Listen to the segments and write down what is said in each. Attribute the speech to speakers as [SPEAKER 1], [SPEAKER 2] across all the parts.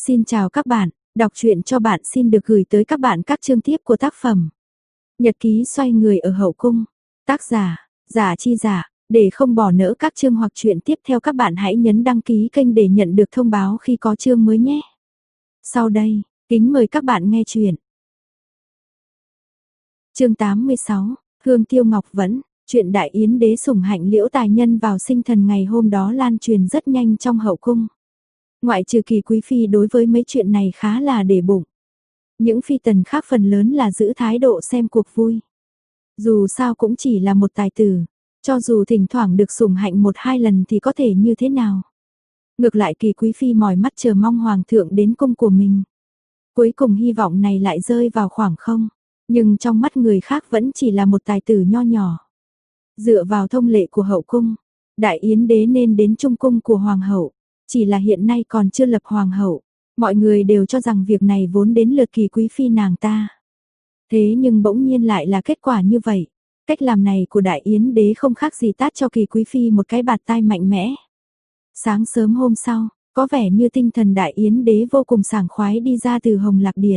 [SPEAKER 1] Xin chào các bạn, đọc truyện cho bạn xin được gửi tới các bạn các chương tiếp của tác phẩm Nhật ký xoay người ở hậu cung. Tác giả, Giả Chi Giả. Để không bỏ lỡ các chương hoặc truyện tiếp theo các bạn hãy nhấn đăng ký kênh để nhận được thông báo khi có chương mới nhé. Sau đây, kính mời các bạn nghe truyện. Chương 86, Hương Tiêu Ngọc Vẫn. Chuyện Đại Yến đế sủng hạnh Liễu Tài Nhân vào sinh thần ngày hôm đó lan truyền rất nhanh trong hậu cung. Ngoại trừ Kỳ quý phi đối với mấy chuyện này khá là để bụng. Những phi tần khác phần lớn là giữ thái độ xem cuộc vui. Dù sao cũng chỉ là một tài tử, cho dù thỉnh thoảng được sủng hạnh 1-2 lần thì có thể như thế nào. Ngược lại Kỳ quý phi mỏi mắt chờ mong hoàng thượng đến cung của mình. Cuối cùng hy vọng này lại rơi vào khoảng không, nhưng trong mắt người khác vẫn chỉ là một tài tử nho nhỏ. Dựa vào thông lệ của hậu cung, Đại Yến đế nên đến trung cung của hoàng hậu. Chỉ là hiện nay còn chưa lập hoàng hậu, mọi người đều cho rằng việc này vốn đến lượt Kỳ quý phi nàng ta. Thế nhưng bỗng nhiên lại là kết quả như vậy. Cách làm này của Đại Yến đế không khác gì tát cho Kỳ quý phi một cái bạt tai mạnh mẽ. Sáng sớm hôm sau, có vẻ như tinh thần Đại Yến đế vô cùng sảng khoái đi ra từ Hồng Lạc Điện.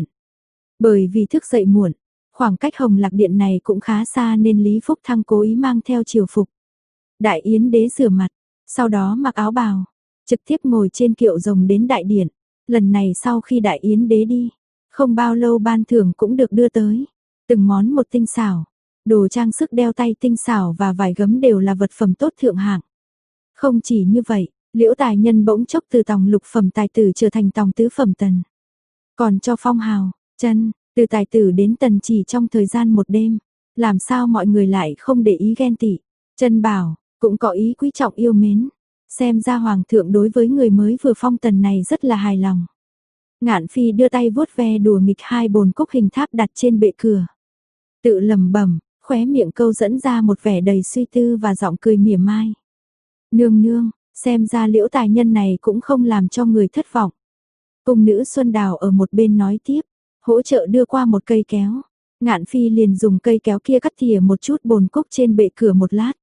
[SPEAKER 1] Bởi vì thức dậy muộn, khoảng cách Hồng Lạc Điện này cũng khá xa nên Lý Phúc Thăng cố ý mang theo triều phục. Đại Yến đế rửa mặt, sau đó mặc áo bào, trực tiếp ngồi trên kiệu rồng đến đại điện. Lần này sau khi Đại Yến đế đi, không bao lâu ban thưởng cũng được đưa tới. Từng món một tinh xảo, đồ trang sức đeo tay tinh xảo và vải gấm đều là vật phẩm tốt thượng hạng. Không chỉ như vậy, Liễu Tài Nhân bỗng chốc từ tòng lục phẩm tài tử trở thành tòng tứ phẩm tần. Còn cho phong hào, chân, từ tài tử đến tần chỉ trong thời gian một đêm. Làm sao mọi người lại không để ý ghen tị. Chân bảo, cũng có ý quý trọng yêu mến. Xem ra hoàng thượng đối với người mới vừa phong tần này rất là hài lòng. Ngạn phi đưa tay vuốt ve đùa nghịch 2 bồn cúc hình tháp đặt trên bệ cửa. Tự lẩm bẩm, khóe miệng câu dẫn ra một vẻ đầy suy tư và giọng cười mỉa mai. Nương nương, xem ra Liễu Tài Nhân này cũng không làm cho người thất vọng. Cung nữ Xuân Đào ở một bên nói tiếp, hỗ trợ đưa qua một cây kéo. Ngạn phi liền dùng cây kéo kia cắt tỉa một chút bồn cúc trên bệ cửa một lát.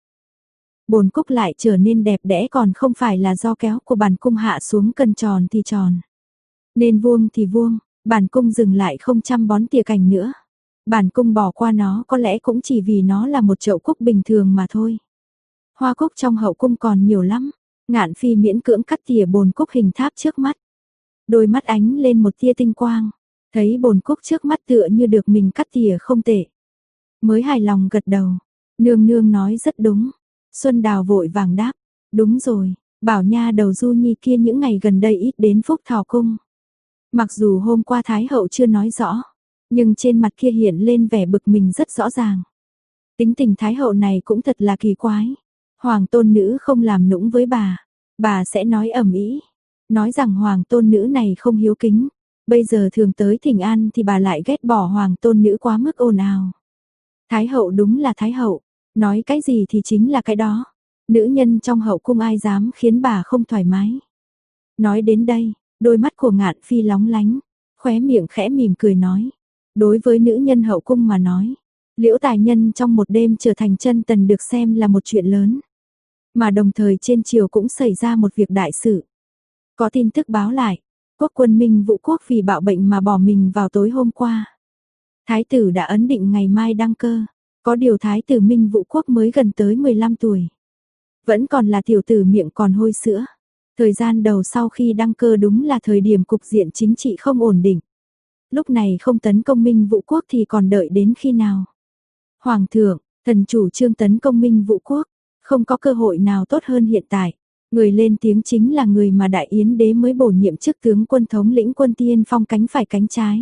[SPEAKER 1] Bồn cúc lại trở nên đẹp đẽ, còn không phải là do kéo của bản cung hạ xuống cần tròn thì tròn. Nên vuông thì vuông, bản cung dừng lại không chăm bón tỉa cành nữa. Bản cung bỏ qua nó có lẽ cũng chỉ vì nó là một chậu cúc bình thường mà thôi. Hoa cúc trong hậu cung còn nhiều lắm. Ngạn phi miễn cưỡng cắt tỉa bồn cúc hình tháp trước mắt. Đôi mắt ánh lên một tia tinh quang. Thấy bồn cúc trước mắt tựa như được mình cắt tỉa không tệ. Mới hài lòng gật đầu. Nương nương nói rất đúng. Xuân Đào vội vàng đáp. Đúng rồi, bảo nha đầu Du Nhi kia những ngày gần đây ít đến Phúc Thọ cung. Mặc dù hôm qua Thái hậu chưa nói rõ, nhưng trên mặt kia hiện lên vẻ bực mình rất rõ ràng. Tính tình Thái hậu này cũng thật là kỳ quái. Hoàng tôn nữ không làm nũng với bà sẽ nói ầm ĩ, nói rằng hoàng tôn nữ này không hiếu kính. Bây giờ thường tới thỉnh an thì bà lại ghét bỏ hoàng tôn nữ quá mức ồn ào. Thái hậu đúng là Thái hậu, nói cái gì thì chính là cái đó. Nữ nhân trong hậu cung ai dám khiến bà không thoải mái. Nói đến đây, đôi mắt của Ngạn phi lóng lánh, khóe miệng khẽ mỉm cười nói. Đối với nữ nhân hậu cung mà nói, Liễu Tài Nhân trong một đêm trở thành chân tần được xem là một chuyện lớn. Mà đồng thời trên triều cũng xảy ra một việc đại sự. Có tin tức báo lại, quốc quân Minh Vũ Quốc vì bạo bệnh mà bỏ mình vào tối hôm qua. Thái tử đã ấn định ngày mai đăng cơ. Có điều Thái tử Minh Vũ Quốc mới gần tới 15 tuổi. Vẫn còn là tiểu tử miệng còn hôi sữa. Thời gian đầu sau khi đăng cơ đúng là thời điểm cục diện chính trị không ổn định. Lúc này không tấn công Minh Vũ Quốc thì còn đợi đến khi nào? Hoàng thượng, thần chủ trương tấn công Minh Vũ Quốc, không có cơ hội nào tốt hơn hiện tại. Người lên tiếng chính là người mà Đại Yến đế mới bổ nhiệm chức tướng quân thống lĩnh quân tiên phong cánh phải cánh trái.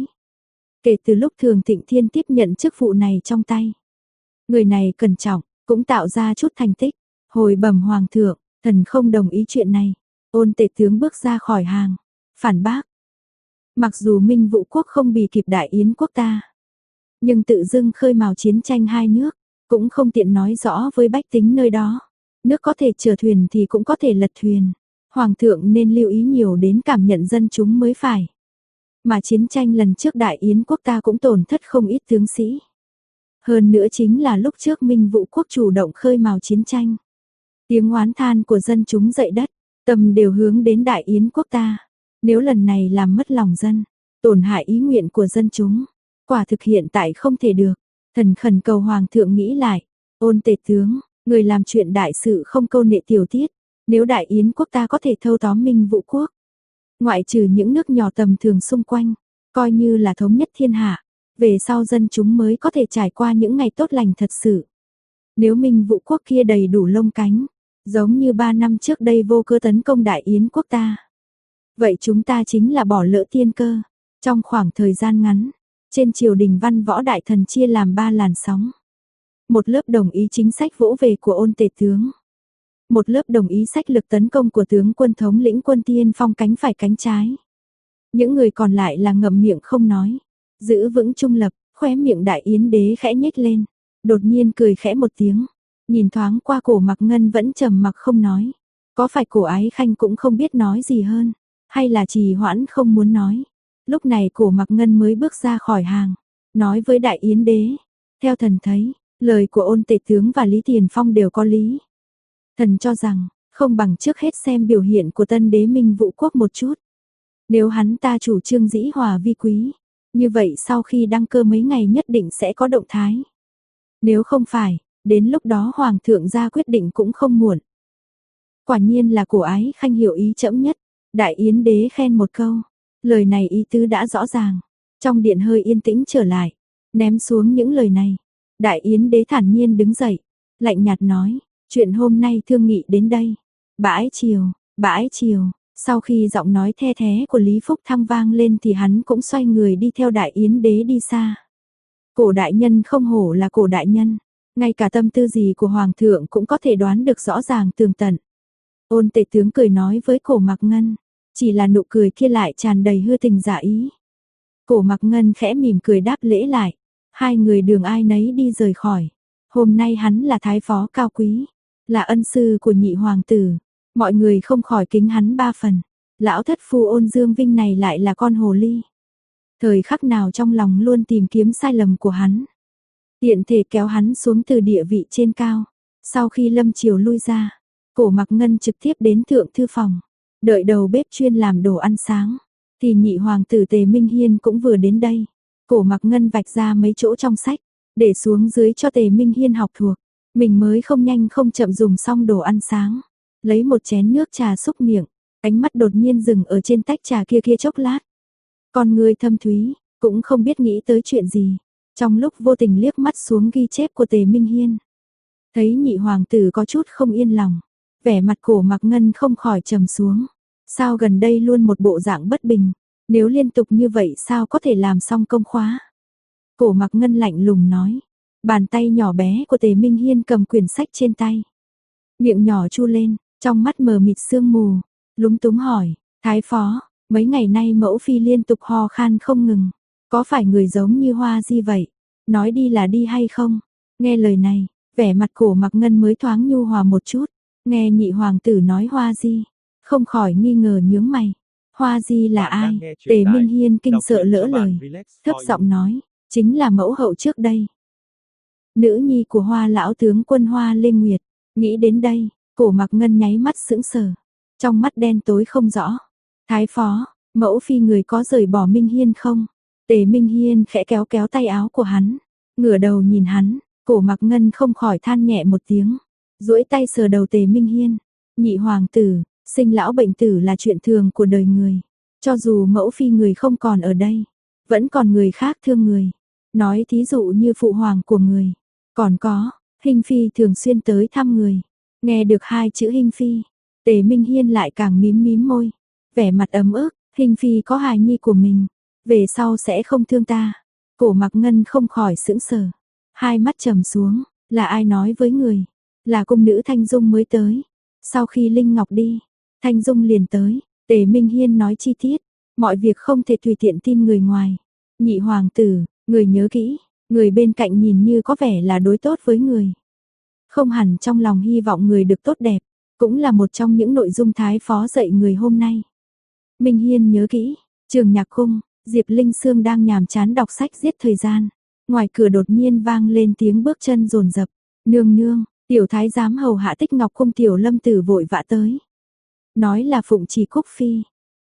[SPEAKER 1] Kể từ lúc Thường Thịnh Thiên tiếp nhận chức vụ này trong tay, người này cẩn trọng, cũng tạo ra chút thành tích. Hồi bẩm hoàng thượng, thần không đồng ý chuyện này. Ôn Tể tướng bước ra khỏi hàng, phản bác. Mặc dù Minh Vũ Quốc không bì kịp Đại Yến quốc ta, nhưng tự dưng khơi mào chiến tranh hai nước, cũng không tiện nói rõ với bách tính nơi đó. Nước có thể chở thuyền thì cũng có thể lật thuyền. Hoàng thượng nên lưu ý nhiều đến cảm nhận dân chúng mới phải. Mà chiến tranh lần trước Đại Yến quốc ta cũng tổn thất không ít tướng sĩ. Hơn nữa chính là lúc trước Minh Vũ Quốc chủ động khơi mào chiến tranh. Tiếng oán than của dân chúng dậy đất, tâm đều hướng đến Đại Yến quốc ta. Nếu lần này làm mất lòng dân, tổn hại ý nguyện của dân chúng, quả thực hiện tại không thể được. Thần khẩn cầu hoàng thượng nghĩ lại, Ôn Tể tướng, người làm chuyện đại sự không câu nệ tiểu tiết, nếu Đại Yến quốc ta có thể thâu tóm Minh Vũ quốc, ngoại trừ những nước nhỏ tầm thường xung quanh, coi như là thống nhất thiên hạ, về sau dân chúng mới có thể trải qua những ngày tốt lành thật sự. Nếu Minh Vũ quốc kia đầy đủ lông cánh, giống như 3 năm trước đây vô cơ tấn công Đại Yến quốc ta, vậy chúng ta chính là bỏ lỡ tiên cơ. Trong khoảng thời gian ngắn, trên triều đình văn võ đại thần chia làm 3 làn sóng. Một lớp đồng ý chính sách vỗ về của Ôn Tể tướng. Một lớp đồng ý sách lực tấn công của tướng quân thống lĩnh quân Tiên Phong cánh phải cánh trái. Những người còn lại là ngậm miệng không nói, giữ vững trung lập, khóe miệng Đại Yến đế khẽ nhếch lên, đột nhiên cười khẽ một tiếng, nhìn thoáng qua Cổ Mặc Ngân vẫn trầm mặc không nói. Có phải Cổ Ái Khanh cũng không biết nói gì hơn, hay là trì hoãn không muốn nói. Lúc này Cổ Mặc Ngân mới bước ra khỏi hàng, nói với Đại Yến đế, theo thần thấy, lời của Ôn Tể tướng và Lý Tiền Phong đều có lý. Thần cho rằng, không bằng trước hết xem biểu hiện của tân đế Minh Vũ quốc một chút. Nếu hắn ta chủ trương dĩ hòa vi quý, như vậy sau khi đăng cơ mấy ngày nhất định sẽ có động thái. Nếu không phải, đến lúc đó Hoàng thượng ra quyết định cũng không muộn. Quả nhiên là Cổ Ái Khanh hiểu ý trẫm nhất. Đại Yến đế khen một câu, lời này ý tứ đã rõ ràng. Trong điện hơi yên tĩnh trở lại, ném xuống những lời này. Đại Yến đế thản nhiên đứng dậy, lạnh nhạt nói, chuyện hôm nay thương nghị đến đây. Bãi chiều, sau khi giọng nói the thé của Lý Phúc Thăng vang lên thì hắn cũng xoay người đi theo Đại Yến đế đi xa. Cổ đại nhân không hổ là Cổ đại nhân, ngay cả tâm tư gì của Hoàng thượng cũng có thể đoán được rõ ràng tường tận. Ôn Tể tướng cười nói với Cổ Mặc Ngân, chỉ là nụ cười kia lại tràn đầy hư tình giả ý. Cổ Mặc Ngân khẽ mỉm cười đáp lễ lại, hai người đường ai nấy đi rời khỏi. Hôm nay hắn là thái phó cao quý, là ân sư của nhị hoàng tử, mọi người không khỏi kính hắn 3 phần. Lão thất phu Ôn Dương Vinh này lại là con hồ ly. Thời khắc nào trong lòng luôn tìm kiếm sai lầm của hắn, tiện thể kéo hắn xuống từ địa vị trên cao. Sau khi lâm triều lui ra, Cổ Mặc Ngân trực tiếp đến thượng thư phòng, đợi đầu bếp chuyên làm đồ ăn sáng, thì nhị hoàng tử Tề Minh Hiên cũng vừa đến đây. Cổ Mặc Ngân vạch ra mấy chỗ trong sách, để xuống dưới cho Tề Minh Hiên học thuộc. Mình mới không nhanh không chậm dùng xong đồ ăn sáng, lấy một chén nước trà xúc miệng, ánh mắt đột nhiên dừng ở trên tách trà kia chốc lát. Con người thâm thúy, cũng không biết nghĩ tới chuyện gì, trong lúc vô tình liếc mắt xuống ghi chép của Tề Minh Hiên. Thấy nhị hoàng tử có chút không yên lòng, vẻ mặt Cổ Mặc Ngân không khỏi trầm xuống. Sao gần đây luôn một bộ dạng bất bình, nếu liên tục như vậy sao có thể làm xong công khóa. Cổ Mặc Ngân lạnh lùng nói, bàn tay nhỏ bé của Tề Minh Hiên cầm quyển sách trên tay. Miệng nhỏ chu lên, trong mắt mờ mịt sương mù, lúng túng hỏi, thái phó, mấy ngày nay mẫu phi liên tục ho khan không ngừng, có phải người giống như Hoa Di vậy, nói đi là đi hay không? Nghe lời này, vẻ mặt Cổ Mặc Ngân mới thoáng nhu hòa một chút, nghe nhị hoàng tử nói Hoa Di, không khỏi nghi ngờ nhướng mày. Hoa Di là ai? Tề Minh Hiên kinh sợ lỡ lời, thấp giọng nói, chính là mẫu hậu trước đây. Nữ nhi của Hoa lão tướng quân Hoa Lê Nguyệt. Nghĩ đến đây, Cổ Mặc Ngân nháy mắt sững sờ, trong mắt đen tối không rõ. Thái phó, mẫu phi người có rời bỏ Minh Hiên không? Tề Minh Hiên khẽ kéo kéo tay áo của hắn, ngửa đầu nhìn hắn. Cổ Mặc Ngân không khỏi than nhẹ một tiếng, duỗi tay sờ đầu Tề Minh Hiên. Nhị hoàng tử, sinh lão bệnh tử là chuyện thường của đời người, cho dù mẫu phi người không còn ở đây, vẫn còn người khác thương người. Nói thí dụ như phụ hoàng của người, còn có Hinh phi thường xuyên tới thăm người. Nghe được 2 chữ Hinh phi, Tề Minh Hiên lại càng mím mím môi, vẻ mặt ấm ức. Hinh phi có hài nhi của mình, về sau sẽ không thương ta. Cổ Mặc Ngân không khỏi sững sờ, hai mắt trầm xuống. Là ai nói với người? Là cung nữ Thanh Dung mới tới. Sau khi Linh Ngọc đi, Thanh Dung liền tới. Tề Minh Hiên nói chi tiết, mọi việc không thể tùy tiện tin người ngoài. Nhị hoàng tử, người nhớ kỹ, người bên cạnh nhìn như có vẻ là đối tốt với người, không hẳn trong lòng hy vọng người được tốt đẹp, cũng là một trong những nội dung thái phó dạy người hôm nay. Minh Hiên nhớ kỹ. Trường Nhạc Cung, Diệp Linh Sương đang nhàm chán đọc sách giết thời gian, ngoài cửa đột nhiên vang lên tiếng bước chân dồn dập. Nương nương, tiểu thái giám hầu hạ Tích Ngọc Cung tiểu Lâm Tử vội vã tới, nói là phụng chỉ Cúc phi.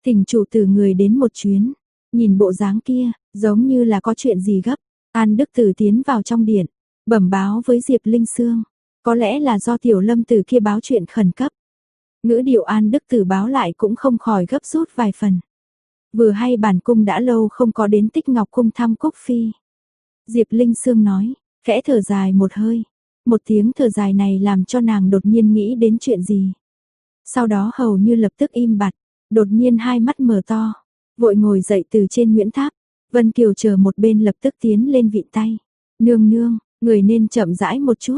[SPEAKER 1] Thỉnh chủ tử người đến một chuyến. Nhìn bộ dáng kia, giống như là có chuyện gì gấp. An Đức Tử tiến vào trong điện, bẩm báo với Diệp Linh Sương. Có lẽ là do Tiểu Lâm Tử kia báo chuyện khẩn cấp. Ngữ điệu An Đức Tử báo lại cũng không khỏi gấp rút vài phần. Vừa hay bản cung đã lâu không có đến Tích Ngọc cung thăm Cúc Phi. Diệp Linh Sương nói, khẽ thở dài một hơi. Một tiếng thở dài này làm cho nàng đột nhiên nghĩ đến chuyện gì. Sau đó hầu như lập tức im bặt, đột nhiên hai mắt mở to, vội ngồi dậy từ trên Nguyễn Tháp. Vân Kiều chờ một bên lập tức tiến lên vịn tay. Nương nương, người nên chậm rãi một chút.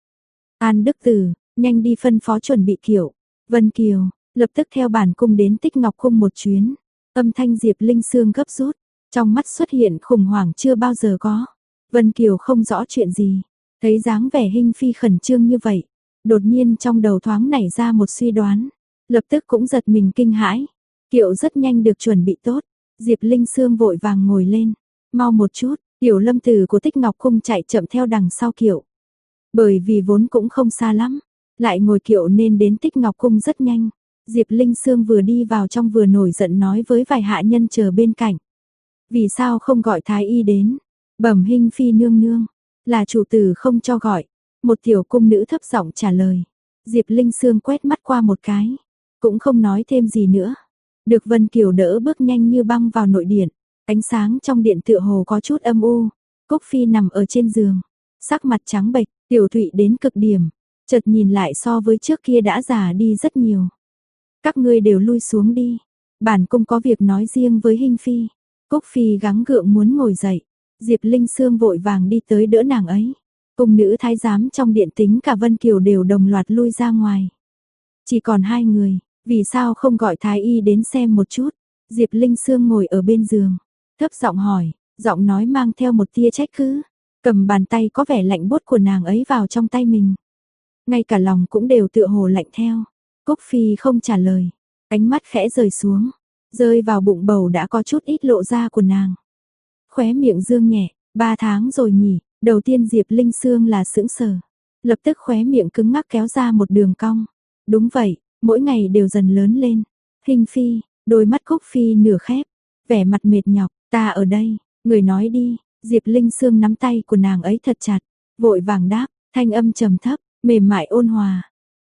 [SPEAKER 1] An Đức Tử, nhanh đi phân phó chuẩn bị kiệu. Vân Kiều, lập tức theo bản cung đến Tích Ngọc cung một chuyến. Âm thanh Diệp Linh Sương gấp rút, trong mắt xuất hiện khủng hoảng chưa bao giờ có. Vân Kiều không rõ chuyện gì, thấy dáng vẻ Hinh Phi khẩn trương như vậy, đột nhiên trong đầu thoáng nảy ra một suy đoán, lập tức cũng giật mình kinh hãi. Kiệu rất nhanh được chuẩn bị tốt, Diệp Linh Sương vội vàng ngồi lên, mau một chút, Tiểu Lâm Tử của Tích Ngọc cung chạy chậm theo đằng sau kiệu. Bởi vì vốn cũng không xa lắm, lại ngồi kiệu nên đến Tích Ngọc cung rất nhanh. Diệp Linh Sương vừa đi vào trong vừa nổi giận nói với vài hạ nhân chờ bên cạnh. Vì sao không gọi thái y đến? Bẩm Hinh Phi nương nương, là chủ tử không cho gọi. Một tiểu cung nữ thấp giọng trả lời. Diệp Linh Sương quét mắt qua một cái, cũng không nói thêm gì nữa. Được Vân Kiều đỡ bước nhanh như băng vào nội điện. Ánh sáng trong điện tựa hồ có chút âm u. Cúc Phi nằm ở trên giường, sắc mặt trắng bệch, tiểu thụy đến cực điểm. Chợt nhìn lại so với trước kia đã già đi rất nhiều. Các ngươi đều lui xuống đi. Bản cung có việc nói riêng với Hinh Phi. Cúc Phi gắng gượng muốn ngồi dậy. Diệp Linh Sương vội vàng đi tới đỡ nàng ấy. Cung nữ thái giám trong điện tính cả Vân Kiều đều đồng loạt lui ra ngoài. Chỉ còn hai người, vì sao không gọi thái y đến xem một chút? Diệp Linh Sương ngồi ở bên giường, thấp giọng hỏi, giọng nói mang theo một tia trách cứ. Cầm bàn tay có vẻ lạnh buốt của nàng ấy vào trong tay mình. Ngay cả lòng cũng đều tựa hồ lạnh theo. Cúc Phi không trả lời, ánh mắt khẽ rời xuống, rơi vào bụng bầu đã có chút ít lộ ra của nàng. Khóe miệng dương nhẹ, 3 tháng rồi nhỉ. Đầu tiên Diệp Linh Sương là sững sờ, lập tức khóe miệng cứng ngắc kéo ra một đường cong. Đúng vậy, mỗi ngày đều dần lớn lên. Hinh Phi, đôi mắt Cúc Phi nửa khép, vẻ mặt mệt nhọc, ta ở đây, người nói đi. Diệp Linh Sương nắm tay của nàng ấy thật chặt, vội vàng đáp, thanh âm trầm thấp, mềm mại ôn hòa.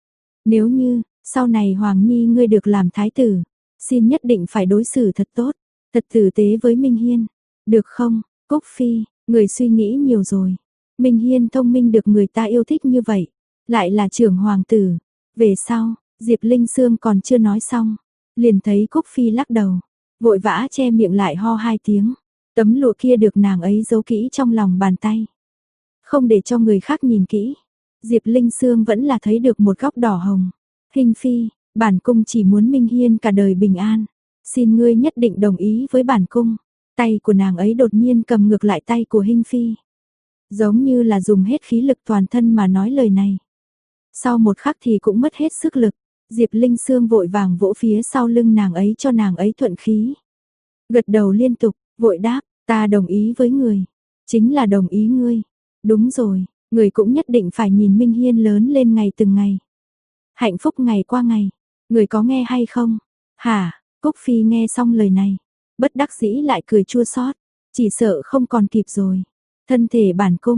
[SPEAKER 1] Nếu như, sau này Hoàng Nhi ngươi được làm thái tử, xin nhất định phải đối xử thật tốt, thật tử tế với Minh Hiên. Được không, Cúc Phi, người suy nghĩ nhiều rồi. Minh Hiên thông minh được người ta yêu thích như vậy, lại là trưởng hoàng tử. Về sau, Diệp Linh Sương còn chưa nói xong, liền thấy Cúc Phi lắc đầu, vội vã che miệng lại ho 2 tiếng. Tấm lụa kia được nàng ấy giấu kỹ trong lòng bàn tay, không để cho người khác nhìn kỹ. Diệp Linh Sương vẫn là thấy được một góc đỏ hồng. Hinh Phi, bản cung chỉ muốn Minh Hiên cả đời bình an, xin ngươi nhất định đồng ý với bản cung. Tay của nàng ấy đột nhiên cầm ngược lại tay của Hinh Phi, giống như là dùng hết khí lực toàn thân mà nói lời này. Sau một khắc thì cũng mất hết sức lực. Diệp Linh Sương vội vàng vỗ phía sau lưng nàng ấy cho nàng ấy thuận khí, gật đầu liên tục, vội đáp, ta đồng ý với người, chính là đồng ý ngươi. Đúng rồi, người cũng nhất định phải nhìn Minh Hiên lớn lên ngày từng ngày, hạnh phúc ngày qua ngày. Người có nghe hay không? Hả? Cúc Phi nghe xong lời này, bất đắc dĩ lại cười chua xót, chỉ sợ không còn kịp rồi. Thân thể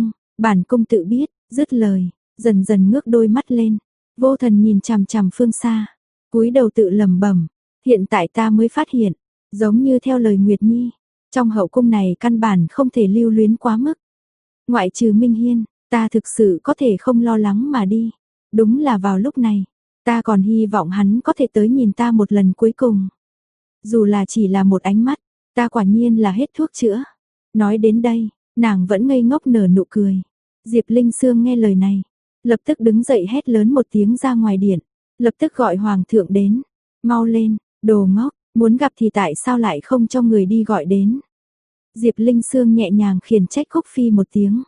[SPEAKER 1] bản cung tự biết. Dứt lời, dần dần ngước đôi mắt lên, vô thần nhìn chằm chằm phương xa, cúi đầu tự lẩm bẩm, hiện tại ta mới phát hiện, giống như theo lời Nguyệt Nhi, trong hậu cung này căn bản không thể lưu luyến quá mức. Ngoại trừ Minh Hiên, ta thực sự có thể không lo lắng mà đi. Đúng là vào lúc này, ta còn hy vọng hắn có thể tới nhìn ta một lần cuối cùng. Dù là chỉ là một ánh mắt, ta quả nhiên là hết thuốc chữa. Nói đến đây, nàng vẫn ngây ngốc nở nụ cười. Diệp Linh Sương nghe lời này, lập tức đứng dậy hét lớn một tiếng ra ngoài điện, lập tức gọi hoàng thượng đến. Mau lên, đồ ngốc, muốn gặp thì tại sao lại không cho người đi gọi đến. Diệp Linh Sương nhẹ nhàng khiển trách Cúc Phi một tiếng.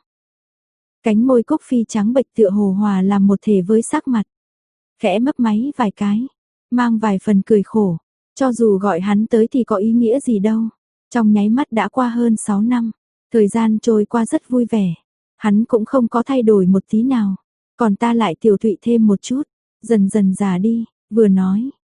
[SPEAKER 1] Cánh môi Cúc Phi trắng bệch tựa hồ hòa làm một thể với sắc mặt, khẽ mấp máy vài cái, mang vài phần cười khổ. Cho dù gọi hắn tới thì có ý nghĩa gì đâu. Trong nháy mắt đã qua hơn 6 năm, thời gian trôi qua rất vui vẻ. Hắn cũng không có thay đổi một tí nào, còn ta lại tiểu thụy thêm một chút, dần dần già đi. Vừa nói,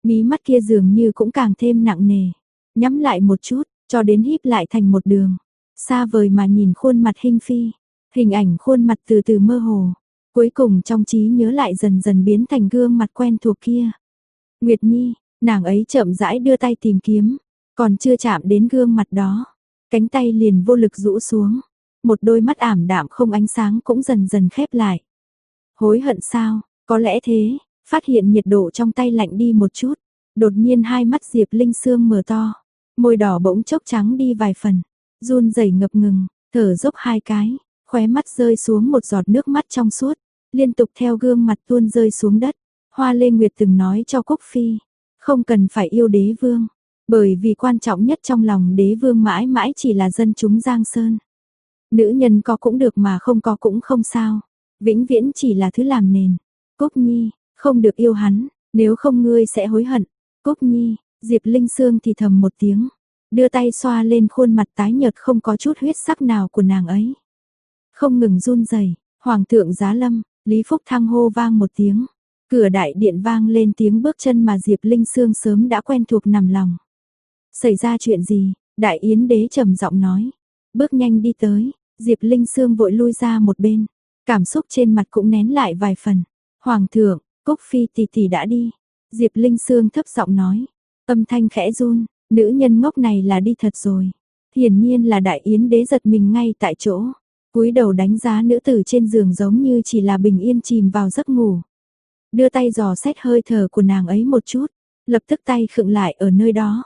[SPEAKER 1] Mí mắt kia dường như cũng càng thêm nặng nề, nhắm lại một chút, cho đến híp lại thành một đường. Xa vời mà nhìn khuôn mặt Hinh Phi, hình ảnh khuôn mặt từ từ mơ hồ, cuối cùng trong trí nhớ lại dần dần biến thành gương mặt quen thuộc kia. Nguyệt Nhi, nàng ấy chậm rãi đưa tay tìm kiếm, còn chưa chạm đến gương mặt đó, cánh tay liền vô lực rũ xuống, một đôi mắt ảm đạm không ánh sáng cũng dần dần khép lại. Hối hận sao? Có lẽ thế, phát hiện nhiệt độ trong tay lạnh đi một chút, đột nhiên hai mắt Diệp Linh Sương mở to, môi đỏ bỗng chốc trắng đi vài phần, run rẩy ngập ngừng, thở dốc hai cái, khóe mắt rơi xuống một giọt nước mắt trong suốt, liên tục theo gương mặt tuôn rơi xuống đất. Hoa Lê Nguyệt từng nói cho Cúc Phi, không cần phải yêu đế vương, bởi vì quan trọng nhất trong lòng đế vương mãi mãi chỉ là dân chúng Giang Sơn. Nữ nhân có cũng được mà không có cũng không sao, vĩnh viễn chỉ là thứ làm nền. Cúc Nhi, không được yêu hắn, nếu không ngươi sẽ hối hận. Cúc Nhi, Diệp Linh Sương thì thầm một tiếng, đưa tay xoa lên khuôn mặt tái nhợt không có chút huyết sắc nào của nàng ấy. Không ngừng run rẩy, Hoàng thượng giá lâm, Lý Phúc Thăng hô vang một tiếng. Cửa đại điện vang lên tiếng bước chân mà Diệp Linh Sương sớm đã quen thuộc nằm lòng. Xảy ra chuyện gì? Đại Yến đế trầm giọng nói. Bước nhanh đi tới, Diệp Linh Sương vội lui ra một bên, cảm xúc trên mặt cũng nén lại vài phần. Hoàng thượng, Cúc Phi tỷ tỷ đã đi. Diệp Linh Sương thấp giọng nói, âm thanh khẽ run, nữ nhân ngốc này là đi thật rồi. Hiển nhiên là Đại Yến đế giật mình ngay tại chỗ, cúi đầu đánh giá nữ tử trên giường giống như chỉ là bình yên chìm vào giấc ngủ. Đưa tay dò xét hơi thở của nàng ấy một chút, lập tức tay khựng lại ở nơi đó.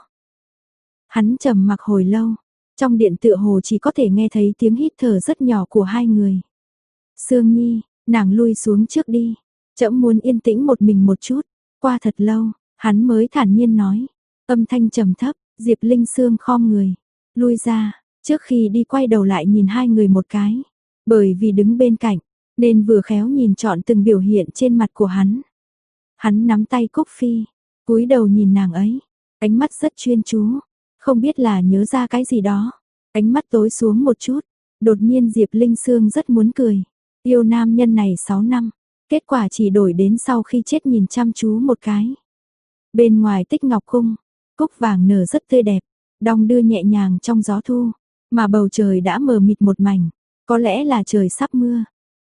[SPEAKER 1] Hắn trầm mặc hồi lâu, trong điện tựa hồ chỉ có thể nghe thấy tiếng hít thở rất nhỏ của hai người. Sương Nhi, nàng lui xuống trước đi, trẫm muốn yên tĩnh một mình một chút. Qua thật lâu, hắn mới thản nhiên nói, âm thanh trầm thấp. Diệp Linh Sương khom người, lui ra, trước khi đi quay đầu lại nhìn hai người một cái, bởi vì đứng bên cạnh, nên vừa khéo nhìn trọn từng biểu hiện trên mặt của hắn. Hắn nắm tay Cúc Phi, cúi đầu nhìn nàng ấy, ánh mắt rất chuyên chú, không biết là nhớ ra cái gì đó, ánh mắt tối xuống một chút, đột nhiên Diệp Linh Sương rất muốn cười, yêu nam nhân này 6 năm, kết quả chỉ đổi đến sau khi chết nhìn chăm chú một cái. Bên ngoài Tích Ngọc Cung, cúc vàng nở rất tươi đẹp, đong đưa nhẹ nhàng trong gió thu, mà bầu trời đã mờ mịt một mảnh, có lẽ là trời sắp mưa.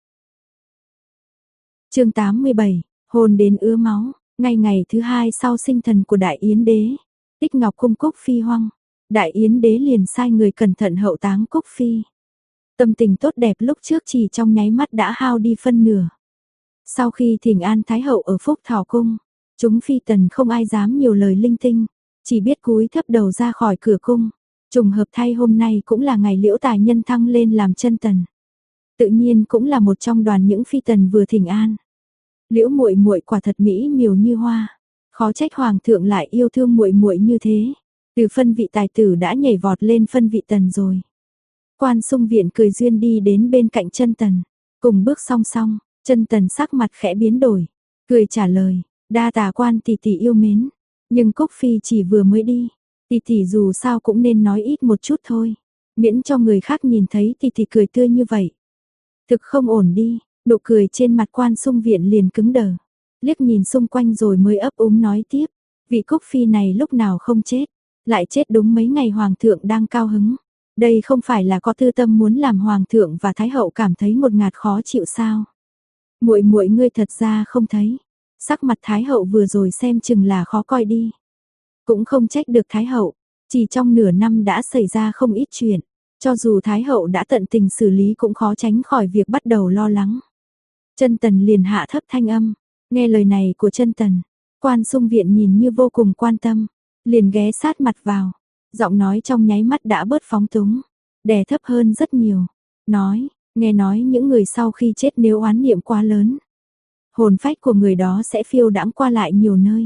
[SPEAKER 1] Chương 87, hồn đến ứa máu, ngày thứ hai sau sinh thần của Đại Yến đế, Tích Ngọc Cung Cúc Phi hoang, Đại Yến đế liền sai người cẩn thận hậu táng Cúc Phi. Tâm tình tốt đẹp lúc trước chỉ trong nháy mắt đã hao đi phân nửa. Sau khi thỉnh an Thái hậu ở Phúc Thảo Cung, chúng phi tần không ai dám nhiều lời linh tinh, chỉ biết cúi thấp đầu ra khỏi cửa cung. Trùng hợp thay hôm nay cũng là ngày Liễu Tài Nhân thăng lên làm chân tần. Tự nhiên cũng là một trong đoàn những phi tần vừa thỉnh an. Liễu muội muội quả thật mỹ miều như hoa, khó trách hoàng thượng lại yêu thương muội muội như thế. Từ phân vị tài tử đã nhảy vọt lên phân vị tần rồi. Quan Sung Viện cười duyên đi đến bên cạnh chân tần, cùng bước song song, chân tần sắc mặt khẽ biến đổi, cười trả lời, đa tạ quan tỷ tỷ yêu mến, nhưng Cúc Phi chỉ vừa mới đi, tỷ tỷ dù sao cũng nên nói ít một chút thôi, miễn cho người khác nhìn thấy tỷ tỷ cười tươi như vậy. Thực không ổn đi, nụ cười trên mặt Quan Sung Viện liền cứng đờ, liếc nhìn xung quanh rồi mới ấp úng nói tiếp, vị Cúc Phi này lúc nào không chết, lại chết đúng mấy ngày hoàng thượng đang cao hứng. Đây không phải là có tư tâm muốn làm hoàng thượng và thái hậu cảm thấy một ngạt khó chịu sao? Muội muội ngươi thật ra không thấy, sắc mặt thái hậu vừa rồi xem chừng là khó coi đi. Cũng không trách được thái hậu, chỉ trong nửa năm đã xảy ra không ít chuyện, cho dù thái hậu đã tận tình xử lý cũng khó tránh khỏi việc bắt đầu lo lắng. Chân tần liền hạ thấp thanh âm, nghe lời này của chân tần, Quan Sung Viện nhìn như vô cùng quan tâm, liền ghé sát mặt vào. Giọng nói trong nháy mắt đã bớt phóng túng, đè thấp hơn rất nhiều. Nói, nghe nói những người sau khi chết nếu oán niệm quá lớn, hồn phách của người đó sẽ phiêu đãng qua lại nhiều nơi.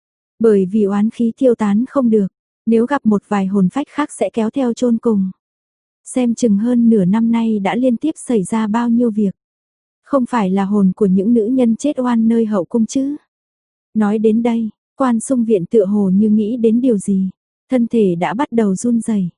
[SPEAKER 1] Bởi vì oán khí tiêu tán không được, nếu gặp một vài hồn phách khác sẽ kéo theo chôn cùng. Xem chừng hơn nửa năm nay đã liên tiếp xảy ra bao nhiêu việc. Không phải là hồn của những nữ nhân chết oan nơi hậu cung chứ. Nói đến đây, Quan Sung Viện tựa hồ như nghĩ đến điều gì. Thân thể đã bắt đầu run rẩy.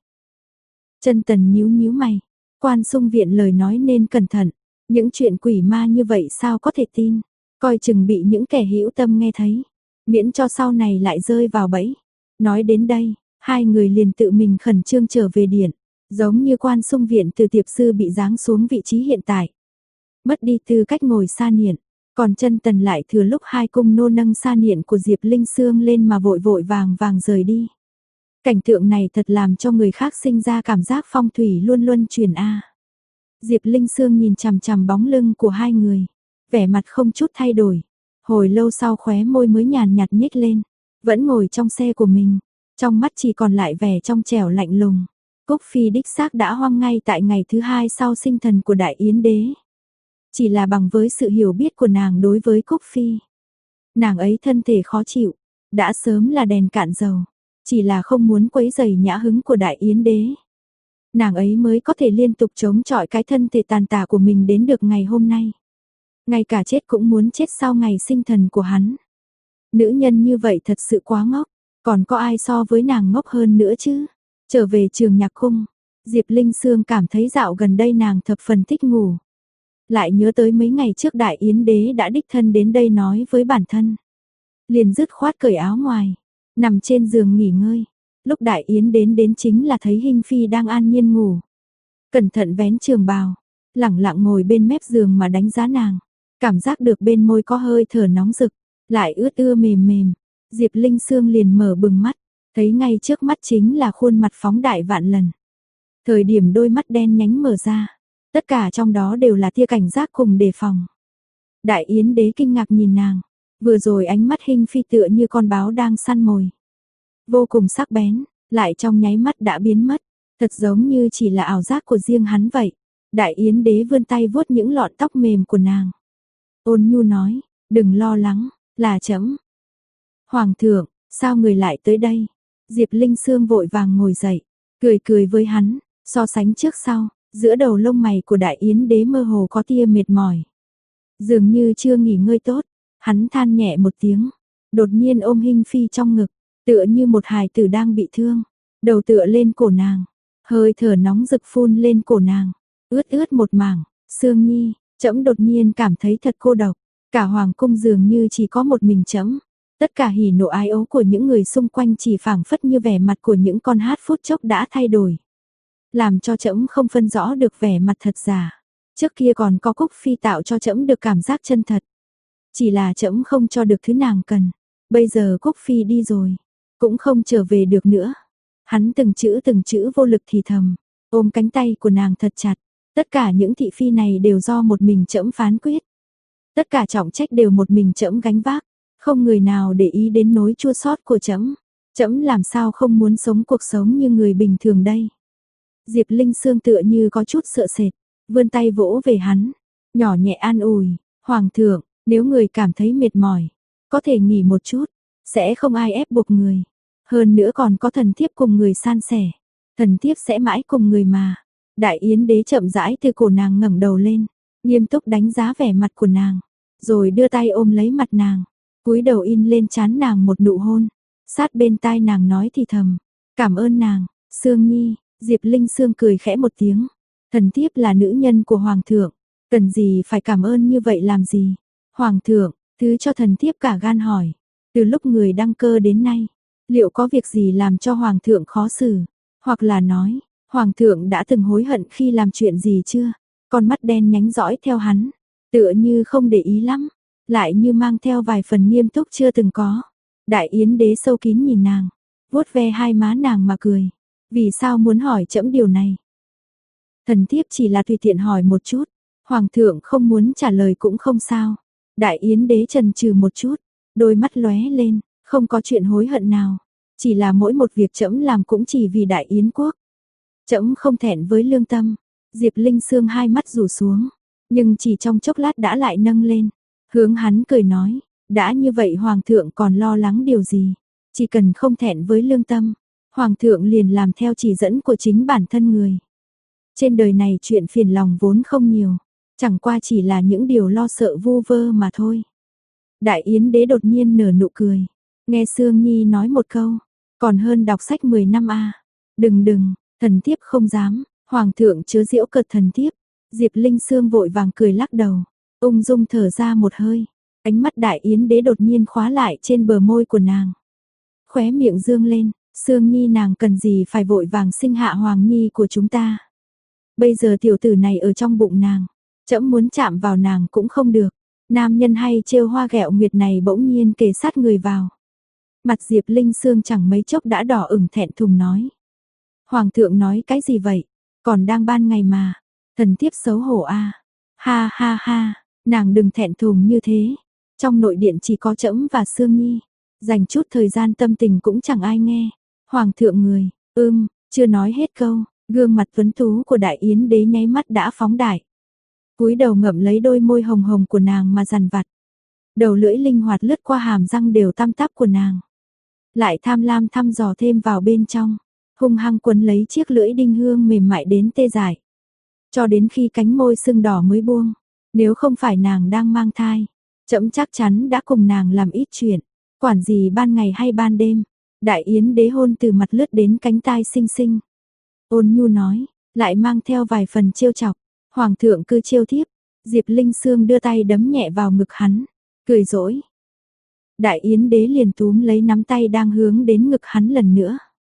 [SPEAKER 1] Chân tần nhíu nhíu mày, Quan Sung Viện lời nói nên cẩn thận, những chuyện quỷ ma như vậy sao có thể tin, coi chừng bị những kẻ hữu tâm nghe thấy. miễn cho sau này lại rơi vào bẫy. Nói đến đây, hai người liền tự mình khẩn trương trở về điện, giống như quan xung viện từ tiệp sư bị giáng xuống vị trí hiện tại. Mất đi tư cách ngồi sa niệm, còn chân tần lại thừa lúc hai cung nô nâng sa niệm của Diệp Linh Sương lên mà vội vội vàng vàng rời đi. Cảnh tượng này thật làm cho người khác sinh ra cảm giác phong thủy luôn luôn truyền a. Diệp Linh Sương nhìn chằm chằm bóng lưng của hai người, vẻ mặt không chút thay đổi. Hồi lâu sau khóe môi mới nhàn nhạt nhếch lên, vẫn ngồi trong xe của mình, trong mắt chỉ còn lại vẻ trong trẻo lạnh lùng. Cúc Phi đích xác đã hoang ngay tại ngày thứ hai sau sinh thần của Đại Yến Đế. Chỉ là bằng với sự hiểu biết của nàng đối với Cúc Phi. Nàng ấy thân thể khó chịu, đã sớm là đèn cạn dầu, chỉ là không muốn quấy rầy nhã hứng của Đại Yến Đế. Nàng ấy mới có thể liên tục chống chọi cái thân thể tàn tạ của mình đến được ngày hôm nay. Ngay cả chết cũng muốn chết sau ngày sinh thần của hắn. Nữ nhân như vậy thật sự quá ngốc, còn có ai so với nàng ngốc hơn nữa chứ? Trở về trường nhạc cung, Diệp Linh Sương cảm thấy dạo gần đây nàng thập phần thích ngủ. Lại nhớ tới mấy ngày trước Đại Yến Đế đã đích thân đến đây nói với bản thân. Liền dứt khoát cởi áo ngoài, nằm trên giường nghỉ ngơi. Lúc Đại Yến đến chính là thấy Hinh Phi đang an nhiên ngủ. Cẩn thận vén trường bào, lẳng lặng ngồi bên mép giường mà đánh giá nàng. Cảm giác được bên môi có hơi thở nóng rực, lại ướt ưa mềm mềm. Diệp Linh Sương liền mở bừng mắt, thấy ngay trước mắt chính là khuôn mặt phóng đại vạn lần. Thời điểm đôi mắt đen nhánh mở ra, tất cả trong đó đều là tia cảnh giác cùng đề phòng. Đại Yến Đế kinh ngạc nhìn nàng, vừa rồi ánh mắt Hinh Phi tựa như con báo đang săn mồi. Vô cùng sắc bén, lại trong nháy mắt đã biến mất, thật giống như chỉ là ảo giác của riêng hắn vậy. Đại Yến Đế vươn tay vuốt những lọn tóc mềm của nàng. Ôn nhu nói, đừng lo lắng, là trẫm. Hoàng thượng, sao người lại tới đây? Diệp Linh Sương vội vàng ngồi dậy, cười cười với hắn, so sánh trước sau, giữa đầu lông mày của Đại Yến Đế mơ hồ có tia mệt mỏi. Dường như chưa nghỉ ngơi tốt, hắn than nhẹ một tiếng, đột nhiên ôm Hinh Phi trong ngực, tựa như một hài tử đang bị thương, đầu tựa lên cổ nàng, hơi thở nóng rực phun lên cổ nàng, ướt ướt một mảng. Sương Nhi, trẫm đột nhiên cảm thấy thật cô độc, cả hoàng cung dường như chỉ có một mình trẫm. Tất cả hỉ nộ ái ố của những người xung quanh chỉ phảng phất như vẻ mặt của những con hát phút chốc đã thay đổi, làm cho trẫm không phân rõ được vẻ mặt thật giả. Trước kia còn có Cúc Phi tạo cho trẫm được cảm giác chân thật, chỉ là trẫm không cho được thứ nàng cần. Bây giờ Cúc Phi đi rồi, cũng không trở về được nữa. Hắn từng chữ vô lực thì thầm, ôm cánh tay của nàng thật chặt. Tất cả những thị phi này đều do một mình trẫm phán quyết. Tất cả trọng trách đều một mình trẫm gánh vác, không người nào để ý đến nỗi chua xót của trẫm. Trẫm làm sao không muốn sống cuộc sống như người bình thường đây. Diệp Linh Sương tựa như có chút sợ sệt, vươn tay vỗ về hắn, nhỏ nhẹ an ủi, "Hoàng thượng, nếu người cảm thấy mệt mỏi, có thể nghỉ một chút, sẽ không ai ép buộc người. Hơn nữa còn có thần thiếp cùng người san sẻ, thần thiếp sẽ mãi cùng người mà." Đại Yến Đế chậm rãi từ cổ nàng ngẩng đầu lên, nghiêm túc đánh giá vẻ mặt của nàng, rồi đưa tay ôm lấy mặt nàng, cúi đầu in lên trán nàng một nụ hôn, sát bên tai nàng nói thì thầm, "Cảm ơn nàng, Sương Nhi." Diệp Linh Sương cười khẽ một tiếng, thần thiếp là nữ nhân của hoàng thượng, cần gì phải cảm ơn như vậy làm gì? Hoàng thượng, thứ cho thần thiếp cả gan hỏi, từ lúc người đăng cơ đến nay, liệu có việc gì làm cho hoàng thượng khó xử, hoặc là nói, hoàng thượng đã từng hối hận khi làm chuyện gì chưa? Con mắt đen nhánh dõi theo hắn, tựa như không để ý lắm, lại như mang theo vài phần nghiêm túc chưa từng có. Đại Yến Đế sâu kín nhìn nàng, vuốt ve hai má nàng mà cười. Vì sao muốn hỏi trẫm điều này? Thần thiếp chỉ là tùy tiện hỏi một chút, hoàng thượng không muốn trả lời cũng không sao. Đại Yến Đế chần chừ một chút, đôi mắt lóe lên, không có chuyện hối hận nào, chỉ là mỗi một việc trẫm làm cũng chỉ vì Đại Yến quốc. Trẫm không thẹn với lương tâm. Diệp Linh Sương hai mắt rủ xuống, nhưng chỉ trong chốc lát đã lại nâng lên, hướng hắn cười nói, đã như vậy hoàng thượng còn lo lắng điều gì? Chỉ cần không thẹn với lương tâm, hoàng thượng liền làm theo chỉ dẫn của chính bản thân người. Trên đời này chuyện phiền lòng vốn không nhiều, chẳng qua chỉ là những điều lo sợ vu vơ mà thôi. Đại Yến Đế đột nhiên nở nụ cười, nghe Sương Nhi nói một câu, còn hơn đọc sách 10 năm a. Đừng, thần thiếp không dám, hoàng thượng chớ giễu cợt thần thiếp. Diệp Linh Sương vội vàng cười lắc đầu, ung dung thở ra một hơi, Ánh mắt Đại Yến đế đột nhiên khóa lại trên bờ môi của nàng. Khóe miệng dương lên, Sương Nhi nàng cần gì phải vội vàng sinh hạ Hoàng Nhi của chúng ta. Bây giờ tiểu tử này ở trong bụng nàng, trẫm muốn chạm vào nàng cũng không được. Nam nhân hay trêu hoa ghẹo nguyệt này bỗng nhiên kề sát người vào. Mặt Diệp Linh Sương chẳng mấy chốc đã đỏ ửng thẹn thùng nói. Hoàng thượng nói cái gì vậy? Còn đang ban ngày mà. Thần thiếp xấu hổ a. Ha ha ha, nàng đừng thẹn thùng như thế. Trong nội điện chỉ có trẫm và Sương Nhi. Dành chút thời gian tâm tình cũng chẳng ai nghe. Hoàng thượng người, chưa nói hết câu. Gương mặt tuấn tú của Đại Yến đế nháy mắt đã phóng đại. Cúi đầu ngậm lấy đôi môi hồng hồng của nàng mà dằn vặt. Đầu lưỡi linh hoạt lướt qua hàm răng đều tăm tắp của nàng. Lại tham lam thăm dò thêm vào bên trong. Hung hăng quấn lấy chiếc lưỡi đinh hương mềm mại đến tê dại. Cho đến khi cánh môi sưng đỏ mới buông. Nếu không phải nàng đang mang thai, trẫm chắc chắn đã cùng nàng làm ít chuyện. Quản gì ban ngày hay ban đêm. Đại Yến đế hôn từ mặt lướt đến cánh tai xinh xinh. Ôn nhu nói, lại mang theo vài phần trêu chọc. Hoàng thượng cứ trêu thiếp. Diệp Linh Sương đưa tay đấm nhẹ vào ngực hắn, cười dỗi. Đại Yến đế liền túm lấy nắm tay đang hướng đến ngực hắn lần nữa.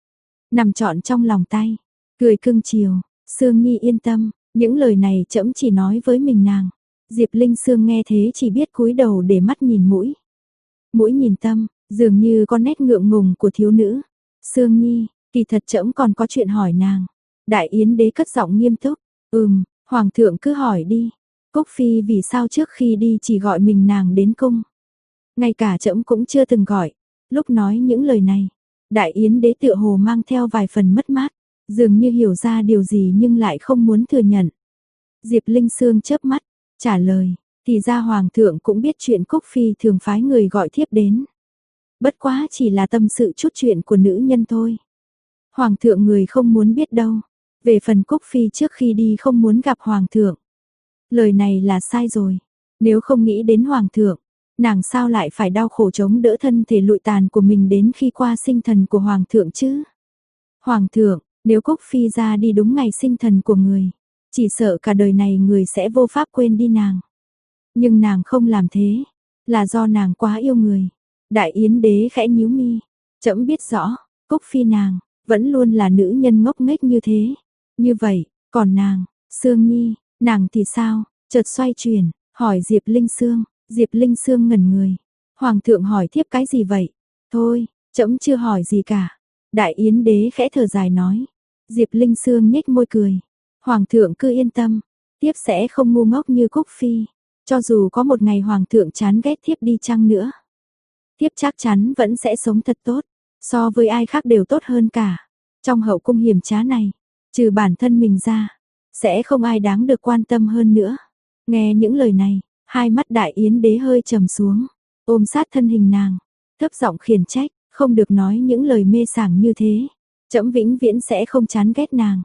[SPEAKER 1] Nằm trọn trong lòng tay, cười cưng chiều. Sương Nhi yên tâm, những lời này trẫm chỉ nói với mình nàng. Diệp Linh Sương nghe thế chỉ biết cúi đầu để mắt nhìn mũi. Mũi nhìn tâm, dường như có nét ngượng ngùng của thiếu nữ. Sương Nhi, kỳ thật trẫm còn có chuyện hỏi nàng. Đại Yến đế cất giọng nghiêm túc. Hoàng thượng cứ hỏi đi. Cúc Phi vì sao trước khi đi chỉ gọi mình nàng đến cung. Ngay cả trẫm cũng chưa từng gọi. Lúc nói những lời này, Đại Yến đế tựa hồ mang theo vài phần mất mát. Dường như hiểu ra điều gì nhưng lại không muốn thừa nhận. Diệp Linh Sương chớp mắt, trả lời. Thì ra Hoàng thượng cũng biết chuyện Cúc Phi thường phái người gọi thiếp đến. Bất quá chỉ là tâm sự chút chuyện của nữ nhân thôi. Hoàng thượng người không muốn biết đâu. Về phần Cúc Phi trước khi đi không muốn gặp Hoàng thượng. Lời này là sai rồi. Nếu không nghĩ đến Hoàng thượng, nàng sao lại phải đau khổ chống đỡ thân thể lụi tàn của mình đến khi qua sinh thần của Hoàng thượng chứ? Hoàng thượng, nếu Cúc Phi ra đi đúng ngày sinh thần của người, chỉ sợ cả đời này người sẽ vô pháp quên đi nàng. Nhưng nàng không làm thế, là do nàng quá yêu người. Đại Yến đế khẽ nhíu mi, trẫm biết rõ, Cúc Phi nàng vẫn luôn là nữ nhân ngốc nghếch như thế. Như vậy, còn nàng, Sương Nhi, nàng thì sao? Chợt xoay chuyển, hỏi Diệp Linh Sương. Diệp Linh Sương ngẩn người. Hoàng thượng hỏi thiếp cái gì vậy? Thôi, trẫm chưa hỏi gì cả. Đại Yến đế khẽ thở dài nói. Diệp Linh Sương nhếch môi cười. Hoàng thượng cứ yên tâm, thiếp sẽ không ngu ngốc như Cúc Phi. Cho dù có một ngày Hoàng thượng chán ghét thiếp đi chăng nữa, thiếp chắc chắn vẫn sẽ sống thật tốt, so với ai khác đều tốt hơn cả. Trong hậu cung hiểm trá này, trừ bản thân mình ra, sẽ không ai đáng được quan tâm hơn nữa. Nghe những lời này, hai mắt Đại Yến đế hơi trầm xuống, ôm sát thân hình nàng, thấp giọng khiển trách, không được nói những lời mê sảng như thế. Trẫm vĩnh viễn sẽ không chán ghét nàng.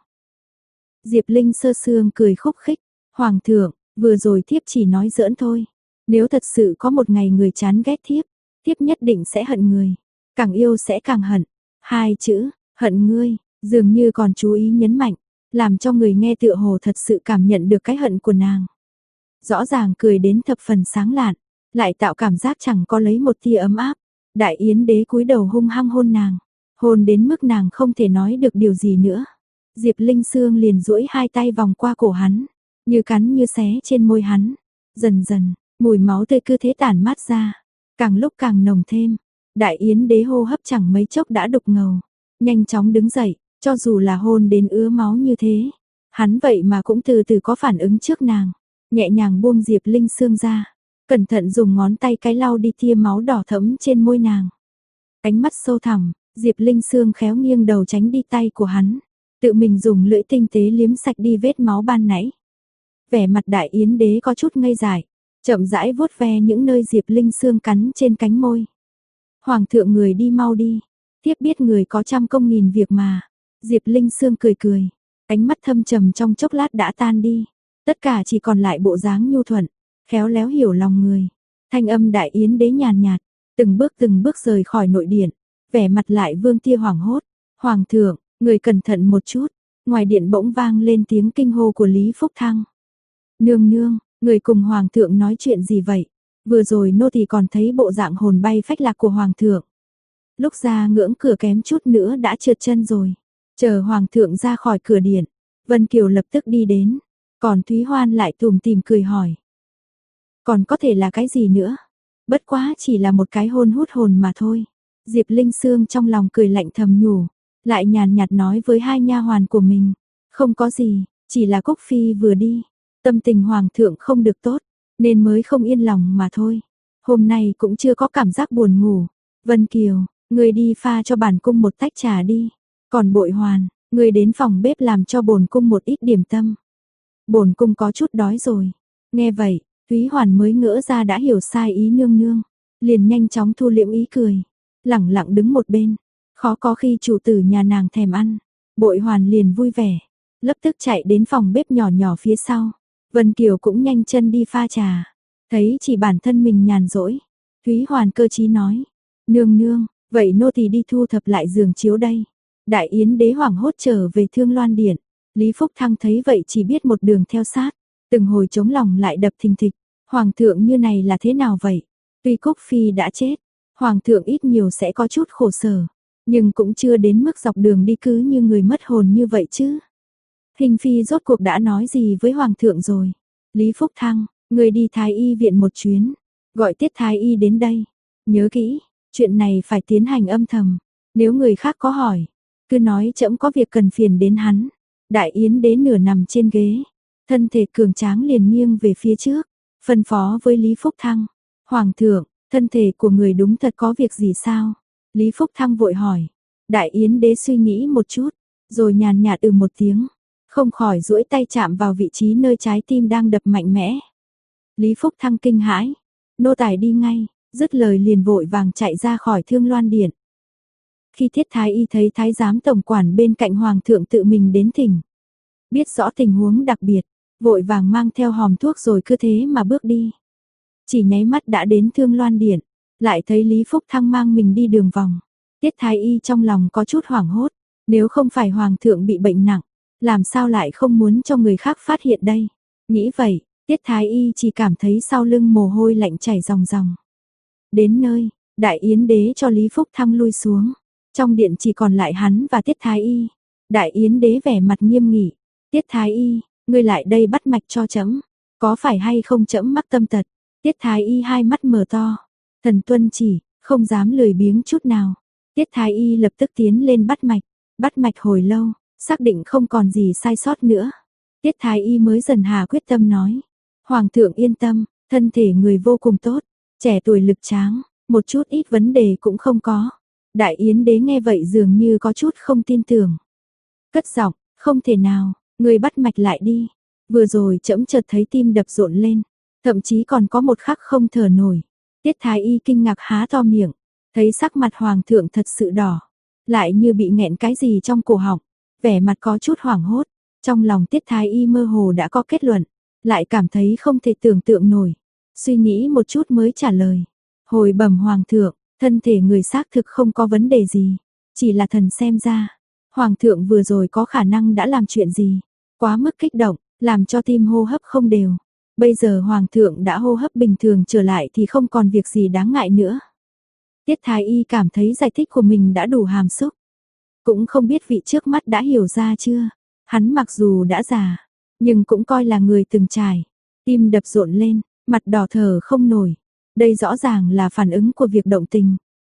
[SPEAKER 1] Diệp Linh Sơ Sương cười khúc khích, Hoàng thượng, vừa rồi thiếp chỉ nói giỡn thôi. Nếu thật sự có một ngày người chán ghét thiếp, thiếp nhất định sẽ hận người. Càng yêu sẽ càng hận. Hai chữ, hận ngươi, dường như còn chú ý nhấn mạnh, làm cho người nghe tựa hồ thật sự cảm nhận được cái hận của nàng. Rõ ràng cười đến thập phần sáng lạn, lại tạo cảm giác chẳng có lấy một tia ấm áp. Đại Yến đế cúi đầu hung hăng hôn nàng, hôn đến mức nàng không thể nói được điều gì nữa. Diệp Linh Sương liền duỗi hai tay vòng qua cổ hắn, như cắn như xé trên môi hắn. Dần dần, mùi máu tươi cứ thế tản mát ra, càng lúc càng nồng thêm. Đại Yến đế hô hấp chẳng mấy chốc đã đục ngầu, nhanh chóng đứng dậy, cho dù là hôn đến ứa máu như thế, hắn vậy mà cũng từ từ có phản ứng trước nàng, nhẹ nhàng buông Diệp Linh Sương ra, cẩn thận dùng ngón tay cái lau đi tia máu đỏ thẫm trên môi nàng. Ánh mắt sâu thẳm, Diệp Linh Sương khéo nghiêng đầu tránh đi tay của hắn, tự mình dùng lưỡi tinh tế liếm sạch đi vết máu ban nãy. Vẻ mặt Đại Yến đế có chút ngây dại, chậm rãi vuốt ve những nơi Diệp Linh Sương cắn trên cánh môi. Hoàng thượng người đi mau đi, thiếp biết người có trăm công nghìn việc mà. Diệp Linh Sương cười cười, ánh mắt thâm trầm trong chốc lát đã tan đi, tất cả chỉ còn lại bộ dáng nhu thuận, khéo léo hiểu lòng người. Thanh âm Đại Yến đế nhàn nhạt, từng bước rời khỏi nội điện, vẻ mặt lại vương tia hoảng hốt. Hoàng thượng, người cẩn thận một chút. Ngoài điện bỗng vang lên tiếng kinh hô của Lý Phúc Thăng. Nương nương, người cùng Hoàng thượng nói chuyện gì vậy? Vừa rồi nô tỳ còn thấy bộ dạng hồn bay phách lạc của hoàng thượng. Lúc ra ngưỡng cửa kém chút nữa đã trượt chân rồi. Chờ hoàng thượng ra khỏi cửa điện, Vân Kiều lập tức đi đến, còn Thúy Hoan lại tủm tỉm cười hỏi. Còn có thể là cái gì nữa? Bất quá chỉ là một cái hôn hút hồn mà thôi. Diệp Linh Sương trong lòng cười lạnh thầm nhủ, lại nhàn nhạt nói với hai nha hoàn của mình, không có gì, chỉ là Cúc Phi vừa đi, tâm tình hoàng thượng không được tốt, nên mới không yên lòng mà thôi. Hôm nay cũng chưa có cảm giác buồn ngủ. Vân Kiều, người đi pha cho bản cung một tách trà đi. Còn Bội Hoàn, người đến phòng bếp làm cho bổn cung một ít điểm tâm. Bổn cung có chút đói rồi. Nghe vậy, Thúy Hoàn mới ngỡ ra đã hiểu sai ý nương nương, liền nhanh chóng thu liễm ý cười, lẳng lặng đứng một bên, khó có khi chủ tử nhà nàng thèm ăn. Bội Hoàn liền vui vẻ, lập tức chạy đến phòng bếp nhỏ nhỏ phía sau. Vân Kiều cũng nhanh chân đi pha trà, thấy chỉ bản thân mình nhàn rỗi, Thúy Hoàn cơ trí nói, nương nương, vậy nô tỳ đi thu thập lại giường chiếu đây. Đại yến đế hoảng hốt trở về Thương Loan điện, Lý Phúc Thăng thấy vậy chỉ biết một đường theo sát, từng hồi chống lòng lại đập thình thịch, hoàng thượng như này là thế nào vậy? Tuy Cúc Phi đã chết, hoàng thượng ít nhiều sẽ có chút khổ sở, nhưng cũng chưa đến mức dọc đường đi cứ như người mất hồn như vậy chứ. Hình Phi rốt cuộc đã nói gì với hoàng thượng rồi? Lý Phúc Thăng, người đi Thái Y viện một chuyến, gọi Tiết Thái Y đến đây. Nhớ kỹ, chuyện này phải tiến hành âm thầm, nếu người khác có hỏi, cứ nói trẫm có việc cần phiền đến hắn. Đại yến đế nửa nằm trên ghế, thân thể cường tráng liền nghiêng về phía trước, phân phó với Lý Phúc Thăng, hoàng thượng, thân thể của người đúng thật có việc gì sao? Lý Phúc Thăng vội hỏi. Đại yến đế suy nghĩ một chút, rồi nhàn nhạt một tiếng, không khỏi duỗi tay chạm vào vị trí nơi trái tim đang đập mạnh mẽ. Lý Phúc Thăng kinh hãi, nô tài đi ngay, dứt lời liền vội vàng chạy ra khỏi Thương Loan điện. Khi Thiết Thái Y thấy thái giám tổng quản bên cạnh hoàng thượng tự mình đến thỉnh, biết rõ tình huống đặc biệt, vội vàng mang theo hòm thuốc rồi cứ thế mà bước đi. Chỉ nháy mắt đã đến Thương Loan điện, lại thấy Lý Phúc Thăng mang mình đi đường vòng. Tiết Thái Y trong lòng có chút hoảng hốt, nếu không phải hoàng thượng bị bệnh nặng, làm sao lại không muốn cho người khác phát hiện đây? Nghĩ vậy, Tiết Thái Y chỉ cảm thấy sau lưng mồ hôi lạnh chảy ròng ròng. Đến nơi, Đại Yến đế cho Lý Phúc Thăng lui xuống. Trong điện chỉ còn lại hắn và Tiết Thái Y. Đại Yến đế vẻ mặt nghiêm nghị. Tiết Thái Y, ngươi lại đây bắt mạch cho trẫm, có phải hay không trẫm mắc tâm tật? Tiết Thái Y hai mắt mở to. Thần tuân chỉ, không dám lười biếng chút nào. Tiết Thái Y lập tức tiến lên bắt mạch hồi lâu, xác định không còn gì sai sót nữa. Tiết Thái Y mới dần hà quyết tâm nói. Hoàng thượng yên tâm, thân thể người vô cùng tốt, trẻ tuổi lực tráng, một chút ít vấn đề cũng không có. Đại Yến đế nghe vậy dường như có chút không tin tưởng. Cất giọng, không thể nào, người bắt mạch lại đi. Vừa rồi trẫm chợt thấy tim đập rộn lên, thậm chí còn có một khắc không thở nổi. Tiết Thái Y kinh ngạc há to miệng, thấy sắc mặt hoàng thượng thật sự đỏ, lại như bị nghẹn cái gì trong cổ họng, vẻ mặt có chút hoảng hốt. Trong lòng Tiết Thái Y mơ hồ đã có kết luận, lại cảm thấy không thể tưởng tượng nổi. Suy nghĩ một chút mới trả lời. Hồi bẩm hoàng thượng, thân thể người xác thực không có vấn đề gì, chỉ là thần xem ra, hoàng thượng vừa rồi có khả năng đã làm chuyện gì, quá mức kích động, làm cho tim hô hấp không đều. Bây giờ hoàng thượng đã hô hấp bình thường trở lại thì không còn việc gì đáng ngại nữa. Tiết Thái Y cảm thấy giải thích của mình đã đủ hàm xúc. Cũng không biết vị trước mắt đã hiểu ra chưa. Hắn mặc dù đã già, nhưng cũng coi là người từng trải. Tim đập rộn lên, mặt đỏ thở không nổi. Đây rõ ràng là phản ứng của việc động tình.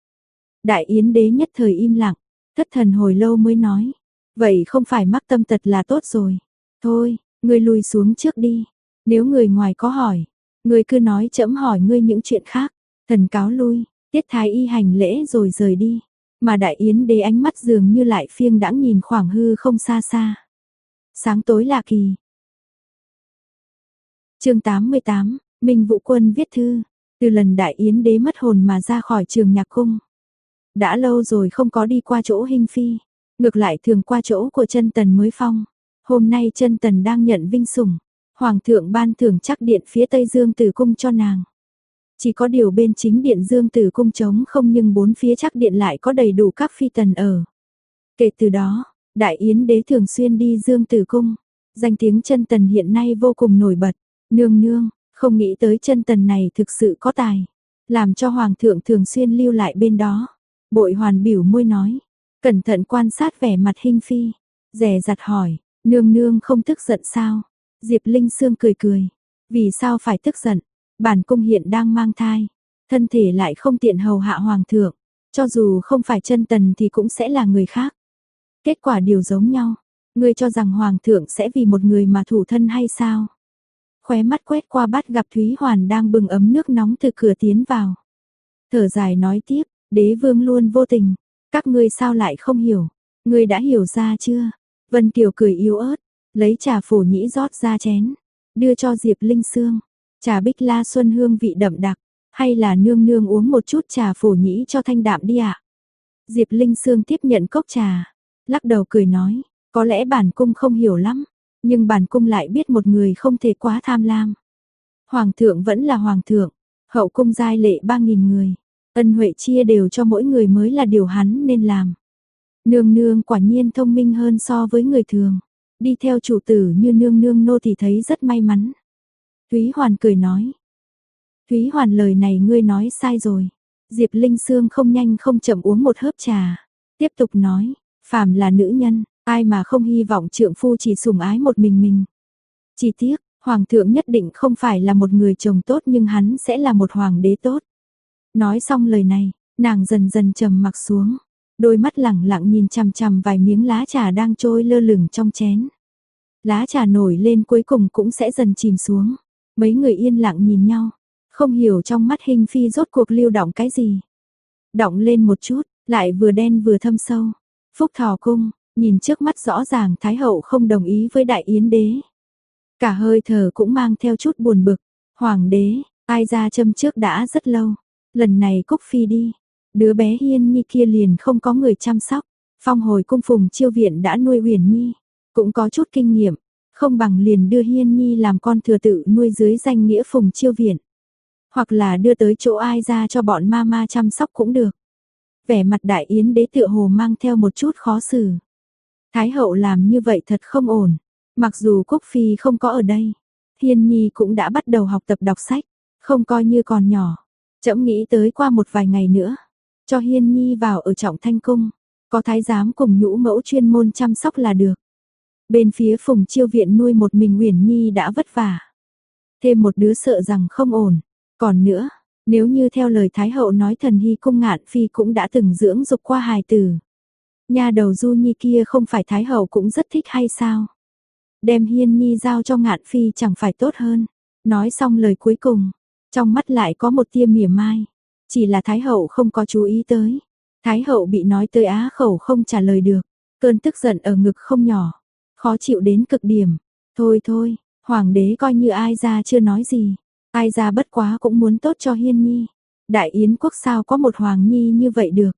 [SPEAKER 1] Đại Yến đế nhất thời im lặng, thất thần hồi lâu mới nói. Vậy không phải mắc tâm tật là tốt rồi. Thôi, ngươi lùi xuống trước đi. Nếu người ngoài có hỏi, ngươi cứ nói trẫm hỏi ngươi những chuyện khác. Thần cáo lui, Tiết Thái Y hành lễ rồi rời đi. Mà Đại Yến đế ánh mắt dường như lại phiêng đãng nhìn khoảng hư không xa xa. Sáng tối lạ kỳ. Chương 88, Minh Vũ Quân viết thư. Từ lần Đại Yến đế mất hồn mà ra khỏi Trường Nhạc cung, đã lâu rồi không có đi qua chỗ Hình Phi, ngược lại thường qua chỗ của Chân Tần mới phong. Hôm nay Chân Tần đang nhận vinh sủng, hoàng thượng ban thưởng chắc điện phía Tây Dương Tử cung cho nàng. Chỉ có điều bên chính điện Dương Tử cung trống không, nhưng bốn phía chắc điện lại có đầy đủ các phi tần ở. Kể từ đó, Đại Yến đế thường xuyên đi Dương Tử cung, danh tiếng Chân Tần hiện nay vô cùng nổi bật. Nương nương, Không nghĩ tới chân tần này thực sự có tài, làm cho hoàng thượng thường xuyên lưu lại bên đó. Bội Hoàn biểu môi nói, cẩn thận quan sát vẻ mặt Hinh Phi, dè dặt hỏi, nương nương không tức giận sao? Diệp Linh Sương cười cười, vì sao phải tức giận? Bản cung hiện đang mang thai, thân thể lại không tiện hầu hạ hoàng thượng, cho dù không phải chân tần thì cũng sẽ là người khác. Kết quả đều giống nhau, ngươi cho rằng hoàng thượng sẽ vì một người mà thủ thân hay sao? Khóe mắt quét qua bát gặp Thúy Hoàn đang bưng ấm nước nóng từ cửa tiến vào. Thở dài nói tiếp, đế vương luôn vô tình, các ngươi sao lại không hiểu, ngươi đã hiểu ra chưa? Vân Kiều cười yếu ớt, lấy trà phổ nhĩ rót ra chén, đưa cho Diệp Linh Sương. Trà Bích La Xuân hương vị đậm đặc, hay là nương nương uống một chút trà phổ nhĩ cho thanh đạm đi ạ. Diệp Linh Sương tiếp nhận cốc trà, lắc đầu cười nói, có lẽ bản cung không hiểu lắm, nhưng bản cung lại biết một người không thể quá tham lam. Hoàng thượng vẫn là hoàng thượng, hậu cung giai lệ 3.000 người, ân huệ chia đều cho mỗi người mới là điều hắn nên làm. Nương nương quả nhiên thông minh hơn so với người thường, đi theo chủ tử như nương nương nô thì thấy rất may mắn. Thúy Hoàn cười nói, Thúy Hoàn lời này ngươi nói sai rồi. Diệp Linh Sương không nhanh không chậm uống một hớp trà, tiếp tục nói, phàm là nữ nhân, ai mà không hy vọng trượng phu chỉ sủng ái một mình. Chỉ tiếc, hoàng thượng nhất định không phải là một người chồng tốt nhưng hắn sẽ là một hoàng đế tốt. Nói xong lời này, nàng dần dần trầm mặc xuống, đôi mắt lẳng lặng nhìn chằm chằm vài miếng lá trà đang trôi lơ lửng trong chén. Lá trà nổi lên cuối cùng cũng sẽ dần chìm xuống. Mấy người yên lặng nhìn nhau, không hiểu trong mắt Hinh Phi rốt cuộc lưu động cái gì. Động lên một chút, lại vừa đen vừa thâm sâu. Phúc Thọ cung, nhìn trước mắt rõ ràng Thái hậu không đồng ý với Đại Yến đế. Cả hơi thở cũng mang theo chút buồn bực. Hoàng đế, ai ra châm trước đã rất lâu. Lần này Cúc Phi đi, đứa bé Hiên Nhi kia liền không có người chăm sóc. Phong hồi cung Phùng Chiêu Viện đã nuôi Huyền Nhi, cũng có chút kinh nghiệm, không bằng liền đưa Hiên Nhi làm con thừa tự nuôi dưới danh nghĩa Phùng Chiêu Viện. Hoặc là đưa tới chỗ ai ra cho bọn mama chăm sóc cũng được. Vẻ mặt Đại Yến đế tựa hồ mang theo một chút khó xử. Thái hậu làm như vậy thật không ổn. Mặc dù Cúc Phi không có ở đây, Hiên Nhi cũng đã bắt đầu học tập đọc sách, không coi như còn nhỏ. Trẫm nghĩ tới qua một vài ngày nữa, cho Hiên Nhi vào ở Trọng Thanh cung, có thái giám cùng nhũ mẫu chuyên môn chăm sóc là được. Bên phía Phùng Chiêu Viện nuôi một mình Uyển Nhi đã vất vả, thêm một đứa sợ rằng không ổn. Còn nữa, nếu như theo lời Thái hậu nói Thần Hy cung Ngạn Phi cũng đã từng dưỡng dục qua hài tử. Nha đầu Du Nhi kia không phải Thái hậu cũng rất thích hay sao? Đem Hiên Nhi giao cho Ngạn Phi chẳng phải tốt hơn. Nói xong lời cuối cùng, trong mắt lại có một tia mỉa mai. Chỉ là Thái hậu không có chú ý tới. Thái hậu bị nói tới á khẩu không trả lời được. Cơn tức giận ở ngực không nhỏ. Khó chịu đến cực điểm. Thôi, hoàng đế coi như ai ra chưa nói gì. Ai ra bất quá cũng muốn tốt cho Hiên Nhi. Đại Yến quốc sao có một hoàng nhi như vậy được.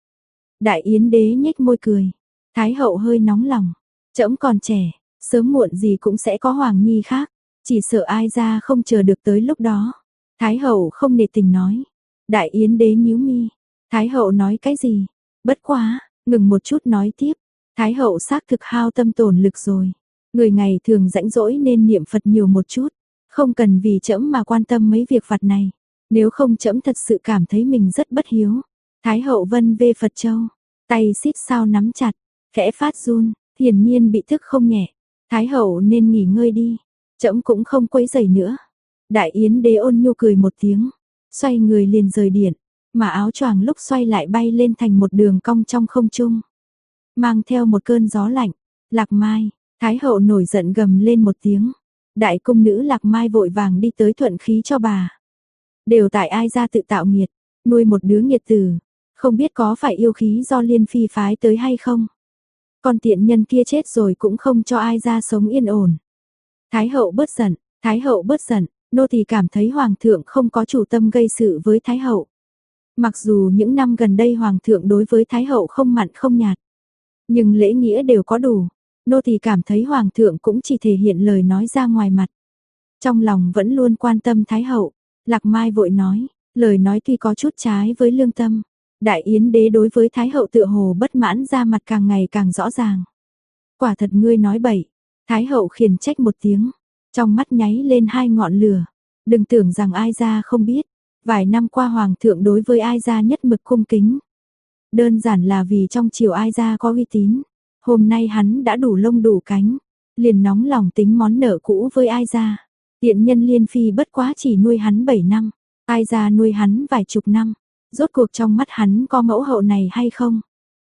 [SPEAKER 1] Đại Yến đế nhếch môi cười. Thái hậu hơi nóng lòng. Trẫm còn trẻ, sớm muộn gì cũng sẽ có hoàng nhi khác. Chỉ sợ ai ra không chờ được tới lúc đó. Thái hậu không nể tình nói. Đại Yến đế nhíu mi. Thái hậu nói cái gì? Bất quá, ngừng một chút nói tiếp. Thái hậu xác thực hao tâm tổn lực rồi. Người ngày thường rãnh rỗi nên niệm Phật nhiều một chút. Không cần vì trẫm mà quan tâm mấy việc vặt này. Nếu không trẫm thật sự cảm thấy mình rất bất hiếu. Thái hậu vân về Phật Châu. Tay xít sao nắm chặt. Khẽ phát run. Hiển nhiên bị thức không nhẹ. Thái hậu nên nghỉ ngơi đi. Trẫm cũng không quấy rầy nữa. Đại Yến đế ôn nhu cười một tiếng. Xoay người liền rời điện. Mà áo choàng lúc xoay lại bay lên thành một đường cong trong không trung. Mang theo một cơn gió lạnh. Lạc Mai. Thái hậu nổi giận gầm lên một tiếng. Đại cung nữ Lạc Mai vội vàng đi tới thuận khí cho bà. Đều tại ai ra tự tạo nghiệt, nuôi một đứa nghiệt tử, không biết có phải yêu khí do Liên Phi phái tới hay không. Con tiện nhân kia chết rồi cũng không cho ai ra sống yên ổn. Thái hậu bớt giận, nô tỳ cảm thấy hoàng thượng không có chủ tâm gây sự với Thái hậu. Mặc dù những năm gần đây hoàng thượng đối với Thái hậu không mặn không nhạt, nhưng lễ nghĩa đều có đủ. Nô tỳ cảm thấy hoàng thượng cũng chỉ thể hiện lời nói ra ngoài mặt. Trong lòng vẫn luôn quan tâm Thái hậu. Lạc Mai vội nói, lời nói tuy có chút trái với lương tâm. Đại Yến đế đối với Thái hậu tựa hồ bất mãn ra mặt càng ngày càng rõ ràng. Quả thật ngươi nói bậy. Thái hậu khiển trách một tiếng. Trong mắt nháy lên hai ngọn lửa. Đừng tưởng rằng Ai Gia không biết, vài năm qua Hoàng thượng đối với Ai Gia nhất mực cung kính. Đơn giản là vì trong triều Ai Gia có uy tín, hôm nay hắn đã đủ lông đủ cánh, liền nóng lòng tính món nợ cũ với Ai Gia. Tiện nhân Liên Phi bất quá chỉ nuôi hắn 7 năm, Ai Gia nuôi hắn vài chục năm, rốt cuộc trong mắt hắn có mẫu hậu này hay không?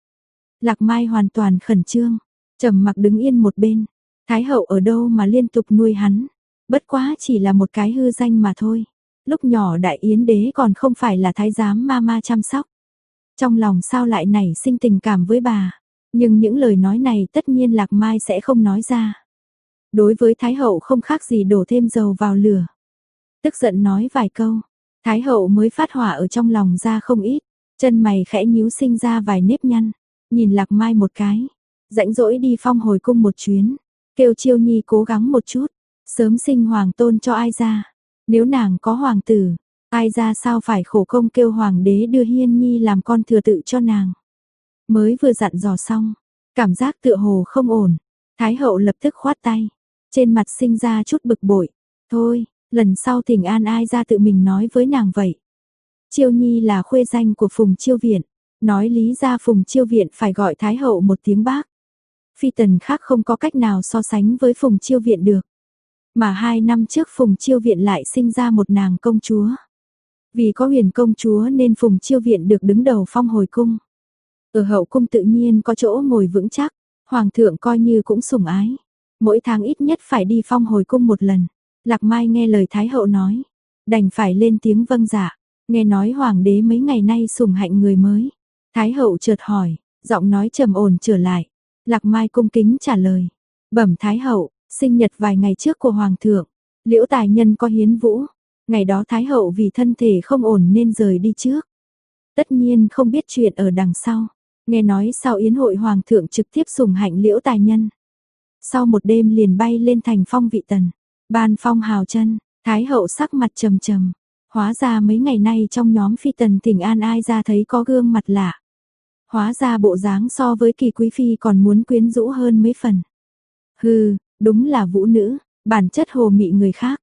[SPEAKER 1] Lạc Mai hoàn toàn khẩn trương, trầm mặc đứng yên một bên, Thái hậu ở đâu mà liên tục nuôi hắn, bất quá chỉ là một cái hư danh mà thôi. Lúc nhỏ Đại Yến đế còn không phải là thái giám ma chăm sóc. Trong lòng sao lại nảy sinh tình cảm với bà, nhưng những lời nói này tất nhiên Lạc Mai sẽ không nói ra. Đối với Thái hậu không khác gì đổ thêm dầu vào lửa. Tức giận nói vài câu, Thái hậu mới phát hỏa ở trong lòng ra không ít, chân mày khẽ nhíu sinh ra vài nếp nhăn, nhìn Lạc Mai một cái, rãnh rỗi đi Phong hồi cung một chuyến, kêu Chiêu Nhi cố gắng một chút, sớm sinh hoàng tôn cho Ai Gia. Nếu nàng có hoàng tử, Ai Gia sao phải khổ công kêu hoàng đế đưa Hiên Nhi làm con thừa tự cho nàng. Mới vừa dặn dò xong, cảm giác tựa hồ không ổn, Thái hậu lập tức khoát tay, trên mặt sinh ra chút bực bội. Thôi, lần sau thỉnh an Ai Gia tự mình nói với nàng vậy. Chiêu Nhi là khuê danh của Phùng Chiêu Viện, nói lý ra Phùng Chiêu Viện phải gọi Thái hậu một tiếng bác. Phi tần khác không có cách nào so sánh với Phùng Chiêu Viện được. Mà 2 năm trước Phùng Chiêu Viện lại sinh ra một nàng công chúa. Vì có huyền công chúa nên Phùng Chiêu Viện được đứng đầu Phong hồi cung. Ở hậu cung tự nhiên có chỗ ngồi vững chắc, hoàng thượng coi như cũng sủng ái. Mỗi tháng ít nhất phải đi Phong hồi cung một lần. Lạc Mai nghe lời Thái hậu nói, đành phải lên tiếng vâng dạ. Nghe nói hoàng đế mấy ngày nay sủng hạnh người mới. Thái hậu chợt hỏi, giọng nói trầm ổn trở lại. Lạc Mai cung kính trả lời, bẩm Thái hậu, sinh nhật vài ngày trước của hoàng thượng, Liễu tài nhân có hiến vũ. Ngày đó Thái hậu vì thân thể không ổn nên rời đi trước. Tất nhiên không biết chuyện ở đằng sau. Nghe nói sau yến hội hoàng thượng trực tiếp sủng hạnh Liễu tài nhân. Sau một đêm liền bay lên thành phong vị tần, ban phong hào chân. Thái hậu sắc mặt trầm trầm. Hóa ra mấy ngày nay trong nhóm phi tần thỉnh an Ai Gia thấy có gương mặt lạ. Hóa ra bộ dáng so với Kỳ quý phi còn muốn quyến rũ hơn mấy phần. Hừ, đúng là vũ nữ, bản chất hồ mị người khác.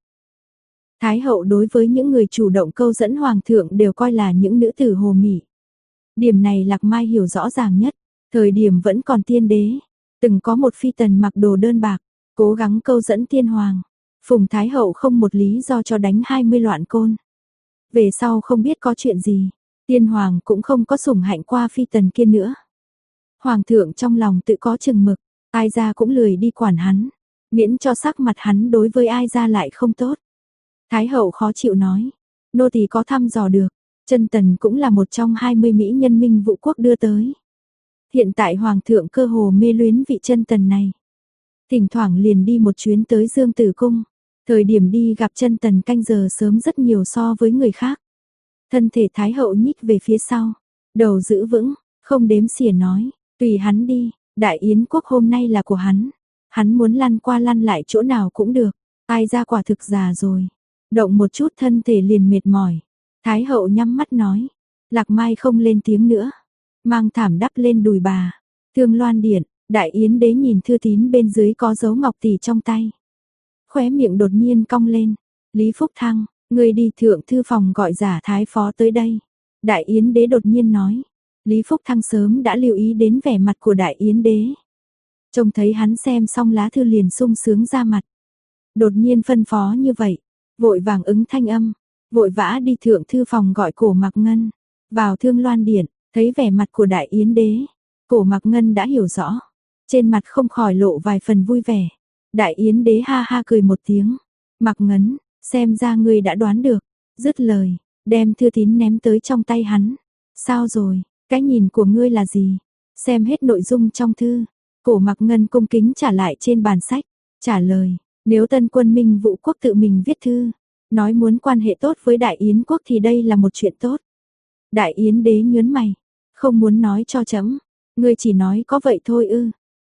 [SPEAKER 1] Thái hậu đối với những người chủ động câu dẫn hoàng thượng đều coi là những nữ tử hồ mị. Điểm này Lạc Mai hiểu rõ ràng nhất, thời điểm vẫn còn tiên đế, từng có một phi tần mặc đồ đơn bạc, cố gắng câu dẫn tiên hoàng. Phùng Thái hậu không một lý do cho đánh 20 loạn côn. Về sau không biết có chuyện gì, tiên hoàng cũng không có sủng hạnh qua phi tần kia nữa. Hoàng thượng trong lòng tự có chừng mực, Ai Gia cũng lười đi quản hắn, miễn cho sắc mặt hắn đối với Ai Gia lại không tốt. Thái hậu khó chịu nói, nô tỳ có thăm dò được, Chân Tần cũng là một trong 20 mỹ nhân Minh Vũ quốc đưa tới. Hiện tại hoàng thượng cơ hồ mê luyến vị Chân Tần này. Thỉnh thoảng liền đi một chuyến tới Dương Tử cung, thời điểm đi gặp Chân Tần canh giờ sớm rất nhiều so với người khác. Thân thể Thái hậu nhích về phía sau, đầu giữ vững, không đếm xỉa nói, tùy hắn đi, Đại Yến quốc hôm nay là của hắn. Hắn muốn lăn qua lăn lại chỗ nào cũng được. Ai Gia quả thực già rồi, động một chút thân thể liền mệt mỏi. Thái hậu nhắm mắt nói, Lạc Mai không lên tiếng nữa, mang thảm đắp lên đùi bà. Thương Loan điện, Đại Yến đế nhìn thư tín bên dưới có dấu ngọc tỷ trong tay, khóe miệng đột nhiên cong lên. Lý Phúc Thăng, người đi thượng thư phòng gọi giả thái phó tới đây. Đại Yến đế đột nhiên nói. Lý Phúc Thăng sớm đã lưu ý đến vẻ mặt của Đại Yến đế. Trông thấy hắn xem xong lá thư liền sung sướng ra mặt. Đột nhiên phân phó như vậy, vội vàng ứng thanh âm, vội vã đi thượng thư phòng gọi Cổ Mạc Ngân. Vào Thương Loan điện, thấy vẻ mặt của Đại Yến đế, Cổ Mạc Ngân đã hiểu rõ, trên mặt không khỏi lộ vài phần vui vẻ. Đại Yến đế ha ha cười một tiếng, Mạc Ngân, xem ra ngươi đã đoán được. Dứt lời, đem thư tín ném tới trong tay hắn. Sao rồi, cái nhìn của ngươi là gì? Xem hết nội dung trong thư. Cổ Mạc Ngân cung kính trả lại trên bàn sách, trả lời, nếu Tân quân Minh Vũ quốc tự mình viết thư, nói muốn quan hệ tốt với Đại Yến quốc thì đây là một chuyện tốt. Đại Yến đế nhướng mày, không muốn nói cho trẫm, ngươi chỉ nói có vậy thôi ư?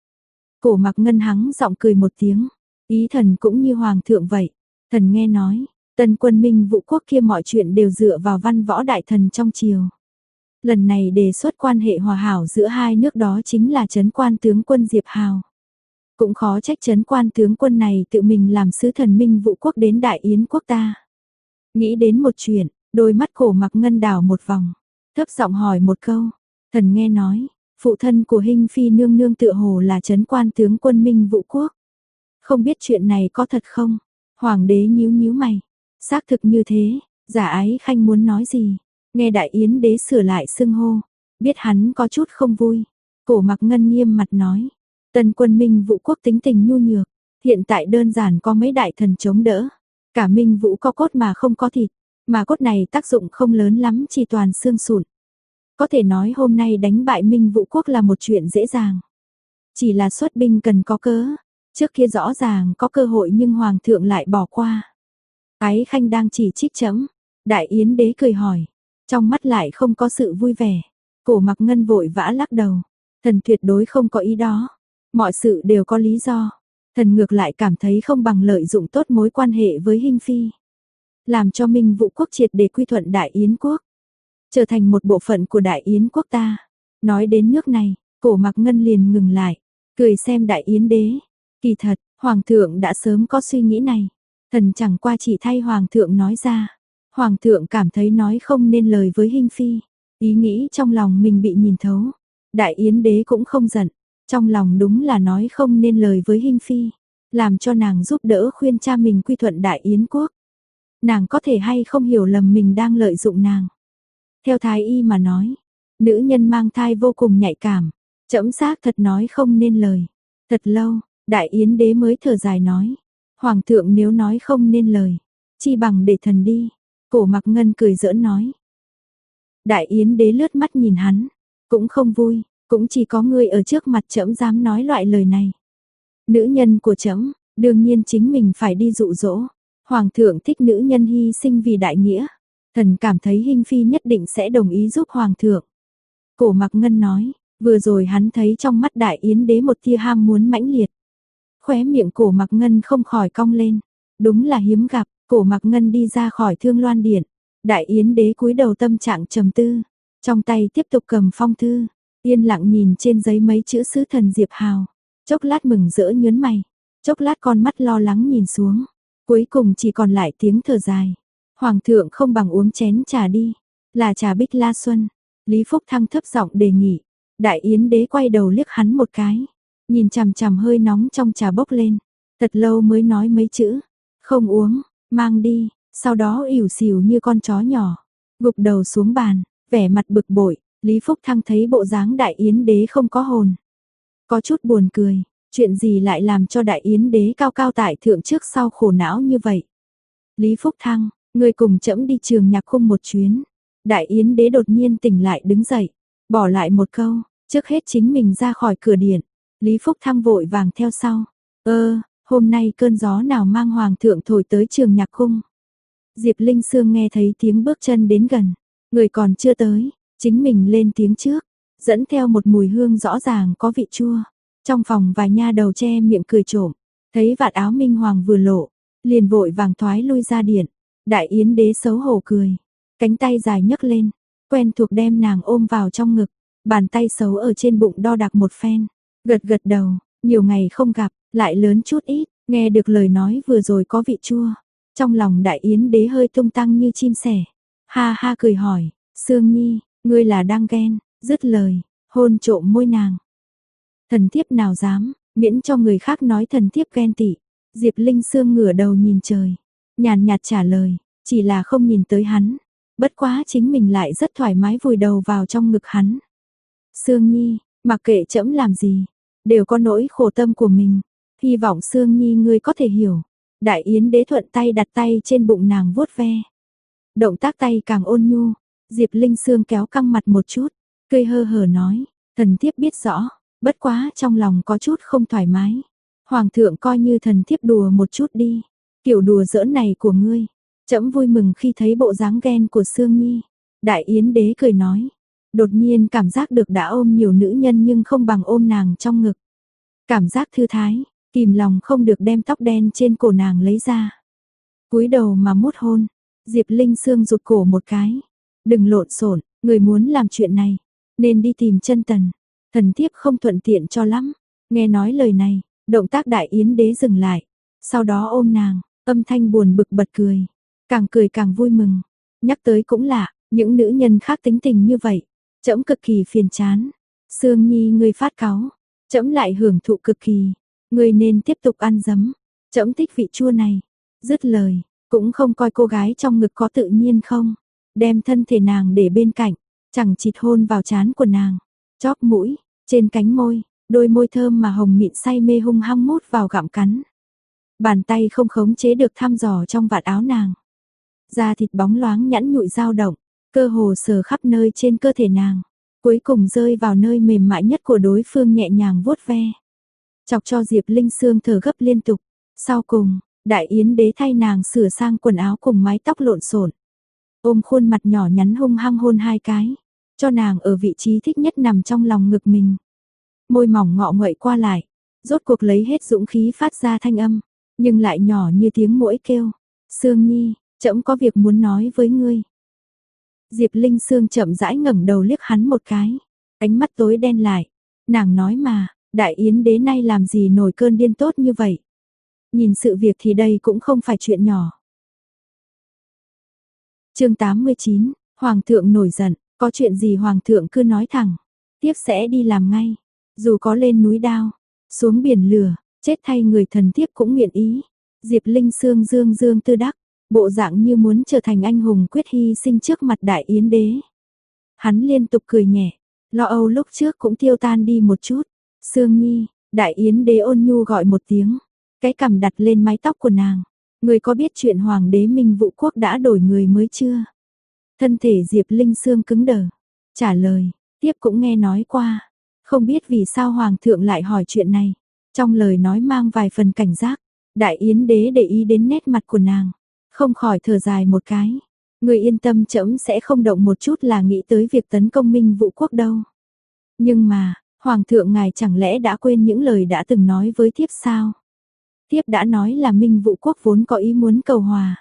[SPEAKER 1] Cổ Mạc Ngân hắng giọng cười một tiếng, ý thần cũng như hoàng thượng vậy. Thần nghe nói, Tân quân Minh Vũ quốc kia mọi chuyện đều dựa vào văn võ đại thần trong triều. Lần này đề xuất quan hệ hòa hảo giữa hai nước đó chính là Trấn quan tướng quân Diệp Hào. Cũng khó trách Trấn quan tướng quân này tự mình làm sứ thần Minh Vũ quốc đến Đại Yến quốc ta. Nghĩ đến một chuyện, đôi mắt Cổ Mặc Ngân đảo một vòng, thấp giọng hỏi một câu. Thần nghe nói, phụ thân của Hinh Phi nương nương tựa hồ là trấn quan tướng quân Minh Vũ Quốc. Không biết chuyện này có thật không? Hoàng đế nhíu nhíu mày. Xác thực như thế, Giả Ái Khanh muốn nói gì? Nghe Đại Yến đế sửa lại xưng hô, biết hắn có chút không vui. Cổ Mặc Ngân nghiêm mặt nói, Tân quân Minh Vũ Quốc tính tình nhu nhược, hiện tại đơn giản có mấy đại thần chống đỡ. Cả Minh Vũ có cốt mà không có thịt, mà cốt này tác dụng không lớn lắm, chỉ toàn xương sụn. Có thể nói hôm nay đánh bại Minh Vũ Quốc là một chuyện dễ dàng. Chỉ là xuất binh cần có cớ, trước kia rõ ràng có cơ hội nhưng Hoàng thượng lại bỏ qua. Ái Khanh đang chỉ trích trẫm. Đại Yến đế cười hỏi, trong mắt lại không có sự vui vẻ. Cổ Mặc Ngân vội vã lắc đầu, thần tuyệt đối không có ý đó. Mọi sự đều có lý do. Thần ngược lại cảm thấy không bằng lợi dụng tốt mối quan hệ với Hinh Phi. Làm cho Minh Vũ Quốc triệt để quy thuận Đại Yến Quốc, trở thành một bộ phận của Đại Yến Quốc ta. Nói đến nước này, Cổ Mặc Ngân liền ngừng lại, cười xem Đại Yến đế. Kỳ thật, Hoàng thượng đã sớm có suy nghĩ này. Thần chẳng qua chỉ thay Hoàng thượng nói ra. Hoàng thượng cảm thấy nói không nên lời với Hinh Phi. Ý nghĩ trong lòng mình bị nhìn thấu. Đại Yến đế cũng không giận. Trong lòng đúng là nói không nên lời với Hinh Phi. Làm cho nàng giúp đỡ khuyên cha mình quy thuận Đại Yến Quốc. Nàng có thể hay không hiểu lầm mình đang lợi dụng nàng. Theo Thái y mà nói, nữ nhân mang thai vô cùng nhạy cảm. Trẫm xác thật nói không nên lời. Thật lâu, Đại Yến đế mới thở dài nói. Hoàng thượng nếu nói không nên lời, chi bằng để thần đi. Cổ Mặc Ngân cười giỡn nói. Đại Yến đế lướt mắt nhìn hắn, cũng không vui, cũng chỉ có ngươi ở trước mặt trẫm dám nói loại lời này. Nữ nhân của trẫm, đương nhiên chính mình phải đi dụ dỗ. Hoàng thượng thích nữ nhân hy sinh vì đại nghĩa. Thần cảm thấy Hinh Phi nhất định sẽ đồng ý giúp Hoàng thượng. Cổ Mặc Ngân nói, vừa rồi hắn thấy trong mắt Đại Yến đế một tia ham muốn mãnh liệt. Khóe miệng Cổ Mặc Ngân không khỏi cong lên. Đúng là hiếm gặp. Cổ Mặc Ngân đi ra khỏi Thương Loan Điện. Đại Yến đế cúi đầu tâm trạng trầm tư. Trong tay tiếp tục cầm phong thư. Yên lặng nhìn trên giấy mấy chữ sứ thần Diệp Hào. Chốc lát mừng rỡ nhớn mày. Chốc lát con mắt lo lắng nhìn xuống. Cuối cùng chỉ còn lại tiếng thở dài. Hoàng thượng không bằng uống chén trà đi. Là trà Bích La Xuân. Lý Phúc Thăng thấp giọng đề nghị. Đại Yến đế quay đầu liếc hắn một cái. Nhìn chằm chằm hơi nóng trong trà bốc lên. Thật lâu mới nói mấy chữ. Không uống, mang đi. Sau đó ỉu xìu như con chó nhỏ. Gục đầu xuống bàn, vẻ mặt bực bội. Lý Phúc Thăng thấy bộ dáng Đại Yến đế không có hồn. Có chút buồn cười. Chuyện gì lại làm cho Đại Yến đế cao cao tại thượng trước sau khổ não như vậy? Lý Phúc Thăng, ngươi cùng trẫm đi Trường Nhạc Cung một chuyến. Đại Yến đế đột nhiên tỉnh lại đứng dậy. Bỏ lại một câu, trước hết chính mình ra khỏi cửa điện. Lý Phúc Thăng vội vàng theo sau. Hôm nay cơn gió nào mang Hoàng thượng thổi tới Trường Nhạc Cung? Diệp Linh Sương nghe thấy tiếng bước chân đến gần. Người còn chưa tới, chính mình lên tiếng trước. Dẫn theo một mùi hương rõ ràng có vị chua. Trong phòng vài nha đầu che miệng cười trộm. Thấy vạt áo Minh Hoàng vừa lộ, liền vội vàng thoái lui ra điện. Đại Yến đế xấu hổ cười. Cánh tay dài nhấc lên, quen thuộc đem nàng ôm vào trong ngực. Bàn tay xấu ở trên bụng đo đạc một phen. Gật gật đầu, nhiều ngày không gặp, lại lớn chút ít, nghe được lời nói vừa rồi có vị chua. Trong lòng Đại Yến đế hơi tung tăng như chim sẻ. Ha ha cười hỏi, Sương Nhi, ngươi là đang ghen? Dứt lời, hôn trộm môi nàng. Thần thiếp nào dám, miễn cho người khác nói thần thiếp ghen tị. Diệp Linh Sương ngửa đầu nhìn trời, nhàn nhạt trả lời, chỉ là không nhìn tới hắn. Bất quá chính mình lại rất thoải mái vùi đầu vào trong ngực hắn. Sương Nhi, mặc kệ trẫm làm gì, đều có nỗi khổ tâm của mình. Hy vọng Sương Nhi ngươi có thể hiểu. Đại Yến đế thuận tay đặt tay trên bụng nàng vuốt ve. Động tác tay càng ôn nhu. Diệp Linh Sương kéo căng mặt một chút, cười hơ hở nói, thần thiếp biết rõ, bất quá trong lòng có chút không thoải mái. Hoàng thượng coi như thần thiếp đùa một chút đi. Kiểu đùa giỡn này của ngươi, trẫm vui mừng khi thấy bộ dáng ghen của Sương Nhi. Đại Yến đế cười nói, đột nhiên cảm giác được đã ôm nhiều nữ nhân nhưng không bằng ôm nàng trong ngực. Cảm giác thư thái, kìm lòng không được đem tóc đen trên cổ nàng lấy ra. Cúi đầu mà mút hôn, Diệp Linh Sương rụt cổ một cái. Đừng lộn xộn, người muốn làm chuyện này, nên đi tìm chân tần. Thần thiếp không thuận tiện cho lắm. Nghe nói lời này, động tác Đại Yến đế dừng lại. Sau đó ôm nàng, âm thanh buồn bực bật cười. càng cười càng vui mừng. Nhắc tới cũng lạ, những nữ nhân khác tính tình như vậy, trẫm cực kỳ phiền chán. Sương Nhi ngươi phát cáu, trẫm lại hưởng thụ cực kỳ, ngươi nên tiếp tục ăn dấm, trẫm thích vị chua này. Dứt lời, cũng không coi cô gái trong ngực có tự nhiên không, đem thân thể nàng để bên cạnh, chẳng chịt hôn vào trán của nàng, chóp mũi, trên cánh môi, đôi môi thơm mà hồng mịn say mê hung hăng mút vào gặm cắn. Bàn tay không khống chế được thăm dò trong vạt áo nàng. Da thịt bóng loáng nhẵn nhụi dao động, cơ hồ sờ khắp nơi trên cơ thể nàng, cuối cùng rơi vào nơi mềm mại nhất của đối phương nhẹ nhàng vuốt ve. Chọc cho Diệp Linh Sương thở gấp liên tục. Sau cùng, Đại Yến Đế thay nàng sửa sang quần áo cùng mái tóc lộn xộn, ôm khuôn mặt nhỏ nhắn hung hăng hôn 2 cái, cho nàng ở vị trí thích nhất nằm trong lòng ngực mình. Môi mỏng ngọ nguậy qua lại, rốt cuộc lấy hết dũng khí phát ra thanh âm, nhưng lại nhỏ như tiếng muỗi kêu. Sương Nhi, trẫm có việc muốn nói với ngươi. Diệp Linh Sương chậm rãi ngẩng đầu liếc hắn một cái, ánh mắt tối đen lại. Nàng nói mà, Đại Yến Đế nay làm gì nổi cơn điên tốt như vậy? Nhìn sự việc thì đây cũng không phải chuyện nhỏ. Chương 89, Hoàng thượng nổi giận, có chuyện gì Hoàng thượng cứ nói thẳng, tiếp sẽ đi làm ngay. Dù có lên núi đao, xuống biển lửa, chết thay người thần thiếp cũng nguyện ý. Diệp Linh Sương dương dương tự đắc, bộ dạng như muốn trở thành anh hùng quyết hy sinh trước mặt Đại Yến Đế. Hắn liên tục cười nhẹ, lo âu lúc trước cũng tiêu tan đi một chút. Sương Nhi, Đại Yến Đế ôn nhu gọi một tiếng, cái cằm đặt lên mái tóc của nàng. Người có biết chuyện Hoàng đế Minh Vũ Quốc đã đổi người mới chưa? Thân thể Diệp Linh Sương cứng đờ, trả lời, tiếp cũng nghe nói qua. Không biết vì sao Hoàng thượng lại hỏi chuyện này. Trong lời nói mang vài phần cảnh giác. Đại Yến Đế để ý đến nét mặt của nàng, không khỏi thở dài một cái. Người yên tâm, trẫm sẽ không động một chút là nghĩ tới việc tấn công Minh Vũ Quốc đâu. Nhưng mà, Hoàng thượng ngài chẳng lẽ đã quên những lời đã từng nói với thiếp sao? Thiếp đã nói là Minh Vũ Quốc vốn có ý muốn cầu hòa.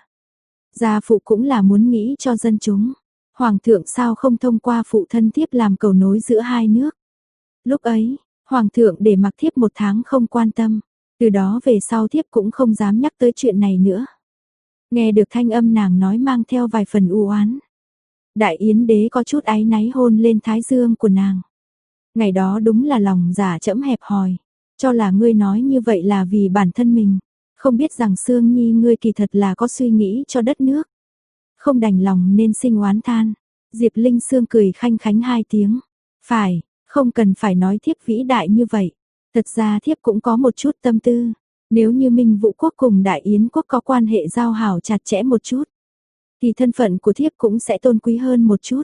[SPEAKER 1] Gia phụ cũng là muốn nghĩ cho dân chúng. Hoàng thượng sao không thông qua phụ thân thiếp làm cầu nối giữa hai nước? Lúc ấy, Hoàng thượng để mặc thiếp 1 tháng không quan tâm. Từ đó về sau thiếp cũng không dám nhắc tới chuyện này nữa. Nghe được thanh âm nàng nói mang theo vài phần u oán. Đại Yến Đế có chút áy náy hôn lên thái dương của nàng. Ngày đó đúng là lòng giả trẫm hẹp hòi, cho là ngươi nói như vậy là vì bản thân mình, không biết rằng Sương Nhi ngươi kỳ thật là có suy nghĩ cho đất nước. Không đành lòng nên sinh oán than. Diệp Linh Sương cười khanh khánh 2 tiếng. Phải, không cần phải nói thiếp vĩ đại như vậy. Thật ra thiếp cũng có một chút tâm tư. Nếu như Minh Vũ Quốc cùng Đại Yến Quốc có quan hệ giao hảo chặt chẽ một chút, thì thân phận của thiếp cũng sẽ tôn quý hơn một chút.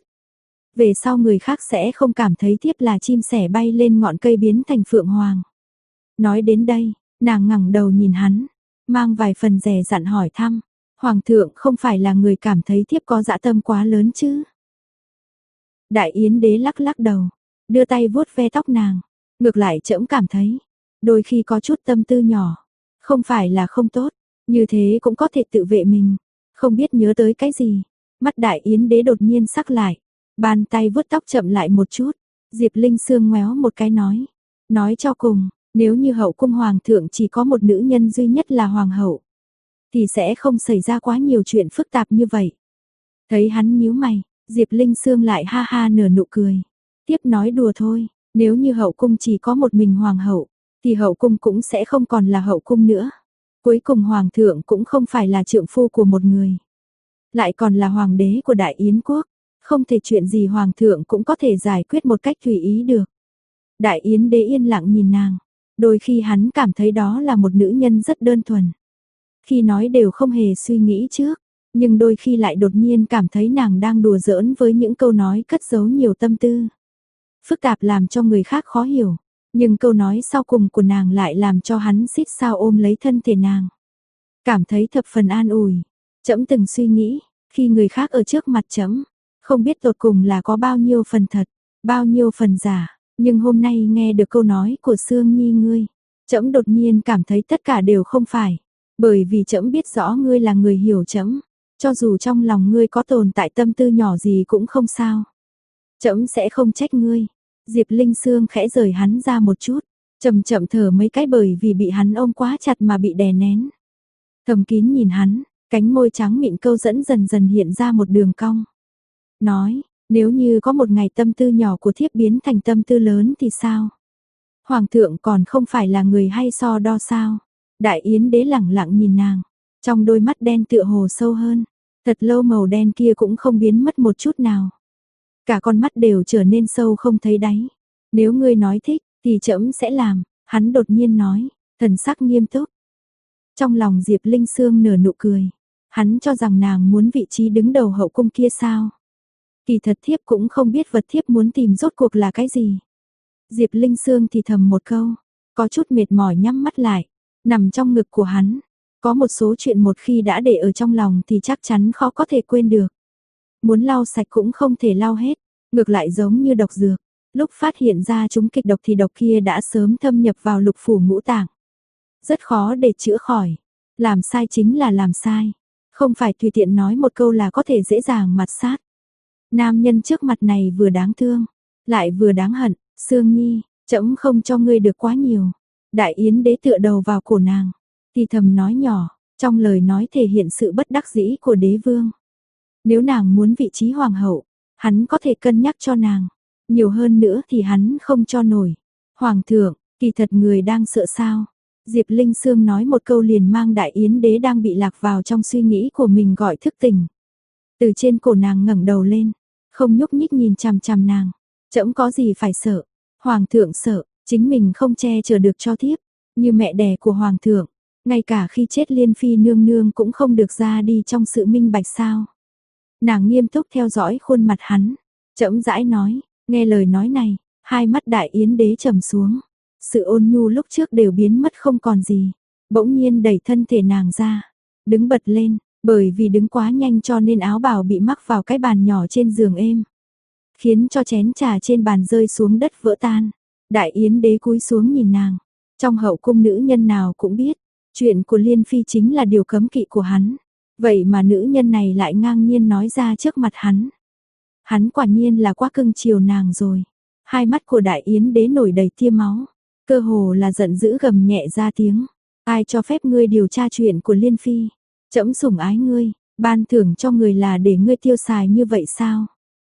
[SPEAKER 1] Về sau người khác sẽ không cảm thấy thiếp là chim sẻ bay lên ngọn cây biến thành phượng hoàng. Nói đến đây, nàng ngẩng đầu nhìn hắn, mang vài phần dè dặn hỏi thăm. Hoàng thượng không phải là người cảm thấy thiếp có dã tâm quá lớn chứ? Đại Yến Đế lắc lắc đầu, đưa tay vuốt ve tóc nàng. Ngược lại trẫm cảm thấy, đôi khi có chút tâm tư nhỏ, không phải là không tốt, như thế cũng có thể tự vệ mình. Không biết nhớ tới cái gì, mắt Đại Yến Đế đột nhiên sắc lại, bàn tay vuốt tóc chậm lại một chút. Diệp Linh Sương ngoéo một cái nói cho cùng, nếu như hậu cung hoàng thượng chỉ có một nữ nhân duy nhất là hoàng hậu, thì sẽ không xảy ra quá nhiều chuyện phức tạp như vậy. Thấy hắn nhíu mày, Diệp Linh Sương lại ha ha nở nụ cười. Tiếp nói đùa thôi, nếu như hậu cung chỉ có một mình hoàng hậu, thì hậu cung cũng sẽ không còn là hậu cung nữa. Cuối cùng hoàng thượng cũng không phải là trượng phu của một người, lại còn là hoàng đế của Đại Yến Quốc. Không thể chuyện gì hoàng thượng cũng có thể giải quyết một cách tùy ý được. Đại Yến Đế yên lặng nhìn nàng, đôi khi hắn cảm thấy đó là một nữ nhân rất đơn thuần. Khi nói đều không hề suy nghĩ trước, nhưng đôi khi lại đột nhiên cảm thấy nàng đang đùa giỡn với những câu nói cất giấu nhiều tâm tư. Phức tạp làm cho người khác khó hiểu, nhưng câu nói sau cùng của nàng lại làm cho hắn xít sao ôm lấy thân thể nàng. Cảm thấy thập phần an ủi. Trẫm từng suy nghĩ, khi người khác ở trước mặt trẫm, không biết tột cùng là có bao nhiêu phần thật, bao nhiêu phần giả, nhưng hôm nay nghe được câu nói của Sương Nhi ngươi, trẫm đột nhiên cảm thấy tất cả đều không phải, bởi vì trẫm biết rõ ngươi là người hiểu trẫm, cho dù trong lòng ngươi có tồn tại tâm tư nhỏ gì cũng không sao. Trẫm sẽ không trách ngươi. Diệp Linh Sương khẽ rời hắn ra một chút, chậm chậm thở mấy cái bởi vì bị hắn ôm quá chặt mà bị đè nén. Thầm kín nhìn hắn, Cánh môi trắng mịn câu dẫn dần dần hiện ra một đường cong. Nói, nếu như có một ngày tâm tư nhỏ của thiếp biến thành tâm tư lớn thì sao? Hoàng thượng còn không phải là người hay so đo sao? Đại Yến đế lẳng lặng nhìn nàng, trong đôi mắt đen tựa hồ sâu hơn, thật lâu màu đen kia cũng không biến mất một chút nào. Cả con mắt đều trở nên sâu không thấy đáy. Nếu ngươi nói thích, thì trẫm sẽ làm, hắn đột nhiên nói, thần sắc nghiêm túc. Trong lòng Diệp Linh Sương nở nụ cười, hắn cho rằng nàng muốn vị trí đứng đầu hậu cung kia sao? Kỳ thật thiếp cũng không biết vật thiếp muốn tìm rốt cuộc là cái gì. Diệp Linh Sương thì thầm một câu, có chút mệt mỏi nhắm mắt lại, nằm trong ngực của hắn. Có một số chuyện một khi đã để ở trong lòng thì chắc chắn khó có thể quên được. Muốn lau sạch cũng không thể lau hết, ngược lại giống như độc dược. Lúc phát hiện ra chúng kịch độc thì độc kia đã sớm thâm nhập vào lục phủ ngũ tạng. Rất khó để chữa khỏi. Làm sai chính là làm sai. Không phải tùy tiện nói một câu là có thể dễ dàng mạt sát. Nam nhân trước mặt này vừa đáng thương, lại vừa đáng hận. Sương Nhi, trẫm không cho ngươi được quá nhiều. Đại Yến đế tựa đầu vào cổ nàng, thì thầm nói nhỏ, trong lời nói thể hiện sự bất đắc dĩ của đế vương. Nếu nàng muốn vị trí hoàng hậu, hắn có thể cân nhắc cho nàng. Nhiều hơn nữa thì hắn không cho nổi. Hoàng thượng, kỳ thật người đang sợ sao? Diệp Linh Sương nói một câu liền mang Đại Yến đế đang bị lạc vào trong suy nghĩ của mình gọi thức tỉnh. Từ trên cổ nàng ngẩng đầu lên, không nhúc nhích nhìn chằm chằm nàng. Trẫm có gì phải sợ? Hoàng thượng sợ, chính mình không che chở được cho thiếp, như mẹ đẻ của hoàng thượng, ngay cả khi chết Liên phi nương nương cũng không được ra đi trong sự minh bạch sao? Nàng nghiêm túc theo dõi khuôn mặt hắn, chậm rãi nói, nghe lời nói này, hai mắt Đại Yến đế trầm xuống, sự ôn nhu lúc trước đều biến mất không còn gì, bỗng nhiên đẩy thân thể nàng ra, đứng bật lên, bởi vì đứng quá nhanh cho nên áo bào bị mắc vào cái bàn nhỏ trên giường êm, khiến cho chén trà trên bàn rơi xuống đất vỡ tan. Đại Yến đế cúi xuống nhìn nàng, trong hậu cung nữ nhân nào cũng biết, chuyện của Liên phi chính là điều cấm kỵ của hắn. Vậy mà nữ nhân này lại ngang nhiên nói ra trước mặt hắn. Hắn quả nhiên là quá cưng chiều nàng rồi. Hai mắt của Đại Yến đế nổi đầy tia máu, cơ hồ là giận dữ gầm nhẹ ra tiếng. Ai cho phép ngươi điều tra chuyện của Liên phi? Trẫm sủng ái ngươi, ban thưởng cho người là để ngươi tiêu xài như vậy sao?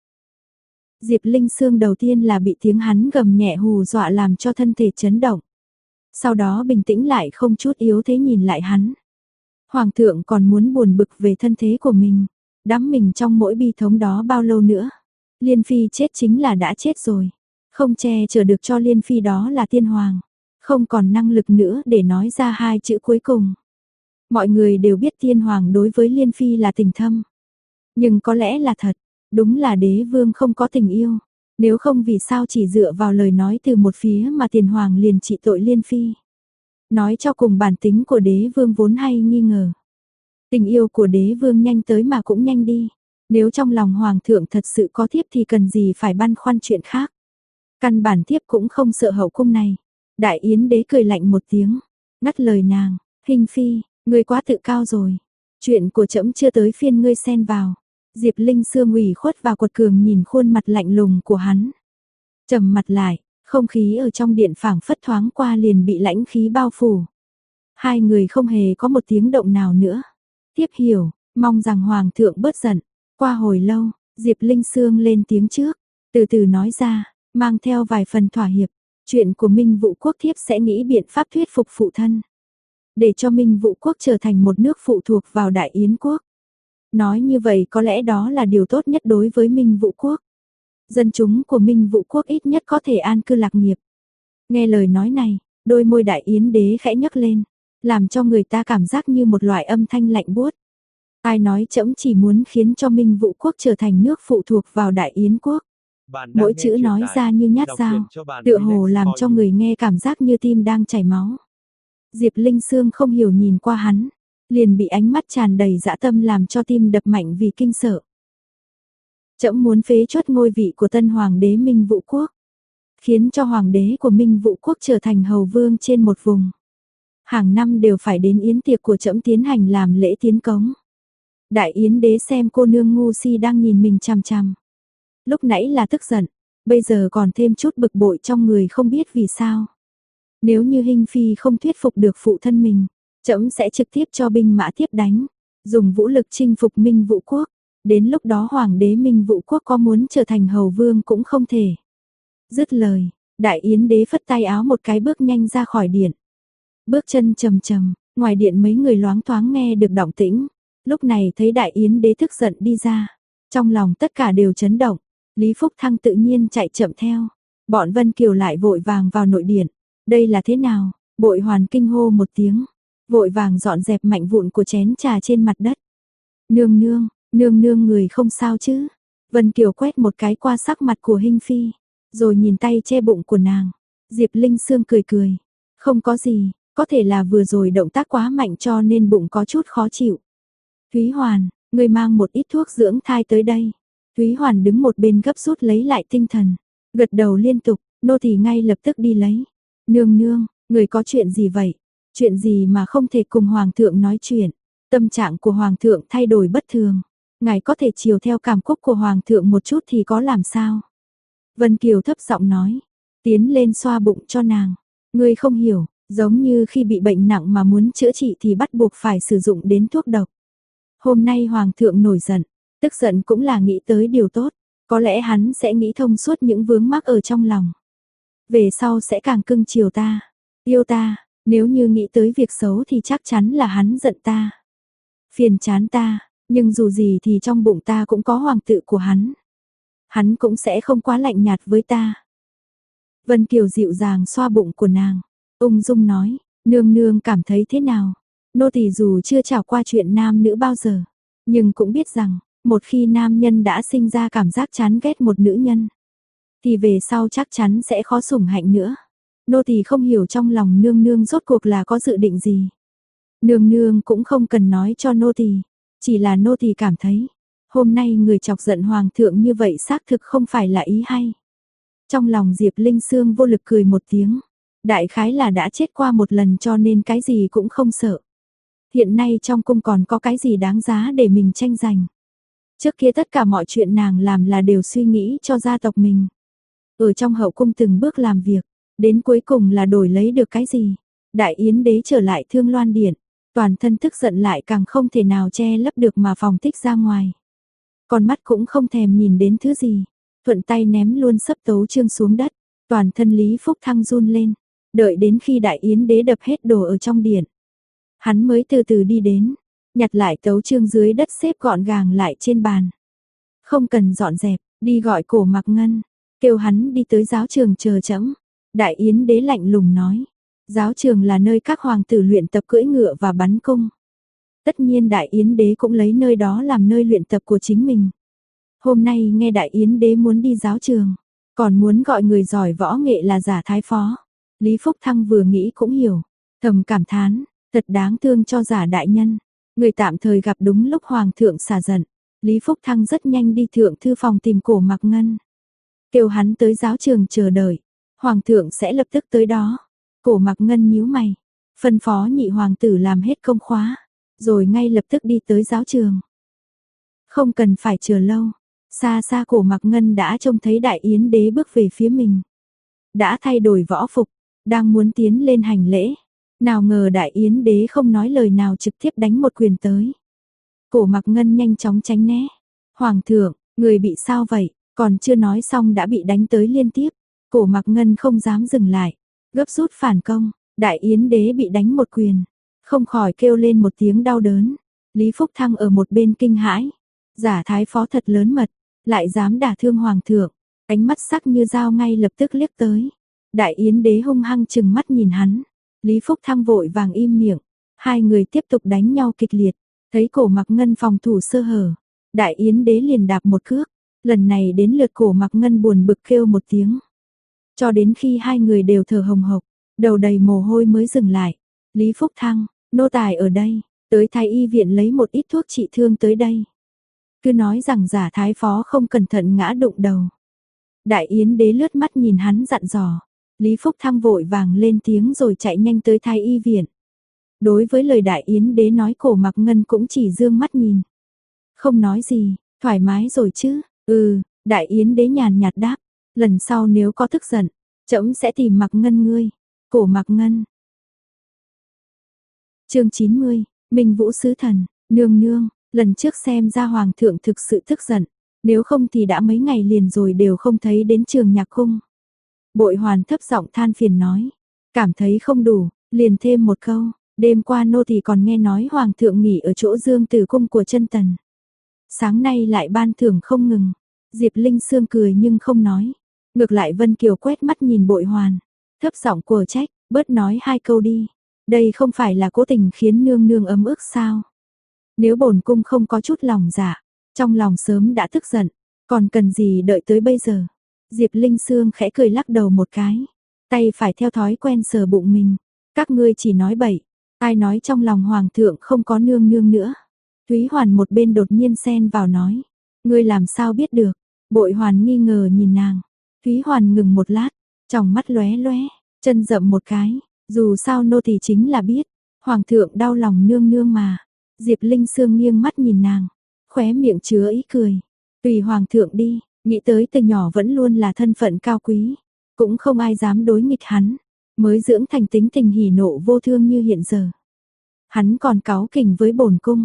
[SPEAKER 1] Diệp Linh Sương đầu tiên là bị tiếng hắn gầm nhẹ hù dọa làm cho thân thể chấn động. Sau đó bình tĩnh lại không chút yếu thế nhìn lại hắn. Hoàng thượng còn muốn buồn bực về thân thế của mình, đắm mình trong mỗi bi thống đó bao lâu nữa. Liên phi chết chính là đã chết rồi, không che chở được cho Liên phi đó là tiên hoàng, không còn năng lực nữa để nói ra hai chữ cuối cùng. Mọi người đều biết tiên hoàng đối với Liên phi là tình thâm, nhưng có lẽ là thật, đúng là đế vương không có tình yêu, nếu không vì sao chỉ dựa vào lời nói từ một phía mà tiền hoàng liền trị tội Liên phi. Nói cho cùng bản tính của đế vương vốn hay nghi ngờ. Tình yêu của đế vương nhanh tới mà cũng nhanh đi. Nếu trong lòng hoàng thượng thật sự có thiếp thì cần gì phải băn khoăn chuyện khác. Căn bản thiếp cũng không sợ hậu cung này. Đại Yến đế cười lạnh một tiếng, ngắt lời nàng, Hình phi, ngươi quá tự cao rồi. Chuyện của trẫm chưa tới phiên ngươi xen vào. Diệp Linh Sương ủy khuất và quật cường nhìn khuôn mặt lạnh lùng của hắn. Trầm mặt lại. Không khí ở trong điện phảng phất thoáng qua liền bị lãnh khí bao phủ. Hai người không hề có một tiếng động nào nữa. Tiếp hiểu, mong rằng hoàng thượng bớt giận. Qua hồi lâu, Diệp Linh Sương lên tiếng trước, từ từ nói ra, mang theo vài phần thỏa hiệp. Chuyện của Minh Vũ Quốc thiếp sẽ nghĩ biện pháp thuyết phục phụ thân. Để cho Minh Vũ Quốc trở thành một nước phụ thuộc vào Đại Yến Quốc. Nói như vậy có lẽ đó là điều tốt nhất đối với Minh Vũ Quốc. Dân chúng của Minh Vũ Quốc ít nhất có thể an cư lạc nghiệp. Nghe lời nói này, đôi môi Đại Yến đế khẽ nhấc lên, làm cho người ta cảm giác như một loại âm thanh lạnh buốt. Ai nói trẫm chỉ muốn khiến cho Minh Vũ Quốc trở thành nước phụ thuộc vào Đại Yến Quốc. Mỗi chữ nói ra như nhát dao, tựa hồ làm cho người nghe cảm giác như tim đang chảy máu. Diệp Linh Sương không hiểu nhìn qua hắn, liền bị ánh mắt tràn đầy dã tâm làm cho tim đập mạnh vì kinh sợ. Trẫm muốn phế truất ngôi vị của tân hoàng đế Minh Vũ Quốc, khiến cho hoàng đế của Minh Vũ Quốc trở thành hầu vương trên một vùng. Hàng năm đều phải đến yến tiệc của trẫm tiến hành làm lễ tiến cống. Đại Yến đế xem cô nương ngu si đang nhìn mình chằm chằm. Lúc nãy là tức giận, bây giờ còn thêm chút bực bội trong người không biết vì sao. Nếu như Hình phi không thuyết phục được phụ thân mình, trẫm sẽ trực tiếp cho binh mã tiếp đánh. dùng vũ lực chinh phục Minh Vũ quốc. Đến lúc đó hoàng đế Minh Vũ quốc có muốn trở thành hầu vương cũng không thể. Dứt lời, Đại Yến đế phất tay áo một cái bước nhanh ra khỏi điện. Bước chân trầm trầm, ngoài điện mấy người loáng thoáng nghe được động tĩnh. Lúc này thấy Đại Yến đế tức giận đi ra. Trong lòng tất cả đều chấn động. Lý Phúc Thăng tự nhiên chạy chậm theo. Bọn Vân Kiều lại vội vàng vào nội điện. Đây là thế nào? Bội Hoàn kinh hô một tiếng. Vội vàng dọn dẹp mảnh vụn của chén trà trên mặt đất. Nương nương người không sao chứ? Vân Kiều quét một cái qua sắc mặt của Hinh Phi. Rồi nhìn tay che bụng của nàng. Diệp Linh Sương cười cười. Không có gì, có thể là vừa rồi động tác quá mạnh cho nên bụng có chút khó chịu. Thúy Hoàn, người mang một ít thuốc dưỡng thai tới đây. Thúy Hoàn đứng một bên gấp rút lấy lại tinh thần. Gật đầu liên tục, nô tỳ ngay lập tức đi lấy. Nương, người có chuyện gì vậy? Chuyện gì mà không thể cùng Hoàng thượng nói chuyện? Tâm trạng của Hoàng thượng thay đổi bất thường. Ngài có thể chiều theo cảm xúc của Hoàng thượng một chút thì có làm sao? Vân Kiều thấp giọng nói, tiến lên xoa bụng cho nàng. Ngươi không hiểu, giống như khi bị bệnh nặng mà muốn chữa trị thì bắt buộc phải sử dụng đến thuốc độc. Hôm nay Hoàng thượng nổi giận, tức giận cũng là nghĩ tới điều tốt. Có lẽ hắn sẽ nghĩ thông suốt những vướng mắc ở trong lòng. Về sau sẽ càng cưng chiều ta, yêu ta, nếu như nghĩ tới việc xấu thì chắc chắn là hắn giận ta. Phiền chán ta, nhưng dù gì thì trong bụng ta cũng có hoàng tự của hắn. Hắn cũng sẽ không quá lạnh nhạt với ta. Vân Kiều dịu dàng xoa bụng của nàng, ung dung nói, nương cảm thấy thế nào? Nô tỳ dù chưa trải qua chuyện nam nữ bao giờ, nhưng cũng biết rằng, một khi nam nhân đã sinh ra cảm giác chán ghét một nữ nhân, thì về sau chắc chắn sẽ khó sủng hạnh nữa. Nô tỳ không hiểu trong lòng nương rốt cuộc là có dự định gì. Nương cũng không cần nói cho nô tỳ, chỉ là nô tỳ cảm thấy, hôm nay người chọc giận hoàng thượng như vậy xác thực không phải là ý hay. Trong lòng Diệp Linh Sương vô lực cười một tiếng, đại khái là đã chết qua một lần cho nên cái gì cũng không sợ. Hiện nay trong cung còn có cái gì đáng giá để mình tranh giành. Trước kia tất cả mọi chuyện nàng làm là đều suy nghĩ cho gia tộc mình. Ở trong hậu cung từng bước làm việc, đến cuối cùng là đổi lấy được cái gì. Đại Yến đế trở lại Thương Loan Điện, toàn thân tức giận lại càng không thể nào che lấp được mà phóng thích ra ngoài. Con mắt cũng không thèm nhìn đến thứ gì, thuận tay ném luôn sấp tấu chương xuống đất, toàn thân Lý Phúc Thăng run lên, đợi đến khi Đại Yến đế đập hết đồ ở trong điện. Hắn mới từ từ đi đến, nhặt lại tấu chương dưới đất xếp gọn gàng lại trên bàn. Không cần dọn dẹp, đi gọi Cổ Mặc Ngân, kêu hắn đi tới giáo trường chờ trẫm. Đại Yến đế lạnh lùng nói, giáo trường là nơi các hoàng tử luyện tập cưỡi ngựa và bắn cung. Tất nhiên Đại Yến đế cũng lấy nơi đó làm nơi luyện tập của chính mình. Hôm nay nghe Đại Yến đế muốn đi giáo trường, còn muốn gọi người giỏi võ nghệ là giả thái phó. Lý Phúc Thăng vừa nghĩ cũng hiểu, thầm cảm thán, thật đáng thương cho giả đại nhân. Người tạm thời gặp đúng lúc hoàng thượng xả giận. Lý Phúc Thăng rất nhanh đi thượng thư phòng tìm Cổ Mặc Ngân. Kêu hắn tới giáo trường chờ đợi, hoàng thượng sẽ lập tức tới đó. Cổ Mặc Ngân nhíu mày, phân phó nhị hoàng tử làm hết công khóa, rồi ngay lập tức đi tới giáo trường. Không cần phải chờ lâu, xa xa Cổ Mặc Ngân đã trông thấy Đại Yến đế bước về phía mình. Đã thay đổi võ phục, đang muốn tiến lên hành lễ. Nào ngờ Đại Yến đế không nói lời nào trực tiếp đánh một quyền tới. Cổ Mặc Ngân nhanh chóng tránh né. Hoàng thượng, người bị sao vậy? Còn chưa nói xong đã bị đánh tới liên tiếp. Cổ Mặc Ngân không dám dừng lại, gấp rút phản công. Đại Yến đế bị đánh một quyền, không khỏi kêu lên một tiếng đau đớn. Lý Phúc Thăng ở một bên kinh hãi. Giả thái phó thật lớn mật, lại dám đả thương hoàng thượng. Ánh mắt sắc như dao ngay lập tức liếc tới. Đại Yến đế hung hăng trừng mắt nhìn hắn. Lý Phúc Thăng vội vàng im miệng. Hai người tiếp tục đánh nhau kịch liệt. Thấy Cổ Mặc Ngân phòng thủ sơ hở, Đại Yến đế liền đạp một cước. Lần này đến lượt Cổ Mặc Ngân buồn bực kêu một tiếng. Cho đến khi hai người đều thở hồng hộc, đầu đầy mồ hôi mới dừng lại. Lý Phúc Thăng, nô tài ở đây, tới thái y viện lấy một ít thuốc trị thương tới đây. Cứ nói rằng giả thái phó không cẩn thận ngã đụng đầu. Đại Yến đế lướt mắt nhìn hắn dặn dò. Lý Phúc Thăng vội vàng lên tiếng rồi chạy nhanh tới thái y viện. Đối với lời Đại Yến đế nói, Cổ Mặc Ngân cũng chỉ dương mắt nhìn. Không nói gì, thoải mái rồi chứ? Đại Yến đế nhàn nhạt đáp, lần sau nếu có tức giận, trẫm sẽ tìm Mặc Ngân ngươi. Cổ Mặc Ngân. Chương 90, Minh Vũ sứ thần. Nương nương, lần trước xem ra hoàng thượng thực sự tức giận, nếu không thì đã mấy ngày liền rồi đều không thấy đến Trường Nhạc cung. Bội Hoàn thấp giọng than phiền nói, cảm thấy không đủ, liền thêm một câu, đêm qua nô tỳ còn nghe nói hoàng thượng nghỉ ở chỗ Dương Tử cung của Chân Tần. Sáng nay lại ban thưởng không ngừng. Diệp Linh Sương cười nhưng không nói. Ngược lại Vân Kiều quét mắt nhìn Bội Hoàn, thấp giọng của trách, bớt nói hai câu đi. Đây không phải là cố tình khiến nương nương ấm ức sao? Nếu bổn cung không có chút lòng dạ, trong lòng sớm đã tức giận, còn cần gì đợi tới bây giờ? Diệp Linh Sương khẽ cười lắc đầu một cái, tay phải theo thói quen sờ bụng mình. Các ngươi chỉ nói bậy, ai nói trong lòng hoàng thượng không có nương nương nữa? Thúy Hoàn một bên đột nhiên xen vào nói, ngươi làm sao biết được? Bội Hoàn nghi ngờ nhìn nàng. Thúy Hoàn ngừng một lát, tròng mắt lóe lóe, chân dậm một cái, dù sao nô tỳ chính là biết, hoàng thượng đau lòng nương nương mà. Diệp Linh Sương nghiêng mắt nhìn nàng, khóe miệng chứa ý cười. Tùy hoàng thượng đi, nghĩ tới từ nhỏ vẫn luôn là thân phận cao quý, cũng không ai dám đối nghịch hắn, mới dưỡng thành tính tình hỉ nộ vô thương như hiện giờ. Hắn còn cáu kỉnh với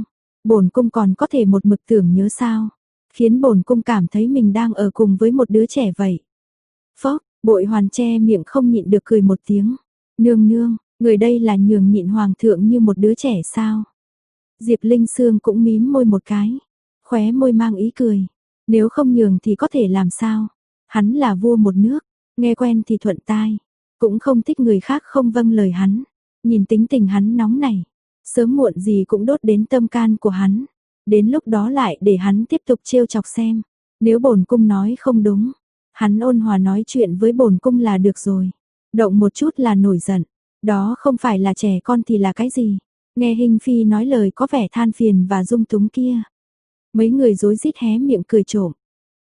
[SPEAKER 1] bổn cung còn có thể một mực tưởng nhớ sao, khiến bổn cung cảm thấy mình đang ở cùng với một đứa trẻ vậy. Phốc, Bội Hoàn che miệng không nhịn được cười một tiếng. Nương nương, người đây là nhường nhịn hoàng thượng như một đứa trẻ sao? Diệp Linh Sương cũng mím môi một cái, khóe môi mang ý cười. Nếu không nhường thì có thể làm sao? Hắn là vua một nước, nghe quen thì thuận tai, cũng không thích người khác không vâng lời hắn. Nhìn tính tình hắn nóng này, sớm muộn gì cũng đốt đến tâm can của hắn. Đến lúc đó lại để hắn tiếp tục trêu chọc xem. Nếu bổn cung nói không đúng, hắn ôn hòa nói chuyện với bổn cung là được rồi. Động một chút là nổi giận, đó không phải là trẻ con thì là cái gì? Nghe Hình Phi nói lời có vẻ than phiền và dung túng kia, mấy người rối rít hé miệng cười trộm.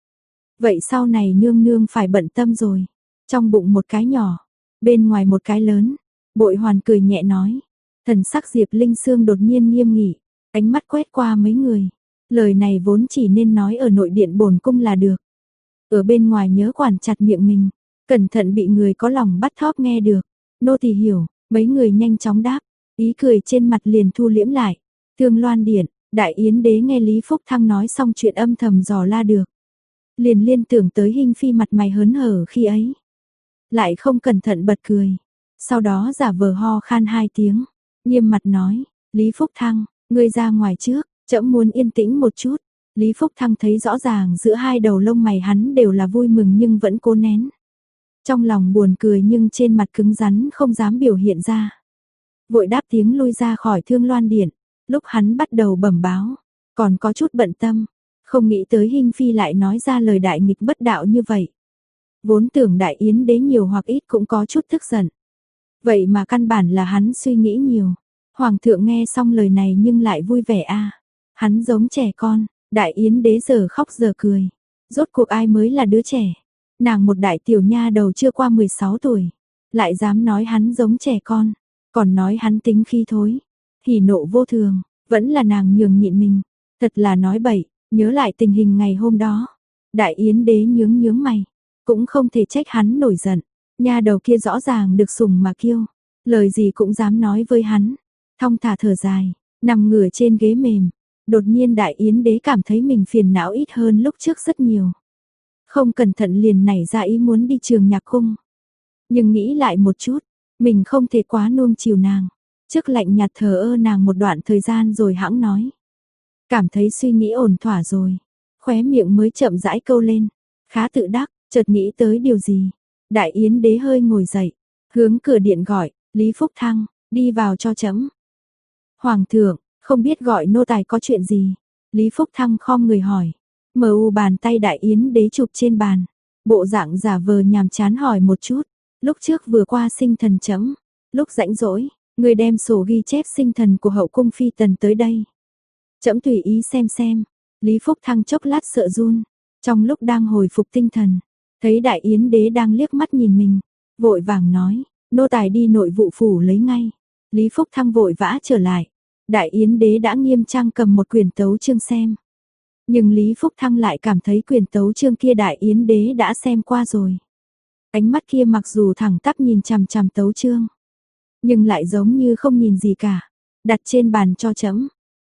[SPEAKER 1] Vậy sau này nương nương phải bận tâm rồi. Trong bụng một cái nhỏ, bên ngoài một cái lớn. Bội Hoàn cười nhẹ nói. Thần sắc Diệp Linh Sương đột nhiên nghiêm nghị, ánh mắt quét qua mấy người. Lời này vốn chỉ nên nói ở nội điện bổn cung là được. Ở bên ngoài nhớ quản chặt miệng mình, cẩn thận bị người có lòng bắt thóp nghe được. Nô tỳ hiểu, mấy người nhanh chóng đáp, ý cười trên mặt liền thu liễm lại. Thương Loan điện, Đại Yến đế nghe Lý Phúc Thăng nói xong chuyện âm thầm dò la được, liền liên tưởng tới Hình Phi mặt mày hớn hở khi ấy, lại không cẩn thận bật cười. Sau đó giả vờ ho khan hai tiếng, nghiêm mặt nói, Lý Phúc Thăng, ngươi ra ngoài trước, trẫm muốn yên tĩnh một chút. Lý Phúc Thăng thấy rõ ràng giữa hai đầu lông mày hắn đều là vui mừng nhưng vẫn cố nén. Trong lòng buồn cười nhưng trên mặt cứng rắn không dám biểu hiện ra. Vội đáp tiếng lui ra khỏi Thương Loan điện. Lúc hắn bắt đầu bẩm báo, còn có chút bận tâm, không nghĩ tới Hình Phi lại nói ra lời đại nghịch bất đạo như vậy. Vốn tưởng Đại Yến đế nhiều hoặc ít cũng có chút tức giận. Vậy mà căn bản là hắn suy nghĩ nhiều. Hoàng thượng nghe xong lời này nhưng lại vui vẻ a. Hắn giống trẻ con, Đại Yến đế giờ khóc giờ cười. Rốt cuộc ai mới là đứa trẻ? Nàng một đại tiểu nha đầu chưa qua 16 tuổi, lại dám nói hắn giống trẻ con, còn nói hắn tính khí thối, hỉ nộ vô thường, vẫn là nàng nhường nhịn mình, thật là nói bậy. Nhớ lại tình hình ngày hôm đó, Đại Yến đế nhướng mày, cũng không thể trách hắn nổi giận. Nha đầu kia rõ ràng được sủng mà kiêu, lời gì cũng dám nói với hắn. Thong thả thở dài, nằm ngửa trên ghế mềm. Đột nhiên Đại Yến đế cảm thấy mình phiền não ít hơn lúc trước rất nhiều. Không cẩn thận liền nảy ra ý muốn đi Trường Nhạc cung. Nhưng nghĩ lại một chút, mình không thể quá nuông chiều nàng. Trước lạnh nhạt thờ ơ nàng một đoạn thời gian rồi hãng nói. Cảm thấy suy nghĩ ổn thỏa rồi, khóe miệng mới chậm rãi câu lên, khá tự đắc, chợt nghĩ tới điều gì. Đại Yến đế hơi ngồi dậy, hướng cửa điện gọi, Lý Phúc Thăng, đi vào cho trẫm. Hoàng thượng, không biết gọi nô tài có chuyện gì. Lý Phúc Thăng khom người hỏi, bàn tay Đại Yến đế chụp trên bàn, bộ dạng giả vờ nhàm chán hỏi một chút. Lúc trước vừa qua sinh thần trẫm, lúc rảnh rỗi, người đem sổ ghi chép sinh thần của hậu cung phi tần tới đây. Trẫm tùy ý xem. Lý Phúc Thăng chốc lát sợ run, trong lúc đang hồi phục tinh thần, thấy Đại Yến đế đang liếc mắt nhìn mình, vội vàng nói, nô tài đi nội vụ phủ lấy ngay. Lý Phúc Thăng vội vã trở lại, Đại Yến đế đã nghiêm trang cầm một quyển tấu chương xem. Nhưng Lý Phúc Thăng lại cảm thấy quyển tấu chương kia Đại Yến đế đã xem qua rồi. Ánh mắt kia mặc dù thẳng tắp nhìn chằm chằm tấu chương, nhưng lại giống như không nhìn gì cả, đặt trên bàn cho trẫm.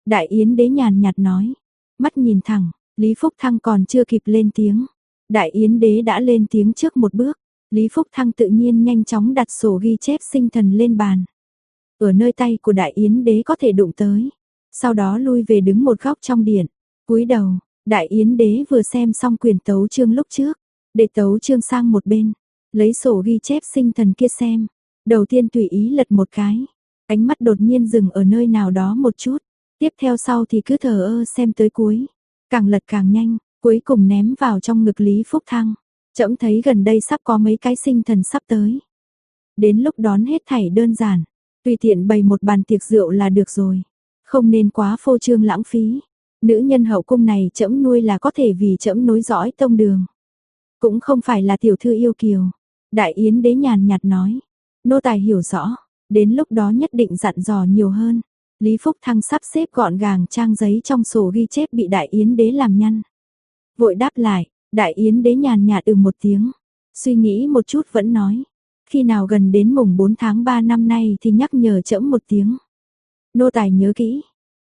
[SPEAKER 1] Đại Yến đế nhàn nhạt nói, mắt nhìn thẳng, Lý Phúc Thăng còn chưa kịp lên tiếng. Đại Yến đế đã lên tiếng trước một bước, Lý Phúc Thăng tự nhiên nhanh chóng đặt sổ ghi chép sinh thần lên bàn. Ở nơi tay của Đại Yến đế có thể đụng tới, sau đó lui về đứng một góc trong điện, cúi đầu. Đại Yến đế vừa xem xong quyển tấu chương lúc trước, để tấu chương sang một bên, lấy sổ ghi chép sinh thần kia xem. Đầu tiên tùy ý lật một cái, ánh mắt đột nhiên dừng ở nơi nào đó một chút, tiếp theo sau thì cứ thờ ơ xem tới cuối, càng lật càng nhanh, cuối cùng ném vào trong ngực Lý Phúc Thăng. Trẫm thấy gần đây sắp có mấy cái sinh thần sắp tới. Đến lúc đón hết thảy đơn giản, tùy tiện bày một bàn tiệc rượu là được rồi, không nên quá phô trương lãng phí. Nữ nhân hậu cung này trẫm nuôi là có thể vì trẫm nối dõi tông đường, cũng không phải là tiểu thư yêu kiều. Đại Yến đế nhàn nhạt nói, nô tài hiểu rõ, đến lúc đó nhất định dặn dò nhiều hơn. Lý Phúc Thăng sắp xếp gọn gàng trang giấy trong sổ ghi chép bị Đại Yến đế làm nhăn. Vội đáp lại, Đại Yến đế nhàn nhạt một tiếng, suy nghĩ một chút vẫn nói, khi nào gần đến mùng 4 tháng 3 năm nay thì nhắc nhở trẫm một tiếng. Nô tài nhớ kỹ.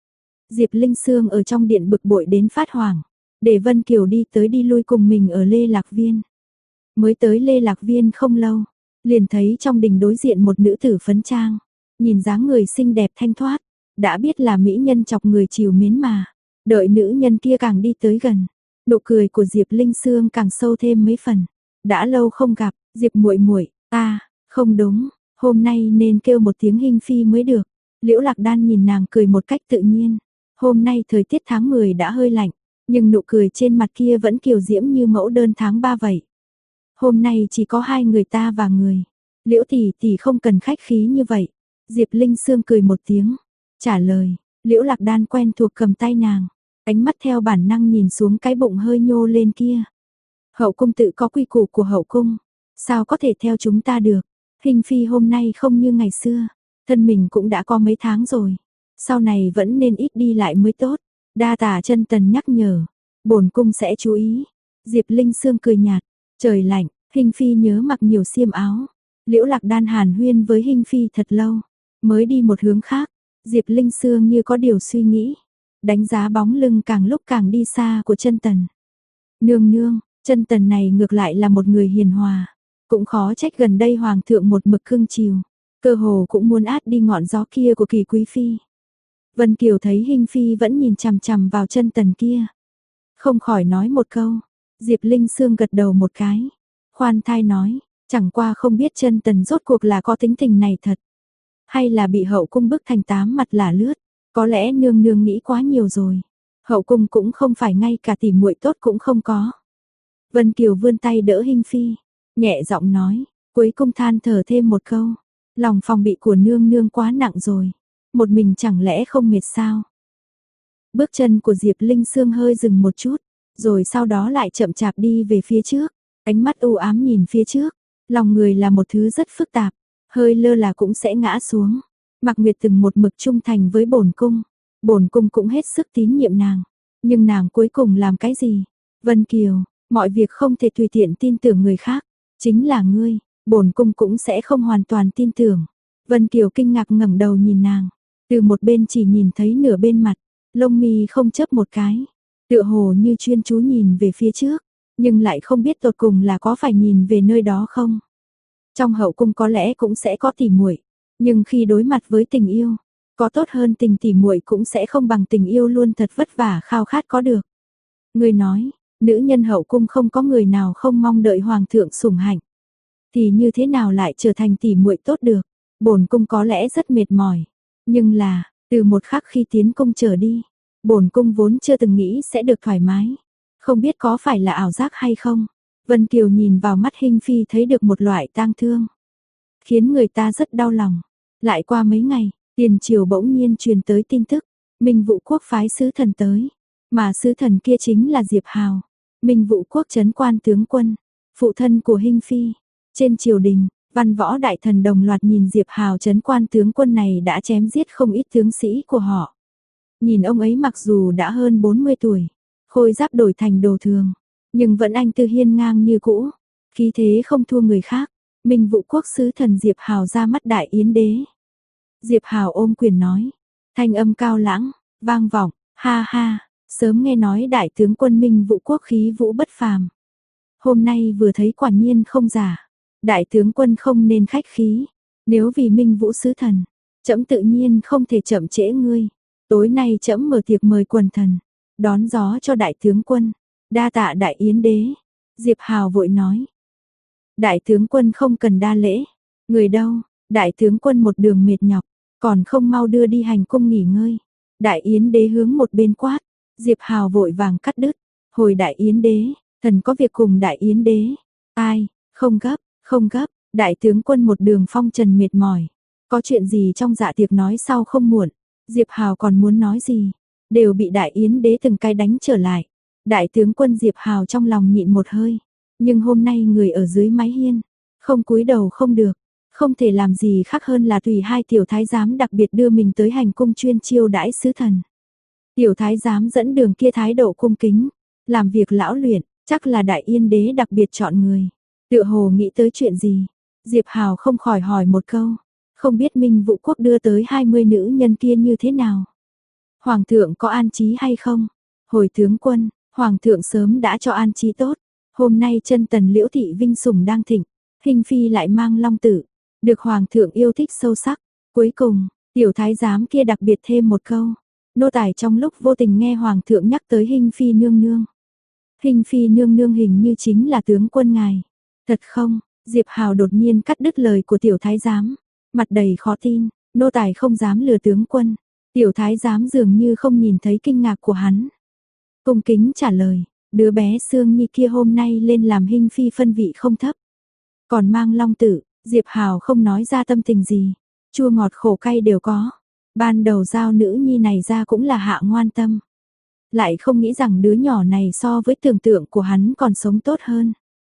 [SPEAKER 1] Diệp Linh Sương ở trong điện bực bội đến phát hoảng, để Vân Kiều đi tới đi lui cùng mình ở Lê Lạc Viên. Mới tới Lê Lạc Viên không lâu, liền thấy trong đình đối diện một nữ tử phấn trang, nhìn dáng người xinh đẹp thanh thoát, đã biết là mỹ nhân chọc người chiều mến mà. Đợi nữ nhân kia càng đi tới gần, nụ cười của Diệp Linh Sương càng sâu thêm mấy phần. Đã lâu không gặp, Diệp muội muội, không đúng, hôm nay nên kêu một tiếng Hinh phi mới được. Liễu Lạc Đan nhìn nàng cười một cách tự nhiên. Hôm nay thời tiết tháng 10 đã hơi lạnh, nhưng nụ cười trên mặt kia vẫn kiều diễm như mẫu đơn tháng 3 vậy. Hôm nay chỉ có hai người ta và người. Liễu tỷ tỷ không cần khách khí như vậy. Diệp Linh Sương cười một tiếng, trả lời. Liễu Lạc Đan quen thuộc cầm tay nàng, ánh mắt theo bản năng nhìn xuống cái bụng hơi nhô lên kia. Hậu cung tự có quy củ của hậu cung, sao có thể theo chúng ta được? Hình phi hôm nay không như ngày xưa, thân mình cũng đã có mấy tháng rồi, sau này vẫn nên ít đi lại mới tốt. Đa tả chân tần nhắc nhở, bổn cung sẽ chú ý. Diệp Linh Sương cười nhạt, trời lạnh, Hình phi nhớ mặc nhiều xiêm áo. Liễu Lạc Đan hàn huyên với Hình phi thật lâu, mới đi một hướng khác. Diệp Linh Sương như có điều suy nghĩ, đánh giá bóng lưng càng lúc càng đi xa của chân tần. Nương nương, chân tần này ngược lại là một người hiền hòa, cũng khó trách gần đây hoàng thượng một mực cưng chiều, cơ hồ cũng muốn át đi ngọn gió kia của Kỳ quý phi. Vân Kiều thấy Hình phi vẫn nhìn chằm chằm vào chân tần kia, không khỏi nói một câu. Diệp Linh Sương gật đầu một cái, khoan thai nói, chẳng qua không biết chân tần rốt cuộc là có tính tình này thật, hay là bị hậu cung bức thành tám mặt lả lướt. Có lẽ nương nương nghĩ quá nhiều rồi, hậu cung cũng không phải ngay cả tỉ muội tốt cũng không có. Vân Kiều vươn tay đỡ Hình phi, nhẹ giọng nói, cuối cùng than thở thêm một câu, lòng phòng bị của nương nương quá nặng rồi, một mình chẳng lẽ không mệt sao? Bước chân của Diệp Linh Sương hơi dừng một chút, rồi sau đó lại chậm chạp đi về phía trước, ánh mắt u ám nhìn phía trước, lòng người là một thứ rất phức tạp, hơi lơ là cũng sẽ ngã xuống. Mạc Nguyệt từng một mực trung thành với bổn cung cũng hết sức tín nhiệm nàng, nhưng nàng cuối cùng làm cái gì? Vân Kiều, mọi việc không thể tùy tiện tin tưởng người khác, chính là ngươi, bổn cung cũng sẽ không hoàn toàn tin tưởng. Vân Kiều kinh ngạc ngẩng đầu nhìn nàng, từ một bên chỉ nhìn thấy nửa bên mặt, lông mi không chớp một cái, tựa hồ như chuyên chú nhìn về phía trước, nhưng lại không biết tột cùng là có phải nhìn về nơi đó không. Trong hậu cung có lẽ cũng sẽ có tỉ muội, nhưng khi đối mặt với tình yêu, có tốt hơn tình tỉ muội cũng sẽ không bằng tình yêu luôn thật vất vả khao khát có được. Người nói, nữ nhân hậu cung không có người nào không mong đợi hoàng thượng sủng hạnh, thì như thế nào lại trở thành tỉ muội tốt được? Bổn cung có lẽ rất mệt mỏi, nhưng là, từ một khắc khi tiến cung trở đi, bổn cung vốn chưa từng nghĩ sẽ được thoải mái, không biết có phải là ảo giác hay không. Vân Kiều nhìn vào mắt Hình phi thấy được một loại tang thương, khiến người ta rất đau lòng. Lại qua mấy ngày, tiền triều bỗng nhiên truyền tới tin tức, Minh Vũ quốc phái sứ thần tới, mà sứ thần kia chính là Diệp Hào, Minh Vũ quốc trấn quan tướng quân, phụ thân của Hình phi. Trên triều đình, văn võ đại thần đồng loạt nhìn Diệp Hào trấn quan tướng quân này đã chém giết không ít tướng sĩ của họ. Nhìn ông ấy mặc dù đã hơn 40 tuổi, khôi giáp đổi thành đồ thường, nhưng vẫn anh tư hiên ngang như cũ, khí thế không thua người khác. Minh Vũ quốc sứ thần Diệp Hào ra mắt Đại Yến đế. Diệp Hào ôm quyền nói, thanh âm cao lãng, vang vọng, ha ha, sớm nghe nói đại tướng quân Minh Vũ quốc khí vũ bất phàm. Hôm nay vừa thấy quả nhiên không giả, đại tướng quân không nên khách khí, nếu vì Minh Vũ sứ thần, trẫm tự nhiên không thể chậm trễ ngươi. Tối nay trẫm mở tiệc mời quần thần, đón gió cho đại tướng quân, đa tạ đại yến đế. Diệp Hào vội nói. Đại tướng quân không cần đa lễ, người đâu, đại tướng quân một đường mệt nhọc, còn không mau đưa đi hành cung nghỉ ngơi. Đại yến đế hướng một bên quát, Diệp Hào vội vàng cắt đứt, hồi đại yến đế, thần có việc cùng đại yến đế. Ai, không gấp, không gấp, đại tướng quân một đường phong trần mệt mỏi, có chuyện gì trong dạ tiệc nói sau không muộn. Diệp Hào còn muốn nói gì, đều bị đại yến đế từng cái đánh trở lại. Đại tướng quân Diệp Hào trong lòng nhịn một hơi, nhưng hôm nay người ở dưới mái hiên, không cúi đầu không được, không thể làm gì khác hơn là tùy hai tiểu thái giám đặc biệt đưa mình tới hành cung chuyên chiêu đãi sứ thần. Tiểu thái giám dẫn đường kia thái độ cung kính, làm việc lão luyện, chắc là đại yên đế đặc biệt chọn người. Tựa hồ nghĩ tới chuyện gì, Diệp Hào không khỏi hỏi một câu, không biết Minh Vũ quốc đưa tới 20 nữ nhân kia như thế nào? Hoàng thượng có an trí hay không? Hồi tướng quân, Hoàng thượng sớm đã cho an trí tốt. Hôm nay chân tần Liễu thị vinh sủng đang thịnh, hình phi lại mang long tử, được Hoàng thượng yêu thích sâu sắc. Cuối cùng, tiểu thái giám kia đặc biệt thêm một câu, nô tài trong lúc vô tình nghe Hoàng thượng nhắc tới hình phi nương nương. Hình phi nương nương hình như chính là tướng quân ngài. Thật không? Diệp Hào đột nhiên cắt đứt lời của tiểu thái giám, mặt đầy khó tin, nô tài không dám lừa tướng quân. Tiểu thái giám dường như không nhìn thấy kinh ngạc của hắn. Cung kính trả lời, đứa bé Sương Nhi kia hôm nay lên làm hình phi phân vị không thấp. Còn mang long tử, Diệp Hào không nói ra tâm tình gì, chua ngọt khổ cay đều có. Ban đầu giao nữ nhi này ra cũng là hạ ngoan tâm. Lại không nghĩ rằng đứa nhỏ này so với tưởng tượng của hắn còn sống tốt hơn.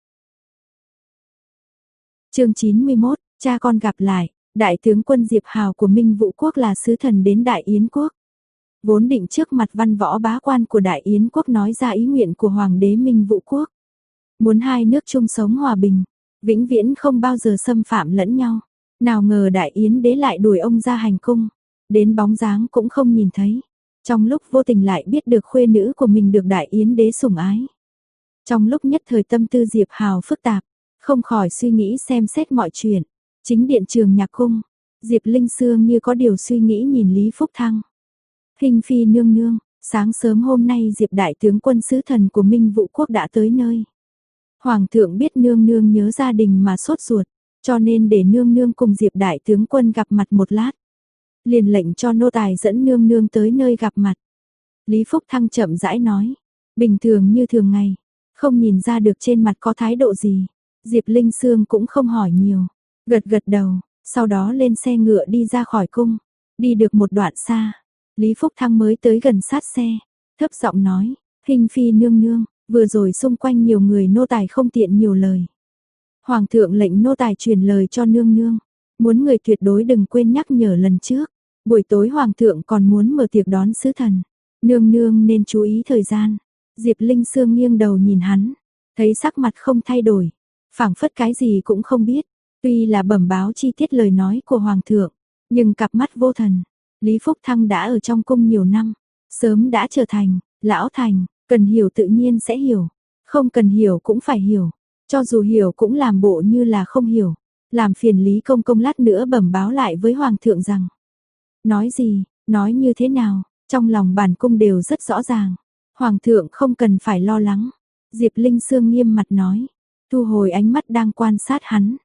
[SPEAKER 1] Chương 91, cha con gặp lại, đại tướng quân Diệp Hào của Minh Vũ quốc là sứ thần đến Đại Yến quốc. Vốn định trước mặt văn võ bá quan của Đại Yến quốc nói ra ý nguyện của Hoàng đế Minh Vũ quốc. Muốn hai nước chung sống hòa bình, vĩnh viễn không bao giờ xâm phạm lẫn nhau. Nào ngờ Đại Yến đế lại đuổi ông ra hành cung, đến bóng dáng cũng không nhìn thấy. Trong lúc vô tình lại biết được khuê nữ của mình được Đại Yến đế sủng ái. Trong lúc nhất thời tâm tư Diệp Hào phức tạp, không khỏi suy nghĩ xem xét mọi chuyện. Chính điện Trường Nhạc cung, Diệp Linh Sương như có điều suy nghĩ nhìn Lý Phúc Thăng. Hình phi nương nương, sáng sớm hôm nay Diệp đại tướng quân sứ thần của Minh Vũ quốc đã tới nơi. Hoàng thượng biết nương nương nhớ gia đình mà sốt ruột, cho nên để nương nương cùng Diệp đại tướng quân gặp mặt một lát. Liền lệnh cho nô tài dẫn nương nương tới nơi gặp mặt. Lý Phúc Thăng chậm rãi nói, bình thường như thường ngày, không nhìn ra được trên mặt có thái độ gì. Diệp Linh Sương cũng không hỏi nhiều, gật gật đầu, sau đó lên xe ngựa đi ra khỏi cung. Đi được một đoạn xa, Lý Phúc Thăng mới tới gần sát xe, thấp giọng nói, hình phi nương nương, vừa rồi xung quanh nhiều người nô tài không tiện nhiều lời. Hoàng thượng lệnh nô tài truyền lời cho nương nương, muốn người tuyệt đối đừng quên nhắc nhở lần trước. Buổi tối Hoàng thượng còn muốn mở tiệc đón sứ thần, nương nương nên chú ý thời gian. Diệp Linh Sương nghiêng đầu nhìn hắn, thấy sắc mặt không thay đổi, phảng phất cái gì cũng không biết. Tuy là bẩm báo chi tiết lời nói của Hoàng thượng, nhưng cặp mắt vô thần. Lý Phúc Thăng đã ở trong cung nhiều năm, sớm đã trở thành lão thành, cần hiểu tự nhiên sẽ hiểu, không cần hiểu cũng phải hiểu, cho dù hiểu cũng làm bộ như là không hiểu, làm phiền Lý công công lát nữa bẩm báo lại với Hoàng thượng rằng. Nói gì, nói như thế nào, trong lòng bản cung đều rất rõ ràng, Hoàng thượng không cần phải lo lắng. Diệp Linh Sương nghiêm mặt nói, thu hồi ánh mắt đang quan sát hắn.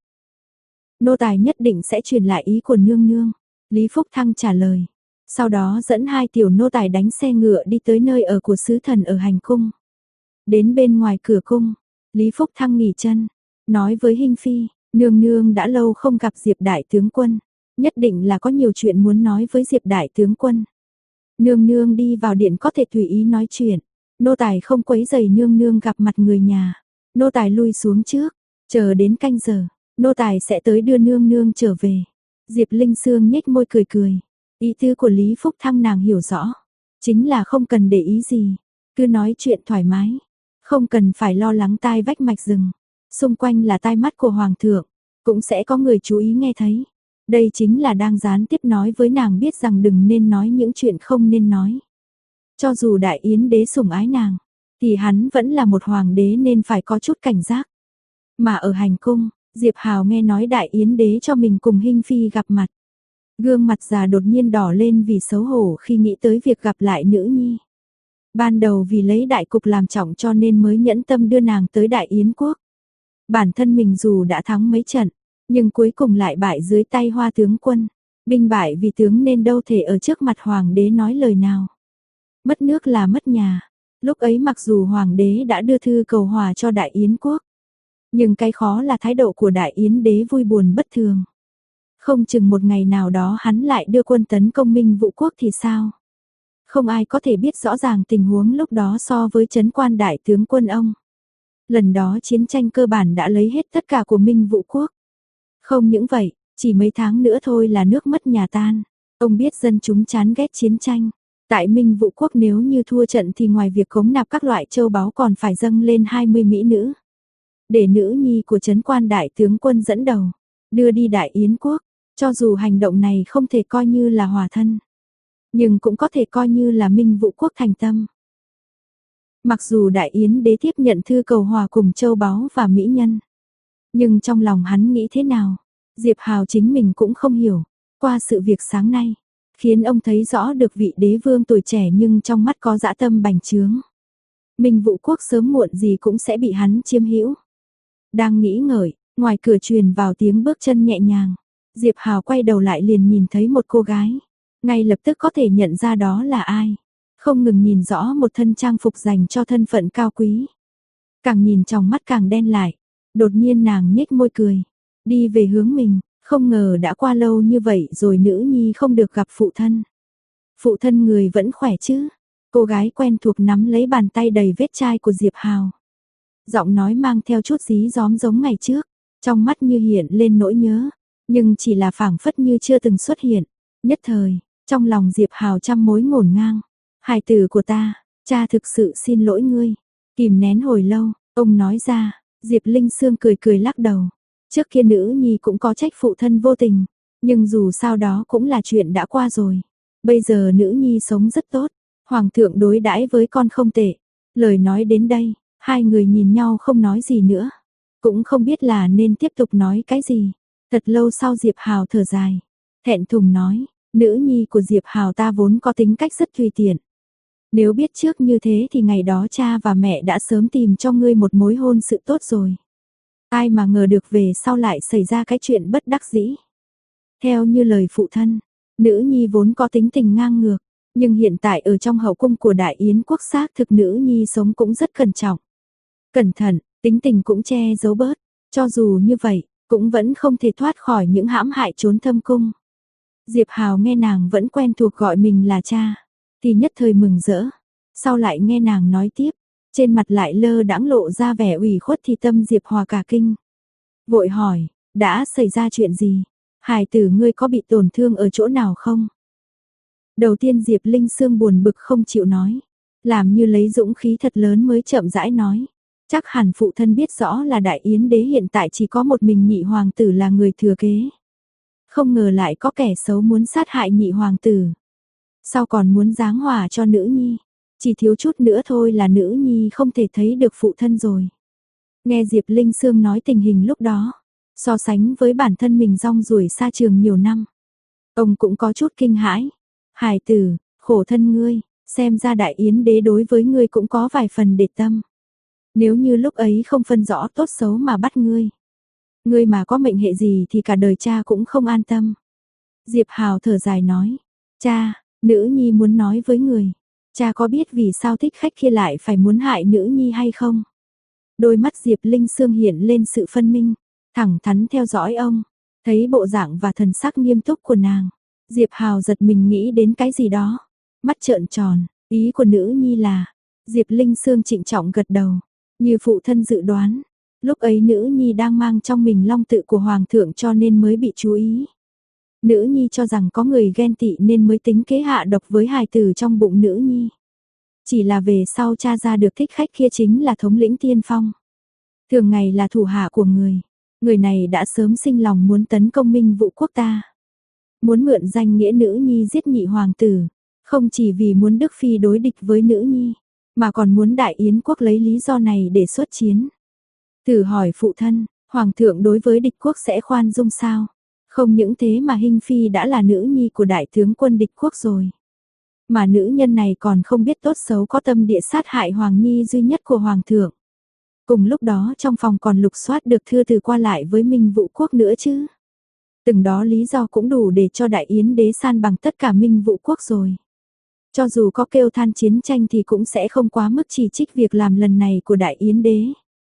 [SPEAKER 1] Nô tài nhất định sẽ truyền lại ý của nương nương. Lý Phúc Thăng trả lời. Sau đó dẫn hai tiểu nô tài đánh xe ngựa đi tới nơi ở của sứ thần ở hành cung. Đến bên ngoài cửa cung, Lý Phúc Thăng nghỉ chân, nói với Hinh Phi, nương nương đã lâu không gặp Diệp đại tướng quân, nhất định là có nhiều chuyện muốn nói với Diệp đại tướng quân. Nương nương đi vào điện có thể tùy ý nói chuyện, nô tài không quấy rầy nương nương gặp mặt người nhà. Nô tài lui xuống trước, chờ đến canh giờ, nô tài sẽ tới đưa nương nương trở về. Diệp Linh Sương nhếch môi cười cười, ý tứ của Lý Phúc Thăng nàng hiểu rõ, chính là không cần để ý gì, cứ nói chuyện thoải mái, không cần phải lo lắng tai vách mạch rừng. Xung quanh là tai mắt của Hoàng thượng, cũng sẽ có người chú ý nghe thấy. Đây chính là đang gián tiếp nói với nàng biết rằng đừng nên nói những chuyện không nên nói. Cho dù đại yến đế sủng ái nàng, thì hắn vẫn là một hoàng đế nên phải có chút cảnh giác. Mà ở hành cung, Diệp Hào nghe nói đại yến đế cho mình cùng Hinh Phi gặp mặt. Gương mặt già đột nhiên đỏ lên vì xấu hổ khi nghĩ tới việc gặp lại nữ nhi. Ban đầu vì lấy đại cục làm trọng cho nên mới nhẫn tâm đưa nàng tới đại yến quốc. Bản thân mình dù đã thắng mấy trận, nhưng cuối cùng lại bại dưới tay Hoa tướng quân. Binh bại vì tướng nên đâu thể ở trước mặt hoàng đế nói lời nào. Mất nước là mất nhà. Lúc ấy mặc dù hoàng đế đã đưa thư cầu hòa cho đại yến quốc, nhưng cái khó là thái độ của đại yến đế vui buồn bất thường. Không chừng một ngày nào đó hắn lại đưa quân tấn công Minh Vũ quốc thì sao? Không ai có thể biết rõ ràng tình huống lúc đó so với trấn quan đại tướng quân ông. Lần đó chiến tranh cơ bản đã lấy hết tất cả của Minh Vũ quốc. Không những vậy, chỉ mấy tháng nữa thôi là nước mất nhà tan. Ông biết dân chúng chán ghét chiến tranh. Tại Minh Vũ quốc nếu như thua trận thì ngoài việc cống nạp các loại châu báu còn phải dâng lên 20 mỹ nữ. Để nữ nhi của trấn quan đại tướng quân dẫn đầu, đưa đi đại yến quốc. Cho dù hành động này không thể coi như là hòa thân, nhưng cũng có thể coi như là Minh Vũ quốc thành tâm. Mặc dù đại yến đế tiếp nhận thư cầu hòa cùng châu báu và mỹ nhân, nhưng trong lòng hắn nghĩ thế nào, Diệp Hào chính mình cũng không hiểu. Qua sự việc sáng nay, khiến ông thấy rõ được vị đế vương tuổi trẻ nhưng trong mắt có dã tâm bành trướng. Minh Vũ quốc sớm muộn gì cũng sẽ bị hắn chiếm hữu. Đang nghĩ ngợi, ngoài cửa truyền vào tiếng bước chân nhẹ nhàng. Diệp Hào quay đầu lại liền nhìn thấy một cô gái. Ngay lập tức có thể nhận ra đó là ai. Không ngừng nhìn rõ một thân trang phục dành cho thân phận cao quý. Càng nhìn trong mắt càng đen lại. Đột nhiên nàng nhếch môi cười. Đi về hướng mình. Không ngờ đã qua lâu như vậy rồi nữ nhi không được gặp phụ thân. Phụ thân người vẫn khỏe chứ? Cô gái quen thuộc nắm lấy bàn tay đầy vết chai của Diệp Hào. Giọng nói mang theo chút dí dóm giống ngày trước. Trong mắt như hiện lên nỗi nhớ. Nhưng chỉ là phảng phất như chưa từng xuất hiện. Nhất thời, trong lòng Diệp Hào trăm mối ngổn ngang. Hài tử của ta, cha thực sự xin lỗi ngươi. Kìm nén hồi lâu, ông nói ra. Diệp Linh Sương cười cười lắc đầu. Trước kia nữ nhi cũng có trách phụ thân vô tình. Nhưng dù sao đó cũng là chuyện đã qua rồi. Bây giờ nữ nhi sống rất tốt. Hoàng thượng đối đãi với con không tệ. Lời nói đến đây, hai người nhìn nhau không nói gì nữa. Cũng không biết là nên tiếp tục nói cái gì. Thật lâu sau Diệp Hào thở dài, thẹn thùng nói, nữ nhi của Diệp Hào ta vốn có tính cách rất tùy tiện. Nếu biết trước như thế thì ngày đó cha và mẹ đã sớm tìm cho ngươi một mối hôn sự tốt rồi. Ai mà ngờ được về sau lại xảy ra cái chuyện bất đắc dĩ. Theo như lời phụ thân, nữ nhi vốn có tính tình ngang ngược, nhưng hiện tại ở trong hậu cung của Đại Yến quốc xác thực nữ nhi sống cũng rất cẩn trọng. Cẩn thận, tính tình cũng che giấu bớt, cho dù như vậy, cũng vẫn không thể thoát khỏi những hãm hại trốn thâm cung. Diệp Hào nghe nàng vẫn quen thuộc gọi mình là cha, thì nhất thời mừng rỡ. Sau lại nghe nàng nói tiếp, trên mặt lại lơ đãng lộ ra vẻ ủy khuất thì tâm Diệp Hòa cả kinh. Vội hỏi, đã xảy ra chuyện gì? Hài tử ngươi có bị tổn thương ở chỗ nào không? Đầu tiên Diệp Linh Sương buồn bực không chịu nói, làm như lấy dũng khí thật lớn mới chậm rãi nói. Chắc hẳn phụ thân biết rõ là Đại Yến đế hiện tại chỉ có một mình nhị hoàng tử là người thừa kế. Không ngờ lại có kẻ xấu muốn sát hại nhị hoàng tử. Sao còn muốn giáng hỏa cho nữ nhi? Chỉ thiếu chút nữa thôi là nữ nhi không thể thấy được phụ thân rồi. Nghe Diệp Linh Sương nói tình hình lúc đó, so sánh với bản thân mình rong ruổi xa trường nhiều năm. Ông cũng có chút kinh hãi. Hài tử, khổ thân ngươi, xem ra Đại Yến đế đối với ngươi cũng có vài phần để tâm. Nếu như lúc ấy không phân rõ tốt xấu mà bắt ngươi. Ngươi mà có mệnh hệ gì thì cả đời cha cũng không an tâm. Diệp Hào thở dài nói. Cha, nữ nhi muốn nói với người. Cha có biết vì sao thích khách kia lại phải muốn hại nữ nhi hay không? Đôi mắt Diệp Linh Sương hiện lên sự phân minh. Thẳng thắn theo dõi ông. Thấy bộ dạng và thần sắc nghiêm túc của nàng. Diệp Hào giật mình nghĩ đến cái gì đó. Mắt trợn tròn. Ý của nữ nhi là. Diệp Linh Sương trịnh trọng gật đầu. Như phụ thân dự đoán, lúc ấy nữ nhi đang mang trong mình long tự của hoàng thượng cho nên mới bị chú ý. Nữ nhi cho rằng có người ghen tị nên mới tính kế hạ độc với hài tử trong bụng nữ nhi. Chỉ là về sau tra ra được thích khách kia chính là thống lĩnh tiên phong. Thường ngày là thủ hạ của người. Người này đã sớm sinh lòng muốn tấn công Minh Vũ quốc ta. Muốn mượn danh nghĩa nữ nhi giết nhị hoàng tử. Không chỉ vì muốn Đức Phi đối địch với nữ nhi, mà còn muốn Đại Yến quốc lấy lý do này để xuất chiến. Thử hỏi phụ thân, Hoàng thượng đối với địch quốc sẽ khoan dung sao? Không những thế mà Hinh Phi đã là nữ nhi của đại tướng quân địch quốc rồi. Mà nữ nhân này còn không biết tốt xấu có tâm địa sát hại Hoàng Nhi duy nhất của Hoàng thượng. Cùng lúc đó trong phòng còn lục soát được thư từ qua lại với Minh Vũ quốc nữa chứ. Từng đó lý do cũng đủ để cho Đại Yến đế san bằng tất cả Minh Vũ quốc rồi. Cho dù có kêu than chiến tranh thì cũng sẽ không quá mức chỉ trích việc làm lần này của Đại Yến đế.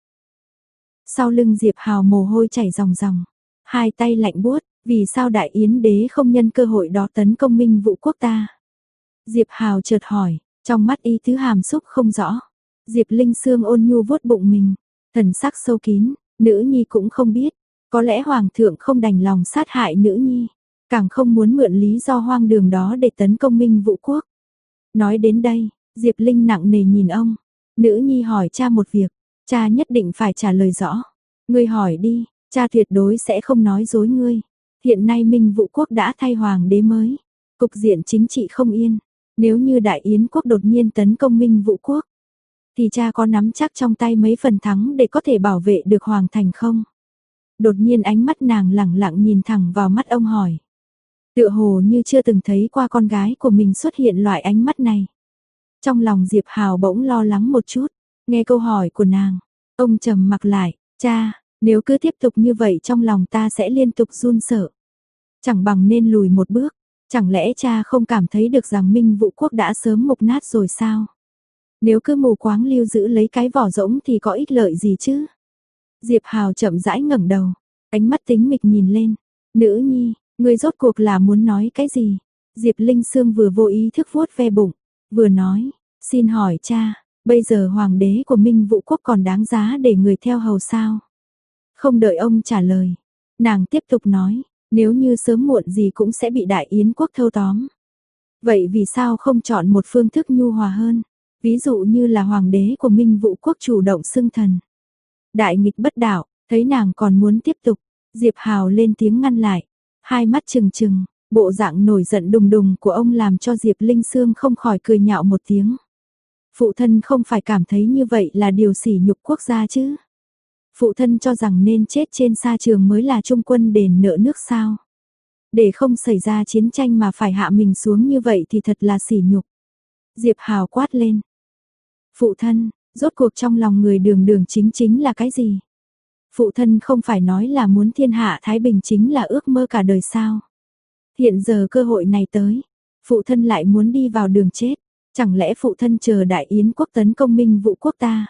[SPEAKER 1] Sau lưng Diệp Hào mồ hôi chảy ròng ròng, hai tay lạnh buốt, vì sao Đại Yến đế không nhân cơ hội đó tấn công Minh Vũ quốc ta? Diệp Hào chợt hỏi, trong mắt ý tứ hàm xúc không rõ. Diệp Linh Sương ôn nhu vuốt bụng mình, thần sắc sâu kín, nữ nhi cũng không biết, có lẽ Hoàng thượng không đành lòng sát hại nữ nhi, càng không muốn mượn lý do hoang đường đó để tấn công Minh Vũ quốc. Nói đến đây, Diệp Linh nặng nề nhìn ông, nữ nhi hỏi cha một việc, cha nhất định phải trả lời rõ. Ngươi hỏi đi, cha tuyệt đối sẽ không nói dối ngươi. Hiện nay Minh Vũ quốc đã thay hoàng đế mới, cục diện chính trị không yên. Nếu như Đại Yến quốc đột nhiên tấn công Minh Vũ quốc, thì cha có nắm chắc trong tay mấy phần thắng để có thể bảo vệ được hoàng thành không? Đột nhiên ánh mắt nàng lẳng lặng nhìn thẳng vào mắt ông hỏi. Tựa hồ như chưa từng thấy qua con gái của mình xuất hiện loại ánh mắt này. Trong lòng Diệp Hào bỗng lo lắng một chút, nghe câu hỏi của nàng, ông trầm mặc lại, cha, nếu cứ tiếp tục như vậy trong lòng ta sẽ liên tục run sợ. Chẳng bằng nên lùi một bước, chẳng lẽ cha không cảm thấy được rằng Minh Vũ quốc đã sớm mục nát rồi sao? Nếu cứ mù quáng lưu giữ lấy cái vỏ rỗng thì có ích lợi gì chứ? Diệp Hào chậm rãi ngẩng đầu, ánh mắt tính mịch nhìn lên, nữ nhi, ngươi rốt cuộc là muốn nói cái gì? Diệp Linh Sương vừa vô ý thức vuốt ve bụng, vừa nói, xin hỏi cha, bây giờ hoàng đế của Minh Vũ quốc còn đáng giá để người theo hầu sao? Không đợi ông trả lời, nàng tiếp tục nói, nếu như sớm muộn gì cũng sẽ bị Đại Yến quốc thâu tóm. Vậy vì sao không chọn một phương thức nhu hòa hơn? Ví dụ như là hoàng đế của Minh Vũ quốc chủ động xưng thần. Đại nghịch bất đạo, thấy nàng còn muốn tiếp tục, Diệp Hào lên tiếng ngăn lại, hai mắt trừng trừng, bộ dạng nổi giận đùng đùng của ông làm cho Diệp Linh Sương không khỏi cười nhạo một tiếng. Phụ thân không phải cảm thấy như vậy là điều sỉ nhục quốc gia chứ? Phụ thân cho rằng nên chết trên sa trường mới là trung quân đền nợ nước sao? Để không xảy ra chiến tranh mà phải hạ mình xuống như vậy thì thật là sỉ nhục. Diệp Hào quát lên. Phụ thân, rốt cuộc trong lòng người đường đường chính chính là cái gì? Phụ thân không phải nói là muốn thiên hạ thái bình chính là ước mơ cả đời sao? Hiện giờ cơ hội này tới, phụ thân lại muốn đi vào đường chết, chẳng lẽ phụ thân chờ Đại Yến quốc tấn công Minh Vũ quốc ta?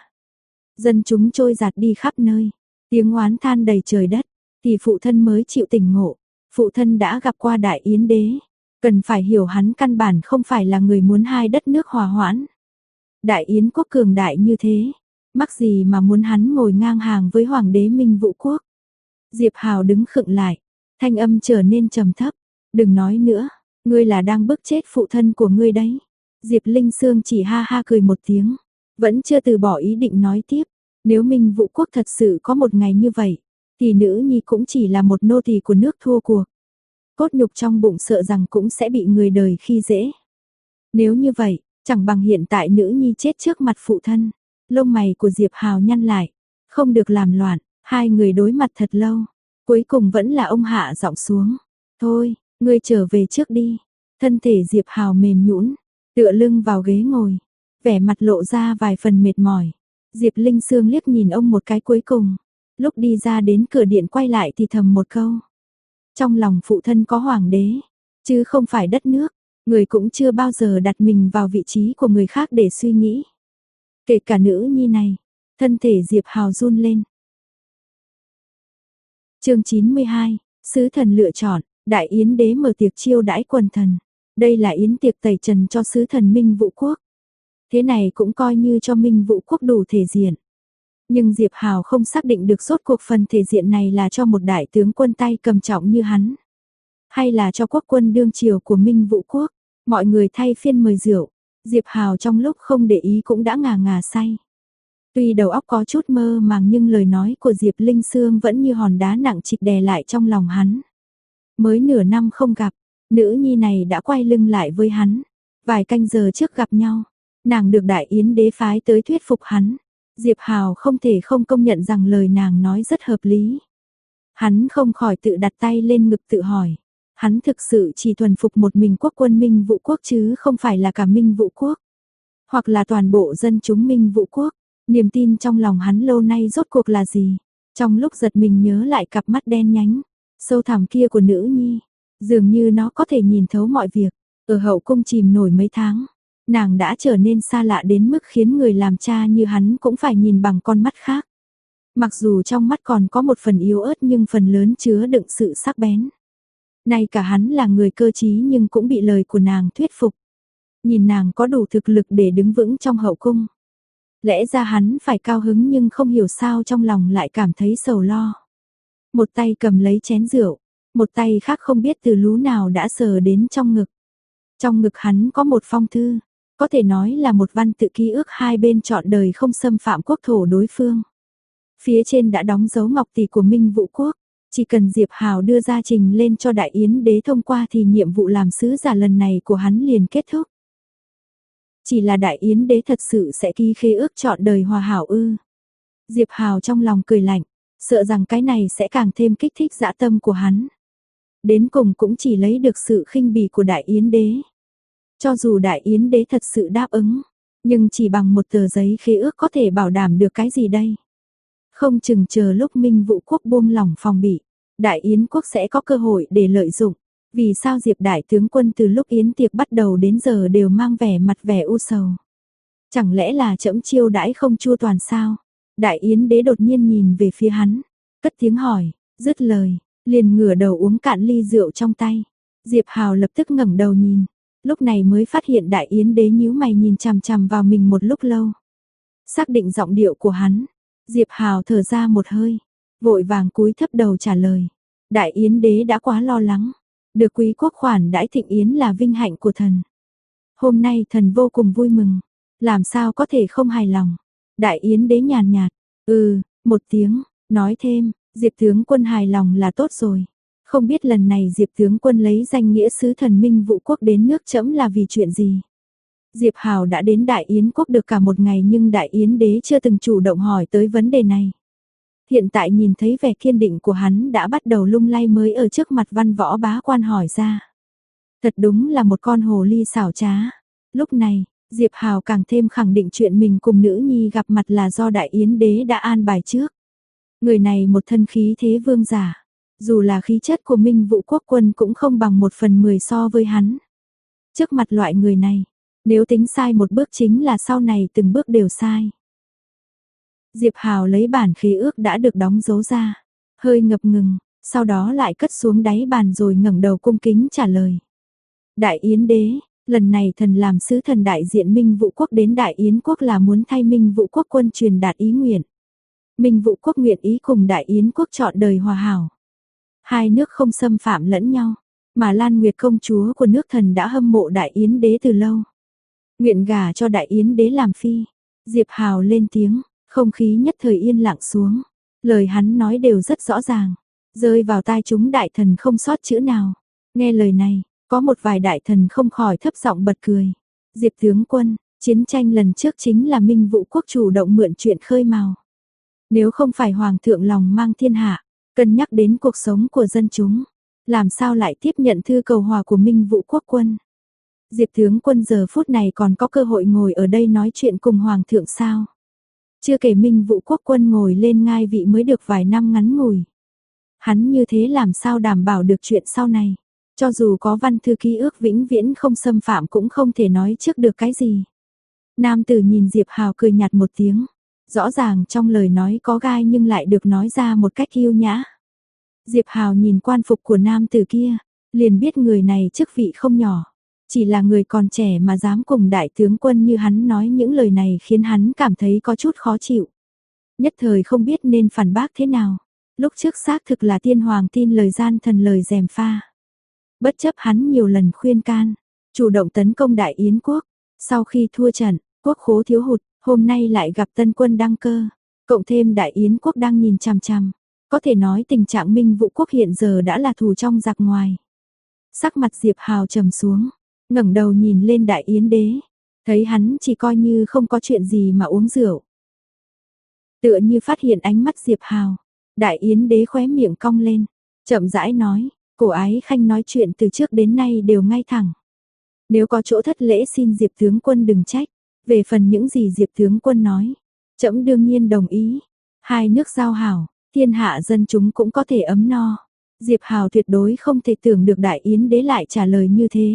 [SPEAKER 1] Dân chúng trôi giạt đi khắp nơi, tiếng oán than đầy trời đất, thì phụ thân mới chịu tỉnh ngộ, phụ thân đã gặp qua Đại Yến đế, cần phải hiểu hắn căn bản không phải là người muốn hai đất nước hòa hoãn. Đại Yến quốc cường đại như thế, mắc gì mà muốn hắn ngồi ngang hàng với hoàng đế Minh Vũ quốc. Diệp Hào đứng khựng lại, thanh âm trở nên trầm thấp, đừng nói nữa, ngươi là đang bức chết phụ thân của ngươi đấy. Diệp Linh Sương chỉ ha ha cười một tiếng, vẫn chưa từ bỏ ý định nói tiếp, nếu Minh Vũ quốc thật sự có một ngày như vậy, thì nữ nhi cũng chỉ là một nô tỳ của nước thua cuộc. Cốt nhục trong bụng sợ rằng cũng sẽ bị người đời khi dễ. Nếu như vậy, chẳng bằng hiện tại nữ nhi chết trước mặt phụ thân. Lông mày của Diệp Hào nhăn lại, không được làm loạn, hai người đối mặt thật lâu, cuối cùng vẫn là ông hạ giọng xuống. Thôi, ngươi trở về trước đi. Thân thể Diệp Hào mềm nhũn, tựa lưng vào ghế ngồi, vẻ mặt lộ ra vài phần mệt mỏi. Diệp Linh Sương liếc nhìn ông một cái cuối cùng, lúc đi ra đến cửa điện quay lại thì thầm một câu. Trong lòng phụ thân có hoàng đế, chứ không phải đất nước, người cũng chưa bao giờ đặt mình vào vị trí của người khác để suy nghĩ. Kể cả nữ nhi này, thân thể Diệp Hào run lên. Chương 92, sứ thần lựa chọn, Đại Yến đế mở tiệc chiêu đãi quần thần. Đây là yến tiệc tẩy trần cho sứ thần Minh Vũ quốc. Thế này cũng coi như cho Minh Vũ quốc đủ thể diện. Nhưng Diệp Hào không xác định được rốt cuộc phần thể diện này là cho một đại tướng quân tay cầm trọng như hắn, hay là cho quốc quân đương triều của Minh Vũ quốc. Mọi người thay phiên mời rượu, Diệp Hào trong lúc không để ý cũng đã ngà ngà say. Tuy đầu óc có chút mơ màng nhưng lời nói của Diệp Linh Sương vẫn như hòn đá nặng trịch đè lại trong lòng hắn. Mới nửa năm không gặp, nữ nhi này đã quay lưng lại với hắn. Vài canh giờ trước gặp nhau, nàng được Đại Yến đế phái tới thuyết phục hắn. Diệp Hào không thể không công nhận rằng lời nàng nói rất hợp lý. Hắn không khỏi tự đặt tay lên ngực tự hỏi. Hắn thực sự chỉ thuần phục một mình quốc quân Minh Vũ Quốc chứ không phải là cả Minh Vũ Quốc. Hoặc là toàn bộ dân chúng Minh Vũ Quốc. Niềm tin trong lòng hắn lâu nay rốt cuộc là gì? Trong lúc giật mình nhớ lại cặp mắt đen nhánh, sâu thẳm kia của nữ nhi. Dường như nó có thể nhìn thấu mọi việc. Ở hậu cung chìm nổi mấy tháng, nàng đã trở nên xa lạ đến mức khiến người làm cha như hắn cũng phải nhìn bằng con mắt khác. Mặc dù trong mắt còn có một phần yếu ớt nhưng phần lớn chứa đựng sự sắc bén. Nay cả hắn là người cơ trí nhưng cũng bị lời của nàng thuyết phục. Nhìn nàng có đủ thực lực để đứng vững trong hậu cung. Lẽ ra hắn phải cao hứng nhưng không hiểu sao trong lòng lại cảm thấy sầu lo. Một tay cầm lấy chén rượu, một tay khác không biết từ lú nào đã sờ đến trong ngực. Trong ngực hắn có một phong thư, có thể nói là một văn tự ký ức hai bên trọn đời không xâm phạm quốc thổ đối phương. Phía trên đã đóng dấu ngọc tỷ của Minh Vũ Quốc, chỉ cần Diệp Hào đưa ra trình lên cho Đại Yến đế thông qua thì nhiệm vụ làm sứ giả lần này của hắn liền kết thúc. Chỉ là Đại Yến đế thật sự sẽ ký khế ước trọn đời hòa hảo ư? Diệp Hào trong lòng cười lạnh, sợ rằng cái này sẽ càng thêm kích thích dã tâm của hắn. Đến cùng cũng chỉ lấy được sự khinh bỉ của Đại Yến đế. Cho dù Đại Yến đế thật sự đáp ứng, nhưng chỉ bằng một tờ giấy khế ước có thể bảo đảm được cái gì đây? Không chừng chờ lúc Minh Vũ Quốc buông lỏng phòng bị, Đại Yến Quốc sẽ có cơ hội để lợi dụng. Vì sao Diệp đại tướng quân từ lúc yến tiệc bắt đầu đến giờ đều mang vẻ u sầu? Chẳng lẽ là trẫm chiêu đãi không chu toàn sao? Đại Yến đế đột nhiên nhìn về phía hắn, cất tiếng hỏi, dứt lời, liền ngửa đầu uống cạn ly rượu trong tay. Diệp Hào lập tức ngẩng đầu nhìn, lúc này mới phát hiện Đại Yến đế nhíu mày nhìn chằm chằm vào mình một lúc lâu. Xác định giọng điệu của hắn, Diệp Hào thở ra một hơi, vội vàng cúi thấp đầu trả lời. Đại Yến đế đã quá lo lắng, được quý quốc khoản đãi thịnh yến là vinh hạnh của thần. Hôm nay thần vô cùng vui mừng, làm sao có thể không hài lòng. Đại Yến đế nhàn nhạt, một tiếng, nói thêm, Diệp tướng quân hài lòng là tốt rồi. Không biết lần này Diệp tướng quân lấy danh nghĩa sứ thần Minh Vũ Quốc đến nước trẫm là vì chuyện gì? Diệp Hào đã đến Đại Yến Quốc được cả một ngày nhưng Đại Yến đế chưa từng chủ động hỏi tới vấn đề này. Hiện tại nhìn thấy vẻ kiên định của hắn đã bắt đầu lung lay mới ở trước mặt văn võ bá quan hỏi ra. Thật đúng là một con hồ ly xảo trá. Lúc này, Diệp Hào càng thêm khẳng định chuyện mình cùng nữ nhi gặp mặt là do Đại Yến đế đã an bài trước. Người này một thân khí thế vương giả. Dù là khí chất của Minh Vũ Quốc quân cũng không bằng 1/10 so với hắn. Trước mặt loại người này, nếu tính sai một bước chính là sau này từng bước đều sai. Diệp Hào lấy bản khế ước đã được đóng dấu ra, hơi ngập ngừng, sau đó lại cất xuống đáy bàn rồi ngẩng đầu cung kính trả lời. Đại Yến đế, lần này thần làm sứ thần đại diện Minh Vũ Quốc đến Đại Yến Quốc là muốn thay Minh Vũ Quốc quân truyền đạt ý nguyện. Minh Vũ Quốc nguyện ý cùng Đại Yến Quốc trọn đời hòa hảo. Hai nước không xâm phạm lẫn nhau, mà Lan Nguyệt công chúa của nước thần đã hâm mộ Đại Yến đế từ lâu. Nguyện gả cho Đại Yến đế làm phi. Diệp Hào lên tiếng, không khí nhất thời yên lặng xuống. Lời hắn nói đều rất rõ ràng, rơi vào tai chúng đại thần không sót chữ nào. Nghe lời này, có một vài đại thần không khỏi thấp giọng bật cười. Diệp tướng quân, chiến tranh lần trước chính là Minh Vũ Quốc chủ động mượn chuyện khơi mào. Nếu không phải hoàng thượng lòng mang thiên hạ, cân nhắc đến cuộc sống của dân chúng, làm sao lại tiếp nhận thư cầu hòa của Minh Vũ Quốc quân? Diệp tướng quân giờ phút này còn có cơ hội ngồi ở đây nói chuyện cùng hoàng thượng sao? Chưa kể Minh Vũ Quốc quân ngồi lên ngai vị mới được vài năm ngắn ngủi. Hắn như thế làm sao đảm bảo được chuyện sau này? Cho dù có văn thư ký ước vĩnh viễn không xâm phạm cũng không thể nói trước được cái gì. Nam tử nhìn Diệp Hào cười nhạt một tiếng. Rõ ràng trong lời nói có gai nhưng lại được nói ra một cách yêu nhã. Diệp Hào nhìn quan phục của nam tử kia, liền biết người này chức vị không nhỏ. Chỉ là người còn trẻ mà dám cùng đại tướng quân như hắn nói những lời này khiến hắn cảm thấy có chút khó chịu. Nhất thời không biết nên phản bác thế nào. Lúc trước xác thực là tiên hoàng tin lời gian thần lời gièm pha. Bất chấp hắn nhiều lần khuyên can, chủ động tấn công Đại Yến Quốc. Sau khi thua trận, quốc khố thiếu hụt, hôm nay lại gặp tân quân đăng cơ. Cộng thêm Đại Yến Quốc đang nhìn chằm chằm. Có thể nói tình trạng Minh Vũ Quốc hiện giờ đã là thù trong giặc ngoài. Sắc mặt Diệp Hào trầm xuống. ngẩng đầu nhìn lên Đại Yến Đế, thấy hắn chỉ coi như không có chuyện gì mà uống rượu. Tựa như phát hiện ánh mắt Diệp Hào, Đại Yến Đế khóe miệng cong lên, chậm rãi nói, Cổ Ái Khanh nói chuyện từ trước đến nay đều ngay thẳng. Nếu có chỗ thất lễ xin Diệp tướng quân đừng trách, về phần những gì Diệp tướng quân nói, trẫm đương nhiên đồng ý. Hai nước giao hảo, thiên hạ dân chúng cũng có thể ấm no. Diệp Hào tuyệt đối không thể tưởng được Đại Yến Đế lại trả lời như thế.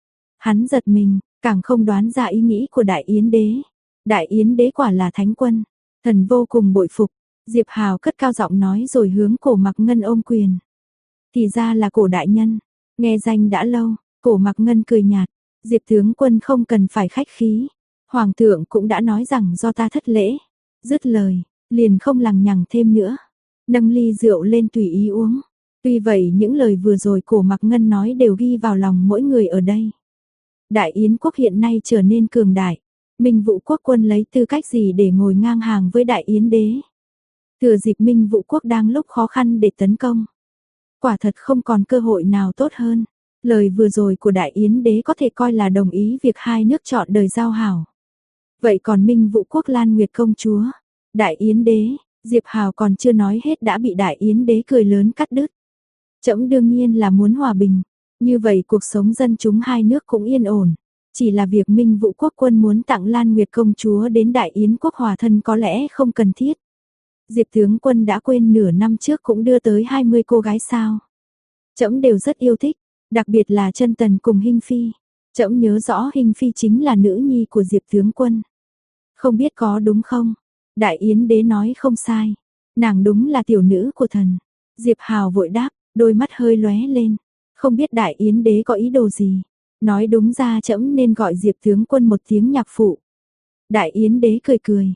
[SPEAKER 1] Hắn giật mình, càng không đoán ra ý nghĩ của Đại Yến Đế. Đại Yến Đế quả là thánh quân, thần vô cùng bội phục. Diệp Hào cất cao giọng nói rồi hướng Cổ Mặc Ngân ôm quyền. Thì ra là Cổ đại nhân, nghe danh đã lâu. Cổ Mặc Ngân cười nhạt, Diệp tướng quân không cần phải khách khí. Hoàng thượng cũng đã nói rằng do ta thất lễ. Dứt lời, liền không lằng nhằng thêm nữa. Nâng ly rượu lên tùy ý uống. Tuy vậy những lời vừa rồi Cổ Mặc Ngân nói đều ghi vào lòng mỗi người ở đây. Đại Yến quốc hiện nay trở nên cường đại. Minh Vũ quốc quân lấy tư cách gì để ngồi ngang hàng với Đại Yến Đế? Thừa dịp Minh Vũ quốc đang lúc khó khăn để tấn công. Quả thật không còn cơ hội nào tốt hơn. Lời vừa rồi của Đại Yến Đế có thể coi là đồng ý việc hai nước chọn đời giao hảo. Vậy còn Minh Vũ quốc Lan Nguyệt công chúa, Đại Yến Đế, Diệp Hào còn chưa nói hết đã bị Đại Yến Đế cười lớn cắt đứt. Trẫm đương nhiên là muốn hòa bình, như vậy cuộc sống dân chúng hai nước cũng yên ổn. Chỉ là việc Minh Vũ quốc quân muốn tặng Lan Nguyệt công chúa đến Đại Yến quốc hòa thân có lẽ không cần thiết. Diệp tướng quân đã quên nửa năm trước cũng đưa tới 20 cô gái sao? Trẫm đều rất yêu thích, đặc biệt là Chân Tần cùng Hinh Phi. Trẫm nhớ rõ Hinh Phi chính là nữ nhi của Diệp tướng quân. Không biết có đúng không? Đại Yến Đế nói không sai, nàng đúng là tiểu nữ của thần. Diệp Hào vội đáp, đôi mắt hơi lóe lên, không biết Đại Yến Đế có ý đồ gì. Nói đúng ra trẫm nên gọi Diệp tướng quân một tiếng nhạc phụ. Đại Yến Đế cười cười.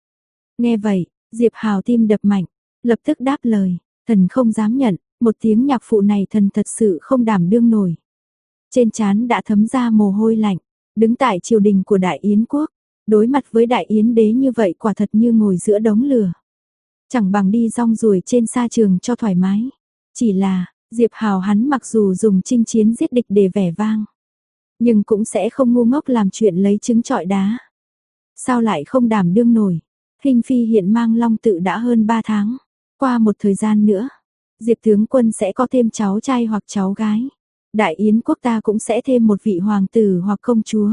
[SPEAKER 1] Nghe vậy, Diệp Hào tim đập mạnh, lập tức đáp lời, thần không dám nhận, một tiếng nhạc phụ này thần thật sự không đảm đương nổi. Trên trán đã thấm ra mồ hôi lạnh, đứng tại triều đình của Đại Yến quốc, đối mặt với Đại Yến Đế như vậy quả thật như ngồi giữa đống lửa. Chẳng bằng đi rong ruổi trên sa trường cho thoải mái. Chỉ là, Diệp Hào hắn mặc dù dùng chinh chiến giết địch để vẻ vang, nhưng cũng sẽ không ngu ngốc làm chuyện lấy trứng trọi đá. Sao lại không đảm đương nổi? Hinh Phi hiện mang long tự đã hơn 3 tháng. Qua một thời gian nữa, Diệp tướng quân sẽ có thêm cháu trai hoặc cháu gái. Đại Yến quốc ta cũng sẽ thêm một vị hoàng tử hoặc công chúa.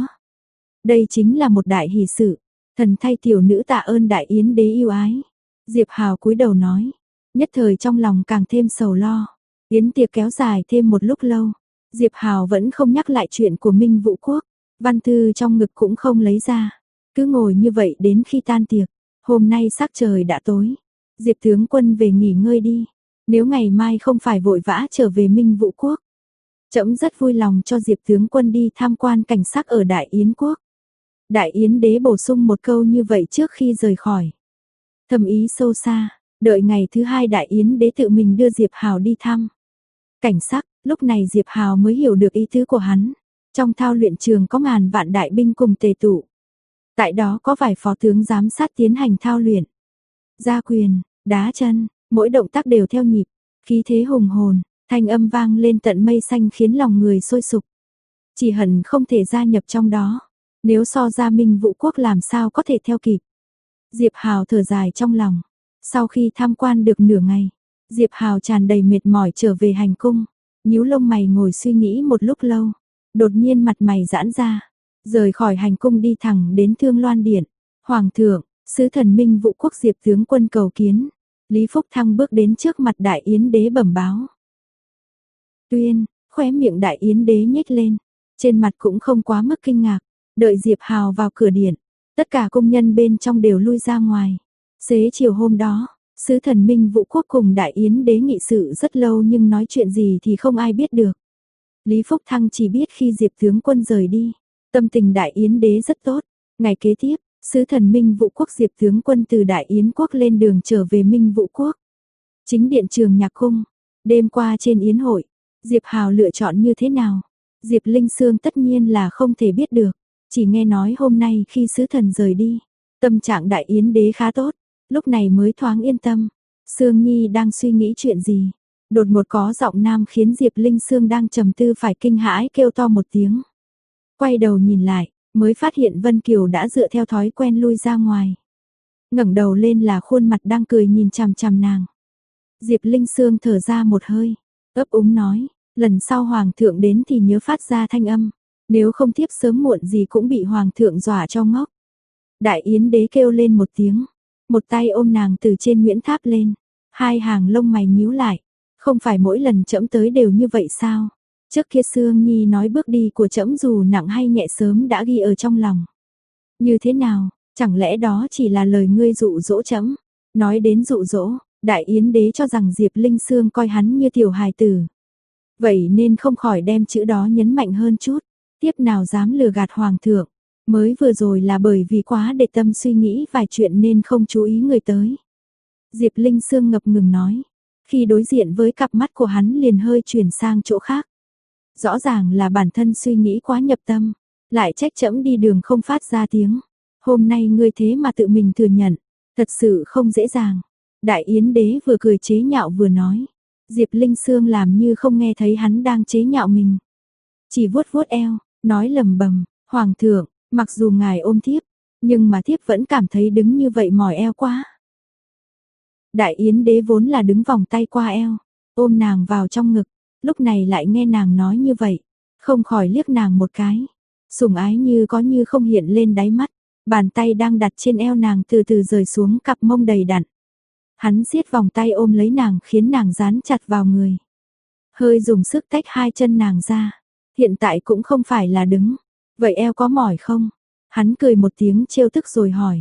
[SPEAKER 1] Đây chính là một đại hỷ sự. Thần thay tiểu nữ tạ ơn Đại Yến Đế yêu ái. Diệp Hào cúi đầu nói. Nhất thời trong lòng càng thêm sầu lo. Yến tiệc kéo dài thêm một lúc lâu. Diệp Hào vẫn không nhắc lại chuyện của Minh Vũ quốc. Văn thư trong ngực cũng không lấy ra. Cứ ngồi như vậy đến khi tan tiệc. Hôm nay sắc trời đã tối. Diệp tướng quân về nghỉ ngơi đi. Nếu ngày mai không phải vội vã trở về Minh Vũ quốc. Trẫm rất vui lòng cho Diệp tướng quân đi tham quan cảnh sắc ở Đại Yến quốc. Đại Yến Đế bổ sung một câu như vậy trước khi rời khỏi. Thầm ý sâu xa, đợi ngày thứ hai Đại Yến Đế tự mình đưa Diệp Hào đi thăm. Cảnh sắc, lúc này Diệp Hào mới hiểu được ý tứ của hắn. Trong thao luyện trường có ngàn vạn đại binh cùng tề tụ. Tại đó có vài phó tướng giám sát tiến hành thao luyện. Gia quyền, đá chân, mỗi động tác đều theo nhịp, khí thế hùng hồn, thanh âm vang lên tận mây xanh khiến lòng người sôi sục. Chỉ hận không thể gia nhập trong đó. Nếu so ra Minh Vũ quốc làm sao có thể theo kịp. Diệp Hào thở dài trong lòng. Sau khi tham quan được nửa ngày, Diệp Hào tràn đầy mệt mỏi trở về hành cung. Nhíu lông mày ngồi suy nghĩ một lúc lâu. Đột nhiên mặt mày giãn ra. Rời khỏi hành cung đi thẳng đến Thương Loan Điện. Hoàng thượng, sứ thần Minh Vũ quốc Diệp tướng quân cầu kiến. Lý Phúc Thăng bước đến trước mặt Đại Yến Đế bẩm báo. Tuyên, khóe miệng Đại Yến Đế nhếch lên. Trên mặt cũng không quá mức kinh ngạc. Đợi Diệp Hào vào cửa điện, tất cả công nhân bên trong đều lui ra ngoài. Xế chiều hôm đó, sứ thần Minh Vũ quốc cùng Đại Yến Đế nghị sự rất lâu nhưng nói chuyện gì thì không ai biết được. Lý Phúc Thăng chỉ biết khi Diệp tướng quân rời đi, tâm tình Đại Yến Đế rất tốt. Ngày kế tiếp, sứ thần Minh Vũ quốc Diệp tướng quân từ Đại Yến quốc lên đường trở về Minh Vũ quốc. Chính điện Trường Nhạc cung, đêm qua trên yến hội, Diệp Hào lựa chọn như thế nào? Diệp Linh Sương tất nhiên là không thể biết được. Chỉ nghe nói hôm nay khi sứ thần rời đi, tâm trạng Đại Yến Đế khá tốt, lúc này mới thoáng yên tâm. Sương Nhi đang suy nghĩ chuyện gì? Đột ngột có giọng nam khiến Diệp Linh Sương đang trầm tư phải kinh hãi kêu to một tiếng. Quay đầu nhìn lại, mới phát hiện Vân Kiều đã dựa theo thói quen lui ra ngoài. Ngẩng đầu lên là khuôn mặt đang cười nhìn chằm chằm nàng. Diệp Linh Sương thở ra một hơi, ấp úng nói, lần sau hoàng thượng đến thì nhớ phát ra thanh âm, nếu không thiếp sớm muộn gì cũng bị hoàng thượng dọa cho ngốc. Đại Yến đế kêu lên một tiếng, một tay ôm nàng từ trên Nguyễn Tháp lên, hai hàng lông mày nhíu lại, không phải mỗi lần trẫm tới đều như vậy sao? Trước kia Sương Nhi nói bước đi của trẫm dù nặng hay nhẹ sớm đã ghi ở trong lòng. Như thế nào, chẳng lẽ đó chỉ là lời ngươi dụ dỗ trẫm? Nói đến dụ dỗ, Đại Yến đế cho rằng Diệp Linh Sương coi hắn như tiểu hài tử. Vậy nên không khỏi đem chữ đó nhấn mạnh hơn chút, tiếp nào dám lừa gạt hoàng thượng, mới vừa rồi là bởi vì quá để tâm suy nghĩ vài chuyện nên không chú ý người tới. Diệp Linh Sương ngập ngừng nói, khi đối diện với cặp mắt của hắn liền hơi chuyển sang chỗ khác. Rõ ràng là bản thân suy nghĩ quá nhập tâm, lại trách trẫm đi đường không phát ra tiếng. Hôm nay ngươi thế mà tự mình thừa nhận, thật sự không dễ dàng. Đại Yến đế vừa cười chế nhạo vừa nói. Diệp Linh Sương làm như không nghe thấy hắn đang chế nhạo mình. Chỉ vuốt vuốt eo, nói lầm bầm, hoàng thượng, mặc dù ngài ôm thiếp, nhưng mà thiếp vẫn cảm thấy đứng như vậy mỏi eo quá. Đại Yến đế vốn là đứng vòng tay qua eo, ôm nàng vào trong ngực, lúc này lại nghe nàng nói như vậy, không khỏi liếc nàng một cái. Sủng ái như có như không hiện lên đáy mắt, bàn tay đang đặt trên eo nàng từ từ rời xuống cặp mông đầy đặn. Hắn siết vòng tay ôm lấy nàng khiến nàng dán chặt vào người. Hơi dùng sức tách hai chân nàng ra, hiện tại cũng không phải là đứng. Vậy eo có mỏi không? Hắn cười một tiếng trêu tức rồi hỏi.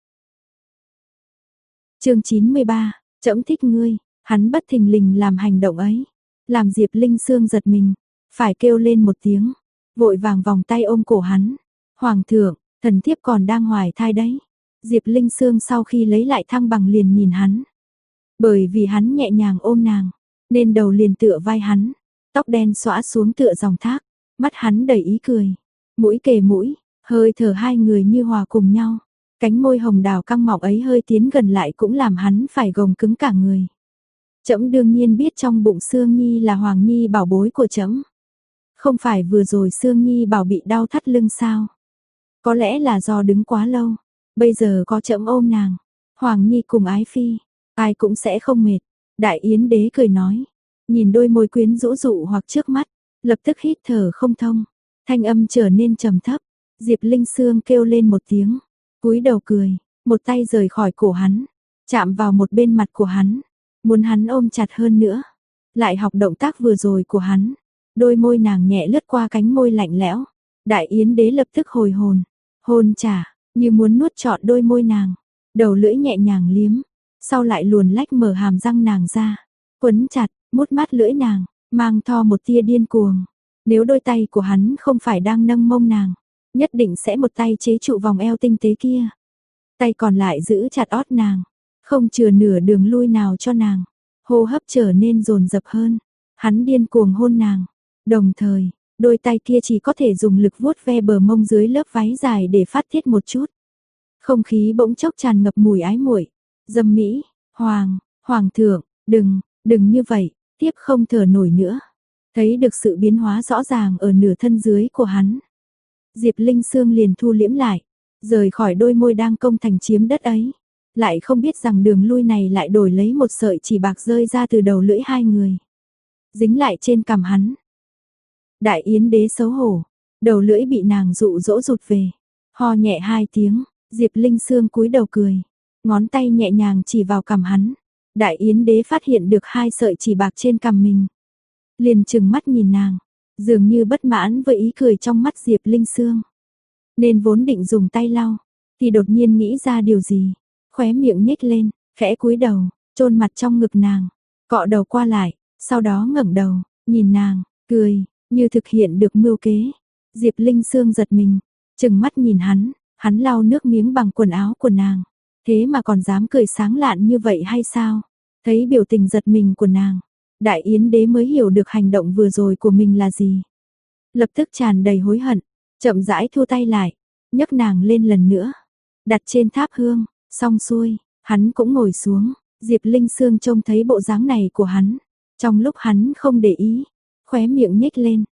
[SPEAKER 1] Chương 93, trẫm thích ngươi. Hắn bất thình lình làm hành động ấy, làm Diệp Linh Sương giật mình, phải kêu lên một tiếng, vội vàng vòng tay ôm cổ hắn. Hoàng thượng, thần thiếp còn đang hoài thai đấy. Diệp Linh Sương sau khi lấy lại thăng bằng liền nhìn hắn. Bởi vì hắn nhẹ nhàng ôm nàng, nên đầu liền tựa vai hắn, tóc đen xõa xuống tựa dòng thác, mắt hắn đầy ý cười, mũi kề mũi, hơi thở hai người như hòa cùng nhau. Cánh môi hồng đào căng mọng ấy hơi tiến gần lại cũng làm hắn phải gồng cứng cả người. Trẫm đương nhiên biết trong bụng Sương Nhi là Hoàng Nhi bảo bối của trẫm. Không phải vừa rồi Sương Nhi bảo bị đau thắt lưng sao? Có lẽ là do đứng quá lâu, bây giờ có trẫm ôm nàng, Hoàng Nhi cùng ái phi, ai cũng sẽ không mệt. Đại Yến đế cười nói, nhìn đôi môi quyến rũ dụ hoặc trước mắt, lập tức hít thở không thông, thanh âm trở nên trầm thấp. Diệp Linh Sương kêu lên một tiếng, cúi đầu cười, một tay rời khỏi cổ hắn, chạm vào một bên mặt của hắn, muốn hắn ôm chặt hơn nữa. Lại học động tác vừa rồi của hắn, đôi môi nàng nhẹ lướt qua cánh môi lạnh lẽo. Đại Yến đế lập tức hồi hồn, hôn trả, như muốn nuốt trọn đôi môi nàng, đầu lưỡi nhẹ nhàng liếm, sau lại luồn lách mở hàm răng nàng ra, quấn chặt, mút mát lưỡi nàng, mang theo một tia điên cuồng. Nếu đôi tay của hắn không phải đang nâng mông nàng, nhất định sẽ một tay chế trụ vòng eo tinh tế kia, tay còn lại giữ chặt ót nàng, không chừa nửa đường lui nào cho nàng. Hô hấp trở nên dồn dập hơn, hắn điên cuồng hôn nàng, đồng thời, đôi tay kia chỉ có thể dùng lực vuốt ve bờ mông dưới lớp váy dài để phát tiết một chút. Không khí bỗng chốc tràn ngập mùi ái muội. Dâm mỹ, hoàng thượng, đừng như vậy, tiếp không thở nổi nữa. Thấy được sự biến hóa rõ ràng ở nửa thân dưới của hắn, Diệp Linh Sương liền thu liễm lại, rời khỏi đôi môi đang công thành chiếm đất ấy. Lại không biết rằng đường lui này lại đổi lấy một sợi chỉ bạc rơi ra từ đầu lưỡi hai người, dính lại trên cằm hắn. Đại Yến đế xấu hổ, đầu lưỡi bị nàng dụ dỗ rụt về, ho nhẹ hai tiếng. Diệp Linh Sương cúi đầu cười, ngón tay nhẹ nhàng chỉ vào cằm hắn. Đại Yến đế phát hiện được hai sợi chỉ bạc trên cằm mình, liền trừng mắt nhìn nàng, dường như bất mãn với ý cười trong mắt Diệp Linh Sương. Nên vốn định dùng tay lau, thì đột nhiên nghĩ ra điều gì, khóe miệng nhếch lên, khẽ cúi đầu, chôn mặt trong ngực nàng, cọ đầu qua lại, sau đó ngẩng đầu, nhìn nàng, cười, như thực hiện được mưu kế. Diệp Linh Sương giật mình, trừng mắt nhìn hắn lau nước miếng bằng quần áo của nàng, thế mà còn dám cười sáng lạn như vậy hay sao? Thấy biểu tình giật mình của nàng, Đại Yến đế mới hiểu được hành động vừa rồi của mình là gì. Lập tức tràn đầy hối hận, chậm rãi thu tay lại, nhấc nàng lên lần nữa, đặt trên tháp hương, xong xuôi, hắn cũng ngồi xuống. Diệp Linh Sương trông thấy bộ dáng này của hắn, trong lúc hắn không để ý, khóe miệng nhếch lên,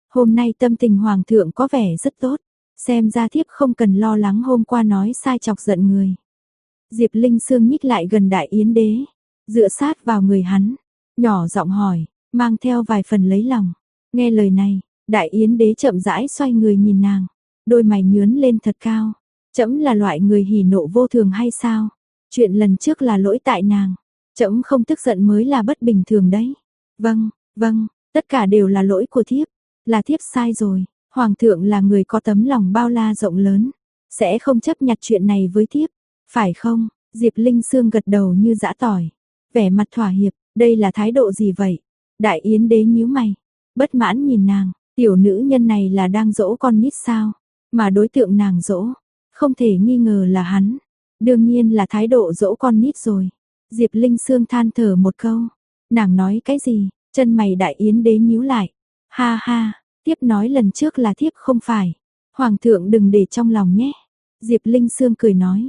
[SPEAKER 1] Hôm nay tâm tình hoàng thượng có vẻ rất tốt, xem ra thiếp không cần lo lắng hôm qua nói sai chọc giận người. Diệp Linh Sương nhích lại gần Đại Yến Đế, dựa sát vào người hắn, nhỏ giọng hỏi, mang theo vài phần lấy lòng. Nghe lời này, Đại Yến Đế chậm rãi xoay người nhìn nàng, đôi mày nhướn lên thật cao. Trẫm là loại người hỉ nộ vô thường hay sao? Chuyện lần trước là lỗi tại nàng, trẫm không tức giận mới là bất bình thường đấy. Vâng, vâng, tất cả đều là lỗi của thiếp, là thiếp sai rồi. Hoàng thượng là người có tấm lòng bao la rộng lớn, sẽ không chấp nhặt chuyện này với thiếp, phải không? Diệp Linh Sương gật đầu như giã tỏi, vẻ mặt thỏa hiệp, đây là thái độ gì vậy? Đại Yến Đế nhíu mày, bất mãn nhìn nàng, tiểu nữ nhân này là đang dỗ con nít sao? Mà đối tượng nàng dỗ, không thể nghi ngờ là hắn, đương nhiên là thái độ dỗ con nít rồi. Diệp Linh Sương than thở một câu, nàng nói cái gì? Chân mày Đại Yến Đế nhíu lại, ha ha, thiếp nói lần trước là thiếp không phải, hoàng thượng đừng để trong lòng nhé. Diệp Linh Sương cười nói,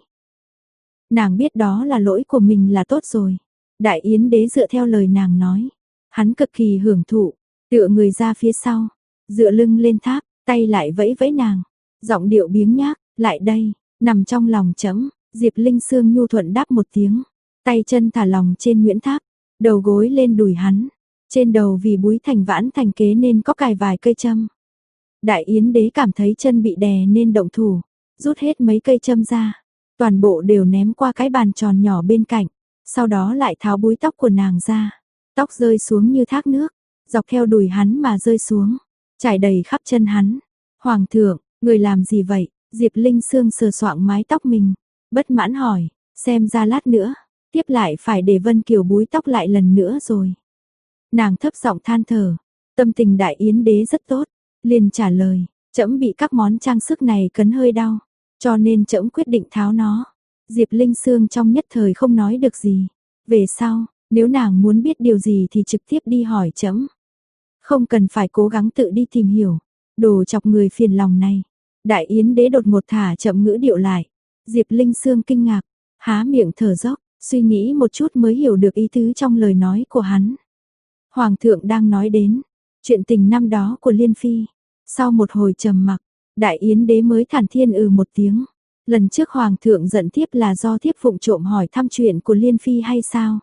[SPEAKER 1] nàng biết đó là lỗi của mình là tốt rồi. Đại Yến Đế dựa theo lời nàng nói, hắn cực kỳ hưởng thụ, tựa người ra phía sau, dựa lưng lên tháp, tay lại vẫy vẫy nàng, giọng điệu biếng nhác, lại đây, nằm trong lòng trẫm. Diệp Linh Sương nhu thuận đáp một tiếng, tay chân thả lòng trên Nguyễn Tháp, đầu gối lên đùi hắn, trên đầu vì búi thành vãn thành kế nên có cài vài cây châm. Đại Yến Đế cảm thấy chân bị đè nên động thủ, rút hết mấy cây châm ra, toàn bộ đều ném qua cái bàn tròn nhỏ bên cạnh, sau đó lại tháo búi tóc của nàng ra, tóc rơi xuống như thác nước, dọc theo đùi hắn mà rơi xuống, trải đầy khắp chân hắn. Hoàng thượng, người làm gì vậy? Diệp Linh Sương sờ soạng mái tóc mình, bất mãn hỏi, xem ra lát nữa, tiếp lại phải để Vân Kiều búi tóc lại lần nữa rồi. Nàng thấp giọng than thở, tâm tình Đại Yến Đế rất tốt, liền trả lời, trẫm bị các món trang sức này cấn hơi đau, cho nên trẫm quyết định tháo nó. Diệp Linh Sương trong nhất thời không nói được gì, về sau, nếu nàng muốn biết điều gì thì trực tiếp đi hỏi trẫm, không cần phải cố gắng tự đi tìm hiểu, đồ chọc người phiền lòng này. Đại Yến Đế đột ngột thả chậm ngữ điệu lại, Diệp Linh Sương kinh ngạc, há miệng thở dốc, suy nghĩ một chút mới hiểu được ý tứ trong lời nói của hắn. Hoàng thượng đang nói đến chuyện tình năm đó của Liên Phi. Sau một hồi trầm mặc, Đại Yến Đế mới thản thiên một tiếng. Lần trước Hoàng thượng giận thiếp là do thiếp vụng trộm hỏi thăm chuyện của Liên Phi hay sao?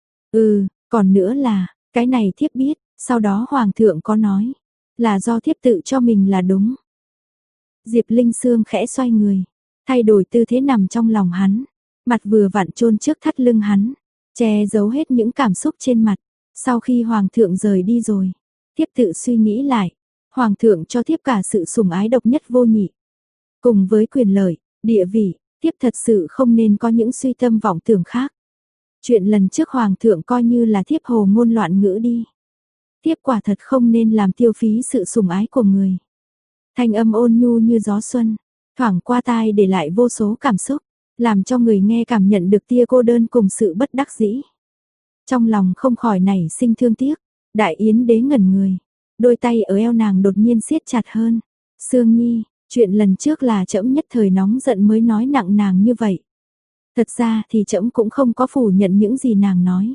[SPEAKER 1] Còn nữa là, cái này thiếp biết, sau đó Hoàng thượng có nói, là do thiếp tự cho mình là đúng. Diệp Linh Sương khẽ xoay người, thay đổi tư thế nằm trong lòng hắn, mặt vừa vặn chôn trước thắt lưng hắn, che giấu hết những cảm xúc trên mặt. Sau khi Hoàng thượng rời đi rồi, thiếp tự suy nghĩ lại, Hoàng thượng cho thiếp cả sự sủng ái độc nhất vô nhị. Cùng với quyền lợi, địa vị, thiếp thật sự không nên có những suy tâm vọng tưởng khác. Chuyện lần trước Hoàng thượng coi như là thiếp hồ ngôn loạn ngữ đi. Thiếp quả thật không nên làm tiêu phí sự sủng ái của người. Thanh âm ôn nhu như gió xuân, thoảng qua tai để lại vô số cảm xúc, làm cho người nghe cảm nhận được tia cô đơn cùng sự bất đắc dĩ. Trong lòng không khỏi nảy sinh thương tiếc, Đại Yến Đế ngẩn người, đôi tay ở eo nàng đột nhiên siết chặt hơn. Sương Nhi, chuyện lần trước là trẫm nhất thời nóng giận mới nói nặng nàng như vậy. Thật ra thì trẫm cũng không có phủ nhận những gì nàng nói.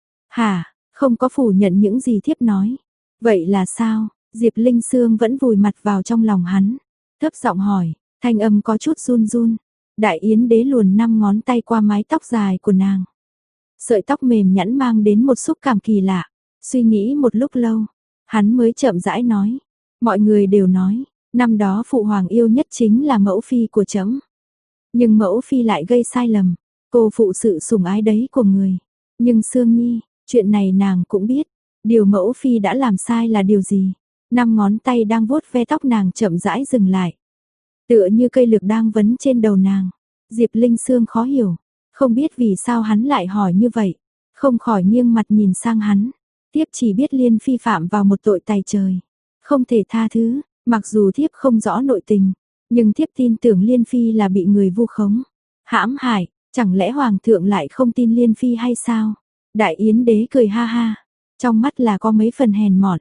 [SPEAKER 1] Hả, không có phủ nhận những gì thiếp nói. Vậy là sao? Diệp Linh Sương vẫn vùi mặt vào trong lòng hắn, thấp giọng hỏi, thanh âm có chút run run. Đại Yến Đế luồn 5 ngón tay qua mái tóc dài của nàng. Sợi tóc mềm nhẵn mang đến một xúc cảm kỳ lạ. Suy nghĩ một lúc lâu, hắn mới chậm rãi nói, mọi người đều nói, năm đó phụ hoàng yêu nhất chính là mẫu phi của trẫm. Nhưng mẫu phi lại gây sai lầm, cô phụ sự sủng ái đấy của người. Nhưng Sương Nhi, chuyện này nàng cũng biết, điều mẫu phi đã làm sai là điều gì? 5 ngón tay đang vuốt ve tóc nàng chậm rãi dừng lại. Tựa như cây lược đang vấn trên đầu nàng. Diệp Linh Sương khó hiểu, không biết vì sao hắn lại hỏi như vậy, không khỏi nghiêng mặt nhìn sang hắn. Thiếp chỉ biết Liên Phi phạm vào một tội tày trời, không thể tha thứ, mặc dù thiếp không rõ nội tình, nhưng thiếp tin tưởng Liên Phi là bị người vu khống, hãm hại, chẳng lẽ Hoàng thượng lại không tin Liên Phi hay sao? Đại Yến Đế cười ha ha, trong mắt là có mấy phần hèn mọn,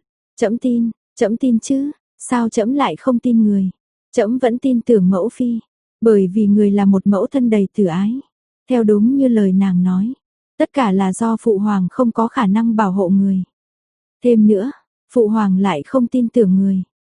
[SPEAKER 1] trẫm tin chứ, sao trẫm lại không tin người? Trẫm vẫn tin tưởng mẫu phi, bởi vì người là một mẫu thân đầy tử ái. Theo đúng như lời nàng nói, tất cả là do phụ hoàng không có khả năng bảo hộ người. Thêm nữa, phụ hoàng lại không tin tưởng người,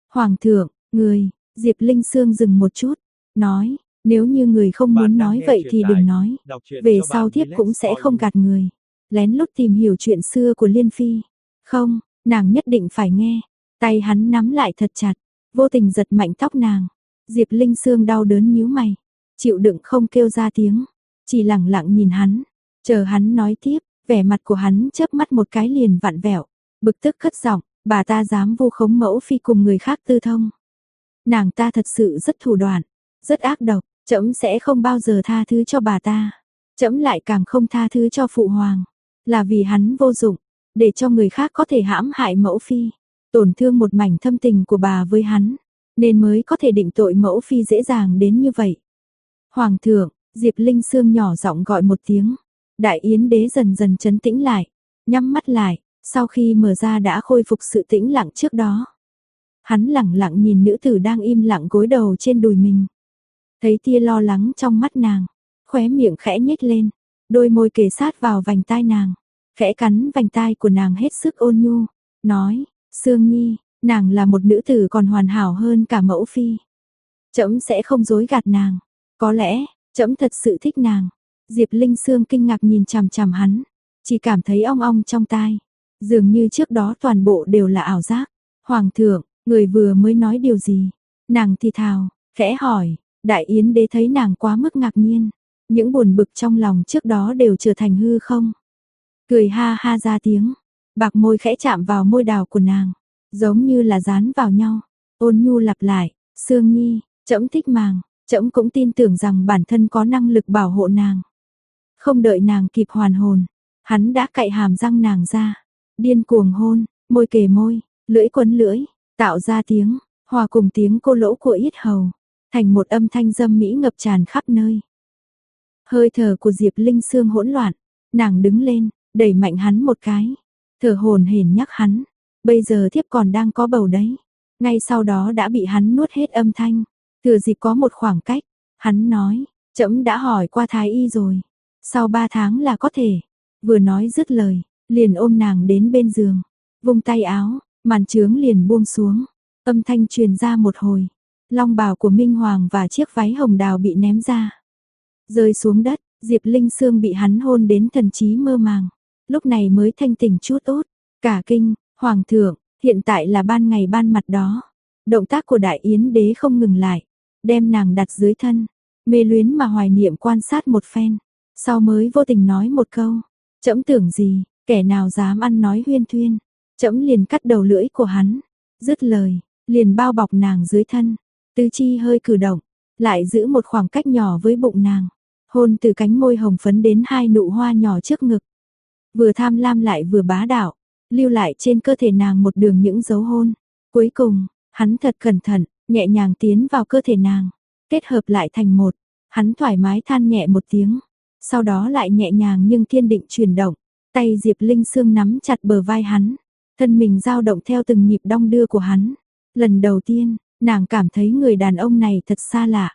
[SPEAKER 1] Hoàng thượng, người, Diệp Linh Sương dừng một chút, nói, nếu như người không muốn nói vậy thì đừng nói, về sau thiếp cũng sẽ không gạt người. Lén lút tìm hiểu chuyện xưa của Liên Phi. Không, nàng nhất định phải nghe. Tay hắn nắm lại thật chặt, vô tình giật mạnh tóc nàng. Diệp Linh Sương đau đớn nhíu mày, chịu đựng không kêu ra tiếng, chỉ lặng lặng nhìn hắn, chờ hắn nói tiếp, vẻ mặt của hắn chớp mắt một cái liền vặn vẹo, bực tức cất giọng, bà ta dám vu khống mẫu phi cùng người khác tư thông. Nàng ta thật sự rất thủ đoạn, rất ác độc, trẫm sẽ không bao giờ tha thứ cho bà ta. Trẫm lại càng không tha thứ cho phụ hoàng, là vì hắn vô dụng, để cho người khác có thể hãm hại mẫu phi, tổn thương một mảnh thâm tình của bà với hắn, nên mới có thể định tội mẫu phi dễ dàng đến như vậy. Hoàng thượng, Diệp Linh Sương nhỏ giọng gọi một tiếng. Đại Yến đế dần dần trấn tĩnh lại, nhắm mắt lại, sau khi mở ra đã khôi phục sự tĩnh lặng trước đó. Hắn lẳng lặng nhìn nữ tử đang im lặng gối đầu trên đùi mình. Thấy tia lo lắng trong mắt nàng, khóe miệng khẽ nhếch lên, đôi môi kề sát vào vành tai nàng, khẽ cắn vành tai của nàng hết sức ôn nhu, nói, Sương Nhi, nàng là một nữ tử còn hoàn hảo hơn cả mẫu phi. Trẫm sẽ không dối gạt nàng, có lẽ, trẫm thật sự thích nàng. Diệp Linh Sương kinh ngạc nhìn chằm chằm hắn, chỉ cảm thấy ong ong trong tai, dường như trước đó toàn bộ đều là ảo giác. Hoàng thượng, người vừa mới nói điều gì? Nàng thì thào, khẽ hỏi, Đại Yến đế thấy nàng quá mức ngạc nhiên, những buồn bực trong lòng trước đó đều trở thành hư không. Cười ha ha ra tiếng, bạc môi khẽ chạm vào môi đào của nàng, giống như là dán vào nhau, ôn nhu lặp lại, Sương Nhi, trẫm thích nàng, trẫm cũng tin tưởng rằng bản thân có năng lực bảo hộ nàng. Không đợi nàng kịp hoàn hồn, hắn đã cạy hàm răng nàng ra, điên cuồng hôn, môi kề môi, lưỡi quấn lưỡi, tạo ra tiếng, hòa cùng tiếng cô lỗ của yết hầu, thành một âm thanh dâm mỹ ngập tràn khắp nơi. Hơi thở của Diệp Linh Sương hỗn loạn, nàng đứng lên, đẩy mạnh hắn một cái, thở hổn hển nhắc hắn, bây giờ thiếp còn đang có bầu đấy. Ngay sau đó đã bị hắn nuốt hết âm thanh, thừa dịp có một khoảng cách, hắn nói, trẫm đã hỏi qua thái y rồi. Sau 3 tháng là có thể. Vừa nói dứt lời, liền ôm nàng đến bên giường, vung tay áo, màn trướng liền buông xuống, âm thanh truyền ra một hồi. Long bào của Minh Hoàng và chiếc váy hồng đào bị ném ra, rơi xuống đất. Diệp Linh Sương bị hắn hôn đến thần trí mơ màng, lúc này mới thanh tỉnh chút tốt, cả kinh, Hoàng thượng, hiện tại là ban ngày ban mặt đó. Động tác của Đại Yến đế không ngừng lại, đem nàng đặt dưới thân, mê luyến mà hoài niệm quan sát một phen. Sau mới vô tình nói một câu, trẫm tưởng gì, kẻ nào dám ăn nói huyên thuyên, trẫm liền cắt đầu lưỡi của hắn. Dứt lời, liền bao bọc nàng dưới thân, tứ chi hơi cử động, lại giữ một khoảng cách nhỏ với bụng nàng, hôn từ cánh môi hồng phấn đến 2 nụ hoa nhỏ trước ngực. Vừa tham lam lại vừa bá đạo, lưu lại trên cơ thể nàng một đường những dấu hôn. Cuối cùng, hắn thật cẩn thận, nhẹ nhàng tiến vào cơ thể nàng, kết hợp lại thành một. Hắn thoải mái than nhẹ một tiếng, sau đó lại nhẹ nhàng nhưng kiên định chuyển động, tay Diệp Linh Sương nắm chặt bờ vai hắn, thân mình dao động theo từng nhịp đong đưa của hắn. Lần đầu tiên, nàng cảm thấy người đàn ông này thật xa lạ.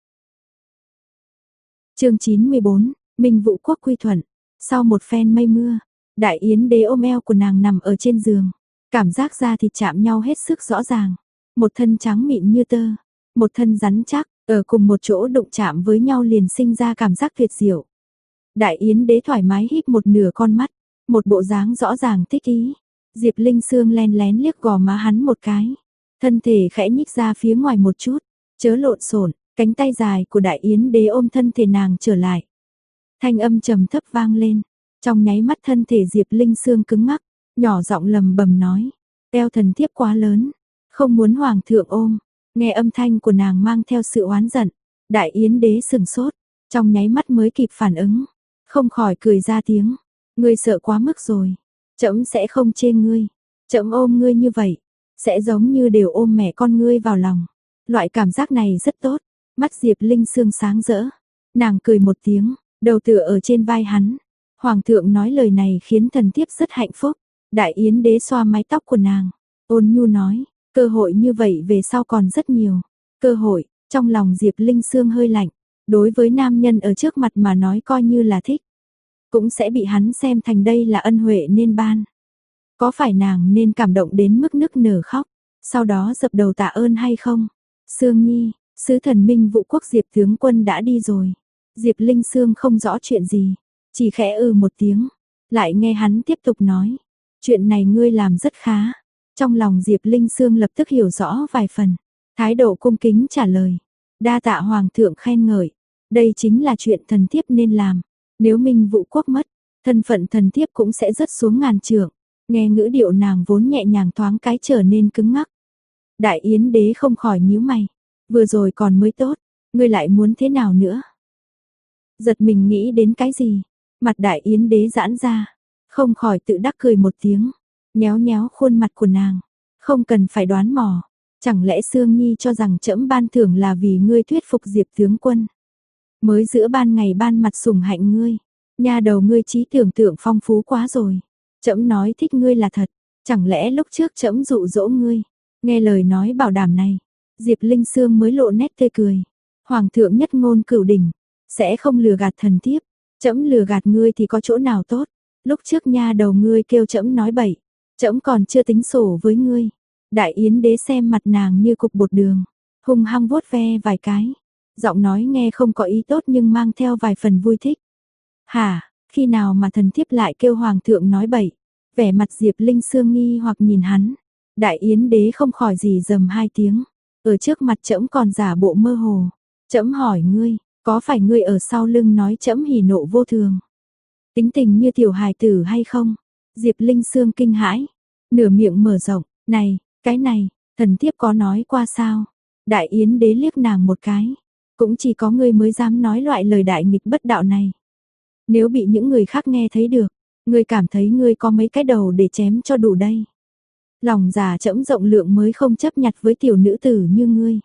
[SPEAKER 1] Chương 94, Minh Vũ quốc quy thuận. Sau một phen mây mưa, Đại Yến đế ôm eo của nàng nằm ở trên giường, cảm giác da thịt chạm nhau hết sức rõ ràng, một thân trắng mịn như tơ, một thân rắn chắc, ở cùng một chỗ đụng chạm với nhau liền sinh ra cảm giác tuyệt diệu. Đại Yến đế thoải mái híp một nửa con mắt, một bộ dáng rõ ràng thích ý. Diệp Linh Sương len lén liếc gò má hắn một cái, thân thể khẽ nhích ra phía ngoài một chút, chớ lộn xộn. Cánh tay dài của Đại Yến đế ôm thân thể nàng trở lại. Thanh âm trầm thấp vang lên, trong nháy mắt thân thể Diệp Linh Sương cứng ngắc, nhỏ giọng lầm bầm nói, eo thần thiếp quá lớn, không muốn hoàng thượng ôm. Nghe âm thanh của nàng mang theo sự oán giận, Đại Yến đế sừng sốt, trong nháy mắt mới kịp phản ứng, không khỏi cười ra tiếng, ngươi sợ quá mức rồi, trẫm sẽ không chê ngươi, trẫm ôm ngươi như vậy, sẽ giống như đều ôm mẹ con ngươi vào lòng. Loại cảm giác này rất tốt. Mắt Diệp Linh Sương sáng rỡ, nàng cười một tiếng, đầu tựa ở trên vai hắn. Hoàng thượng nói lời này khiến thần thiếp rất hạnh phúc. Đại Yến đế xoa mái tóc của nàng, ôn nhu nói, cơ hội như vậy về sau còn rất nhiều. Cơ hội, trong lòng Diệp Linh Sương hơi lạnh, đối với nam nhân ở trước mặt mà nói coi như là thích, cũng sẽ bị hắn xem thành đây là ân huệ nên ban. Có phải nàng nên cảm động đến mức nức nở khóc? sau đó dập đầu tạ ơn hay không? Sương Nhi, sứ thần Minh Vũ Quốc Diệp tướng quân đã đi rồi. Diệp Linh Sương không rõ chuyện gì, chỉ khẽ một tiếng, lại nghe hắn tiếp tục nói, chuyện này ngươi làm rất khá. Trong lòng Diệp Linh Sương lập tức hiểu rõ vài phần, thái độ cung kính trả lời, đa tạ hoàng thượng khen ngợi, đây chính là chuyện thần thiếp nên làm, nếu Minh Vũ Quốc mất, thân phận thần thiếp cũng sẽ rớt xuống ngàn trượng. Nghe ngữ điệu nàng vốn nhẹ nhàng thoáng cái trở nên cứng ngắc. Đại Yến đế không khỏi nhíu mày, vừa rồi còn mới tốt, ngươi lại muốn thế nào nữa? Giật mình nghĩ đến cái gì? Mặt Đại Yến đế giãn ra, không khỏi tự đắc cười một tiếng, nhéo nhéo khuôn mặt của nàng, không cần phải đoán mò, chẳng lẽ Sương Nhi cho rằng trẫm ban thưởng là vì ngươi thuyết phục Diệp tướng quân, mới giữa ban ngày ban mặt sủng hạnh ngươi, nha đầu ngươi trí tưởng tượng phong phú quá rồi. Trẫm nói thích ngươi là thật, chẳng lẽ lúc trước trẫm dụ dỗ ngươi? Nghe lời nói bảo đảm này, Diệp Linh Sương mới lộ nét tươi cười. Hoàng thượng nhất ngôn cửu đỉnh, sẽ không lừa gạt thần thiếp, trẫm lừa gạt ngươi thì có chỗ nào tốt? Lúc trước nha đầu ngươi kêu trẫm nói bậy, trẫm còn chưa tính sổ với ngươi. Đại Yến đế xem mặt nàng như cục bột đường, hung hăng vuốt ve vài cái, giọng nói nghe không có ý tốt nhưng mang theo vài phần vui thích. Hả? Khi nào mà thần thiếp lại kêu hoàng thượng nói bậy? Vẻ mặt Diệp Linh Sương nghi hoặc nhìn hắn. Đại Yến đế không khỏi gì dầm hai tiếng, ở trước mặt trẫm còn giả bộ mơ hồ. Trẫm hỏi ngươi, có phải ngươi ở sau lưng nói trẫm hỉ nộ vô thường, tính tình như tiểu hài tử hay không? Diệp Linh Sương kinh hãi, nửa miệng mở rộng, này, cái này, thần thiếp có nói qua sao? Đại Yến đế liếc nàng một cái, cũng chỉ có ngươi mới dám nói loại lời đại nghịch bất đạo này. Nếu bị những người khác nghe thấy được, ngươi cảm thấy ngươi có mấy cái đầu để chém cho đủ đây. Lòng già trẫm rộng lượng mới không chấp nhặt với tiểu nữ tử như ngươi.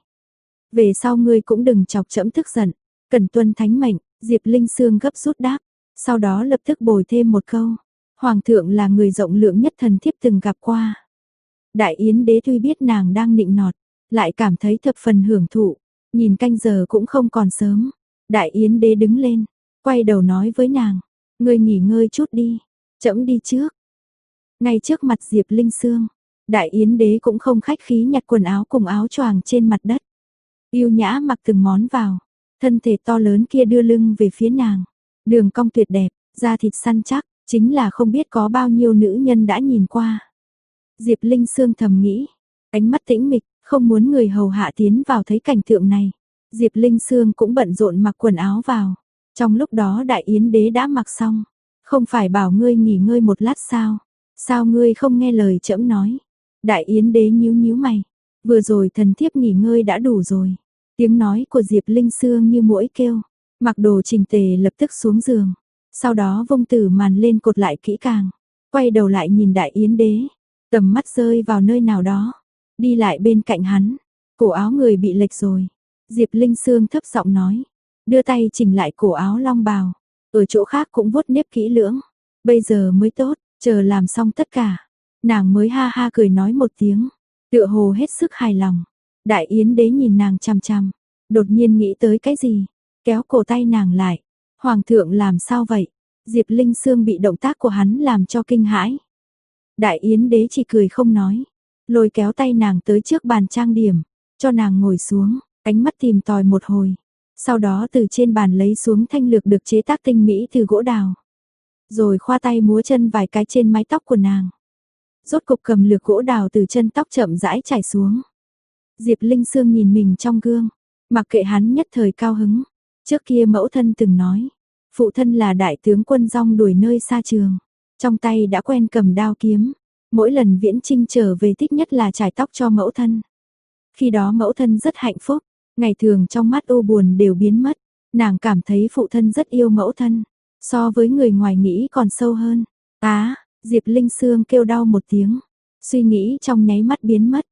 [SPEAKER 1] Về sau ngươi cũng đừng chọc trẫm tức giận, cần tuân thánh mệnh. Diệp Linh Sương gấp rút đáp, sau đó lập tức bồi thêm một câu. Hoàng thượng là người rộng lượng nhất thần thiếp từng gặp qua. Đại Yến đế tuy biết nàng đang nịnh nọt, lại cảm thấy thập phần hưởng thụ, nhìn canh giờ cũng không còn sớm. Đại Yến đế đứng lên, quay đầu nói với nàng, ngươi nghỉ ngơi chút đi, trẫm đi trước. Ngay trước mặt Diệp Linh Sương, Đại Yến đế cũng không khách khí nhặt quần áo cùng áo choàng trên mặt đất. Yêu nhã mặc từng món vào, thân thể to lớn kia đưa lưng về phía nàng, đường cong tuyệt đẹp, da thịt săn chắc, chính là không biết có bao nhiêu nữ nhân đã nhìn qua. Diệp Linh Sương thầm nghĩ, ánh mắt tĩnh mịch, không muốn người hầu hạ tiến vào thấy cảnh tượng này. Diệp Linh Sương cũng bận rộn mặc quần áo vào. Trong lúc đó Đại Yến đế đã mặc xong, không phải bảo ngươi nghỉ ngơi một lát sao? Sao ngươi không nghe lời trẫm nói? Đại Yến đế nhíu nhíu mày, vừa rồi thần thiếp nghỉ ngơi đã đủ rồi. Tiếng nói của Diệp Linh Sương như muỗi kêu, mặc đồ chỉnh tề lập tức xuống giường, sau đó vung tử màn lên cột lại kỹ càng, quay đầu lại nhìn Đại Yến đế, tầm mắt rơi vào nơi nào đó, đi lại bên cạnh hắn, cổ áo người bị lệch rồi. Diệp Linh Sương thấp giọng nói, đưa tay chỉnh lại cổ áo long bào, ở chỗ khác cũng vuốt nếp kỹ lưỡng, bây giờ mới tốt, chờ làm xong tất cả, nàng mới ha ha cười nói một tiếng, tựa hồ hết sức hài lòng. Đại Yến đế nhìn nàng chằm chằm, đột nhiên nghĩ tới cái gì, kéo cổ tay nàng lại. Hoàng thượng làm sao vậy? Diệp Linh Sương bị động tác của hắn làm cho kinh hãi. Đại Yến đế chỉ cười không nói, lôi kéo tay nàng tới trước bàn trang điểm, cho nàng ngồi xuống, ánh mắt tìm tòi một hồi. Sau đó từ trên bàn lấy xuống thanh lược được chế tác tinh mỹ từ gỗ đào. Rồi khoa tay múa chân vài cái trên mái tóc của nàng. Rốt cục cầm lược gỗ đào từ chân tóc chậm rãi chảy xuống. Diệp Linh Sương nhìn mình trong gương, mặc kệ hắn nhất thời cao hứng. Trước kia mẫu thân từng nói, phụ thân là đại tướng quân rong đuổi nơi xa trường, trong tay đã quen cầm đao kiếm. Mỗi lần viễn chinh trở về thích nhất là chải tóc cho mẫu thân. Khi đó mẫu thân rất hạnh phúc, ngày thường trong mắt u buồn đều biến mất. Nàng cảm thấy phụ thân rất yêu mẫu thân, so với người ngoài nghĩ còn sâu hơn. Á, Diệp Linh Sương kêu đau một tiếng, suy nghĩ trong nháy mắt biến mất.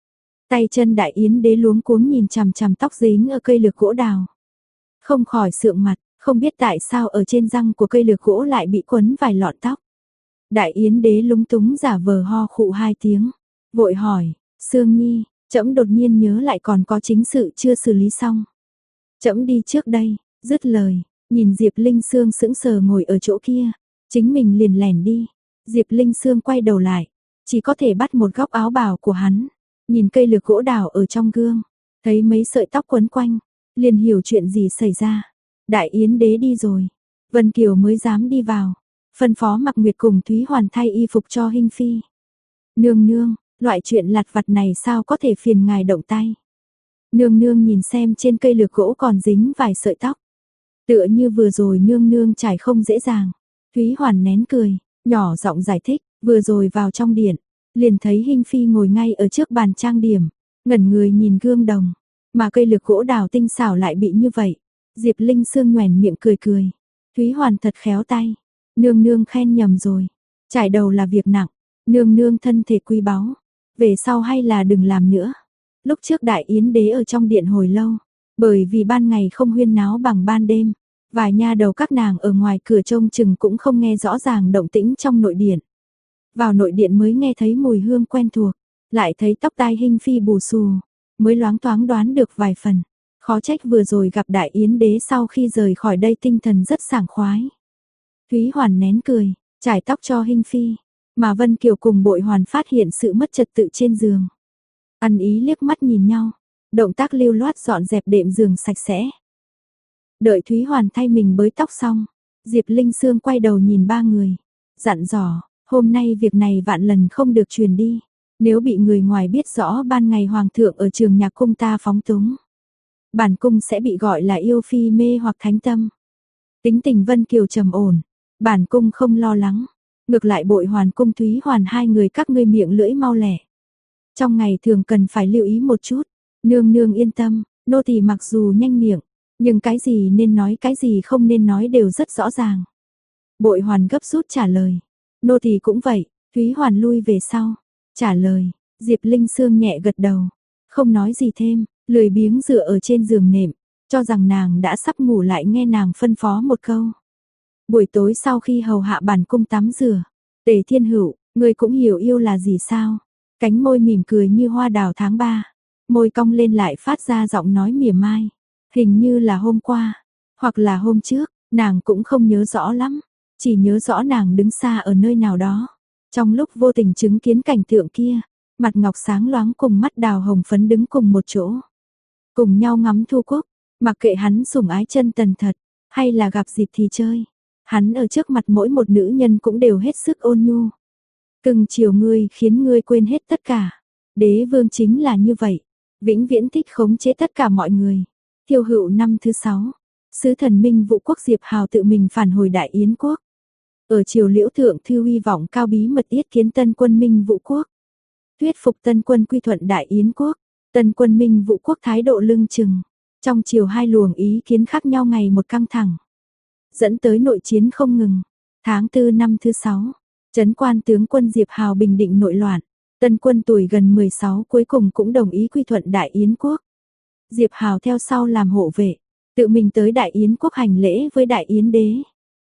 [SPEAKER 1] Tay chân Đại Yến đế luống cuống nhìn chằm chằm tóc dính ở cây lược gỗ đào. Không khỏi sượng mặt, không biết tại sao ở trên răng của cây lược gỗ lại bị quấn vài lọn tóc. Đại Yến đế lúng túng giả vờ ho khụ hai tiếng, vội hỏi, Sương Nhi, trẫm đột nhiên nhớ lại còn có chính sự chưa xử lý xong. Trẫm đi trước đây, dứt lời, nhìn Diệp Linh Sương sững sờ ngồi ở chỗ kia, chính mình liền lẻn đi. Diệp Linh Sương quay đầu lại, chỉ có thể bắt một góc áo bào của hắn, nhìn cây lược gỗ đào ở trong gương, thấy mấy sợi tóc quấn quanh, liền hiểu chuyện gì xảy ra. Đại yến đế đi rồi, Vân Kiều mới dám đi vào, phân phó Mặc Nguyệt cùng Thúy Hoàn thay y phục cho Hinh Phi. Nương nương, loại chuyện lặt vặt này sao có thể phiền ngài động tay. Nương nương nhìn xem trên cây lược gỗ còn dính vài sợi tóc. Tựa như vừa rồi nương nương trải không dễ dàng. Thúy Hoàn nén cười, nhỏ giọng giải thích, vừa rồi vào trong điện, liền thấy Hinh Phi ngồi ngay ở trước bàn trang điểm, ngẩn người nhìn gương đồng, mà cây lược gỗ đào tinh xảo lại bị như vậy. Diệp Linh Sương nhoẻn miệng cười cười. Thúy Hoàn thật khéo tay, nương nương khen nhầm rồi, trải đầu là việc nặng, nương nương thân thể quý báu, về sau hay là đừng làm nữa. Lúc trước Đại Yến đế ở trong điện hồi lâu, bởi vì ban ngày không huyên náo bằng ban đêm, vài nha đầu các nàng ở ngoài cửa trông chừng cũng không nghe rõ ràng động tĩnh trong nội điện. Vào nội điện mới nghe thấy mùi hương quen thuộc, lại thấy tóc tai Hinh Phi bù xù, mới loáng thoáng đoán được vài phần. Khó trách vừa rồi gặp Đại Yến đế sau khi rời khỏi đây tinh thần rất sảng khoái. Thúy Hoàn nén cười, trải tóc cho Hinh Phi, mà Vân Kiều cùng Bội Hoàn phát hiện sự mất trật tự trên giường. Ăn ý liếc mắt nhìn nhau, động tác lưu loát dọn dẹp đệm giường sạch sẽ. Đợi Thúy Hoàn thay mình bới tóc xong, Diệp Linh Sương quay đầu nhìn ba người, dặn dò, hôm nay việc này vạn lần không được truyền đi, nếu bị người ngoài biết rõ ban ngày hoàng thượng ở trường nhạc cung ta phóng túng, bản cung sẽ bị gọi là yêu phi mê hoặc thánh tâm. Tính tình Vân Kiều trầm ổn, bản cung không lo lắng, ngược lại Bội Hoàn cung Thúy Hoàn hai người các ngươi miệng lưỡi mau lẻ. Trong ngày thường cần phải lưu ý một chút, nương nương yên tâm, nô tỳ mặc dù nhanh miệng, nhưng cái gì nên nói cái gì không nên nói đều rất rõ ràng. Bội Hoàn gấp rút trả lời, nô tỳ cũng vậy. Thúy Hoàn lui về sau, trả lời. Diệp Linh Sương nhẹ gật đầu, không nói gì thêm, lười biếng dựa ở trên giường nệm, cho rằng nàng đã sắp ngủ lại nghe nàng phân phó một câu. Buổi tối sau khi hầu hạ bản cung tắm rửa, Tề Thiên Hữu, ngươi cũng hiểu yêu là gì sao? Cánh môi mỉm cười như hoa đào tháng 3, môi cong lên lại phát ra giọng nói mỉa mai, hình như là hôm qua, hoặc là hôm trước, nàng cũng không nhớ rõ lắm, chỉ nhớ rõ nàng đứng xa ở nơi nào đó. Trong lúc vô tình chứng kiến cảnh tượng kia, mặt ngọc sáng loáng cùng mắt đào hồng phấn đứng cùng một chỗ, cùng nhau ngắm thu cúc, mặc kệ hắn sủng ái chân tần thật, hay là gặp dịp thì chơi, hắn ở trước mặt mỗi một nữ nhân cũng đều hết sức ôn nhu. Cưng chiều ngươi khiến ngươi quên hết tất cả. Đế vương chính là như vậy, vĩnh viễn thích khống chế tất cả mọi người. Thiêu Hựu năm thứ 6, sứ thần Minh Vũ quốc Diệp Hào tự mình phản hồi Đại Yến quốc. Ở triều Liễu thượng thư hy vọng cao bí mật yết kiến tân quân Minh Vũ quốc, thuyết phục tân quân quy thuận Đại Yến quốc. Tân quân Minh Vũ quốc thái độ lưng chừng, trong triều hai luồng ý kiến khác nhau ngày một căng thẳng, dẫn tới nội chiến không ngừng. Tháng 4 năm thứ 6, Trấn quan tướng quân Diệp Hào bình định nội loạn, tân quân tuổi gần 16 cuối cùng cũng đồng ý quy thuận Đại Yến quốc. Diệp Hào theo sau làm hộ vệ, tự mình tới Đại Yến quốc hành lễ với Đại Yến đế.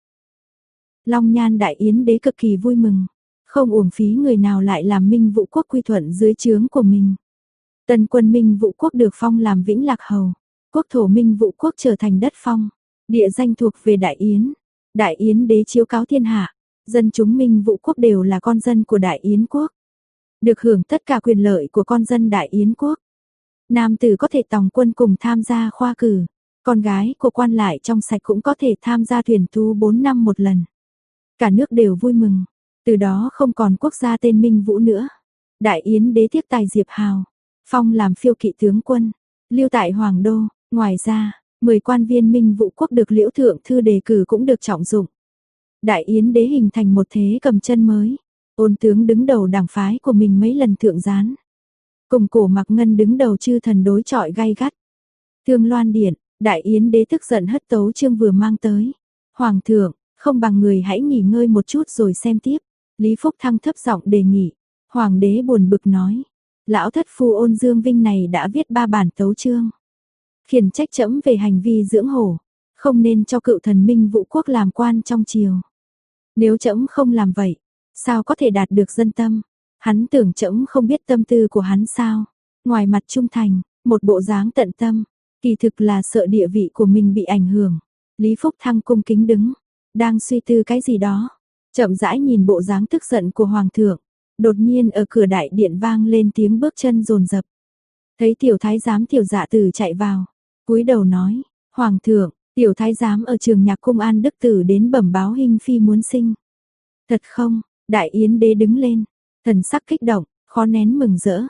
[SPEAKER 1] Long Nhan Đại Yến đế cực kỳ vui mừng, không uổng phí người nào lại làm Minh Vũ quốc quy thuận dưới trướng của mình. Tân quân Minh Vũ quốc được phong làm Vĩnh Lạc hầu, quốc thổ Minh Vũ quốc trở thành đất phong, địa danh thuộc về Đại Yến. Đại Yến đế chiếu cáo thiên hạ, dân chúng Minh Vũ quốc đều là con dân của Đại Yến quốc, được hưởng tất cả quyền lợi của con dân Đại Yến quốc. Nam tử có thể tòng quân cùng tham gia khoa cử, con gái của quan lại trong sạch cũng có thể tham gia tuyển tú 4 năm một lần. Cả nước đều vui mừng, từ đó không còn quốc gia tên Minh Vũ nữa. Đại Yến đế tiếc tài Diệp Hào, phong làm phiêu kỵ tướng quân, lưu tại Hoàng đô. Ngoài ra, 10 quan viên Minh Vũ quốc được Liễu thượng thư đề cử cũng được trọng dụng. Đại Yến đế hình thành một thế cầm chân mới, Ôn tướng đứng đầu đảng phái của mình mấy lần thượng gián, cùng Cổ Mặc Ngân đứng đầu chư thần đối chọi gay gắt. Thương Loan điện, Đại Yến đế tức giận hất tấu chương vừa mang tới. Hoàng thượng, không bằng người hãy nghỉ ngơi một chút rồi xem tiếp. Lý Phúc Thăng thấp giọng đề nghị. Hoàng đế buồn bực nói, lão thất phu Ôn Dương Vinh này đã viết 3 bản tấu chương, khiển trách trẫm về hành vi dưỡng hổ, không nên cho cựu thần Minh Vũ quốc làm quan trong triều. Nếu trẫm không làm vậy, sao có thể đạt được dân tâm? Hắn tưởng trẫm không biết tâm tư của hắn sao? Ngoài mặt trung thành, một bộ dáng tận tâm, kỳ thực là sợ địa vị của mình bị ảnh hưởng. Lý Phúc Thăng cung kính đứng, đang suy tư cái gì đó, chậm rãi nhìn bộ dáng tức giận của hoàng thượng, Đột nhiên ở cửa đại điện vang lên tiếng bước chân dồn dập. Thấy tiểu thái giám tiểu dạ tử chạy vào, cúi đầu nói, Hoàng thượng, tiểu thái giám ở trường nhạc cung An Đức Tử đến bẩm báo Hinh Phi muốn sinh. Thật không? Đại yến đế đứng lên, thần sắc kích động, khó nén mừng rỡ.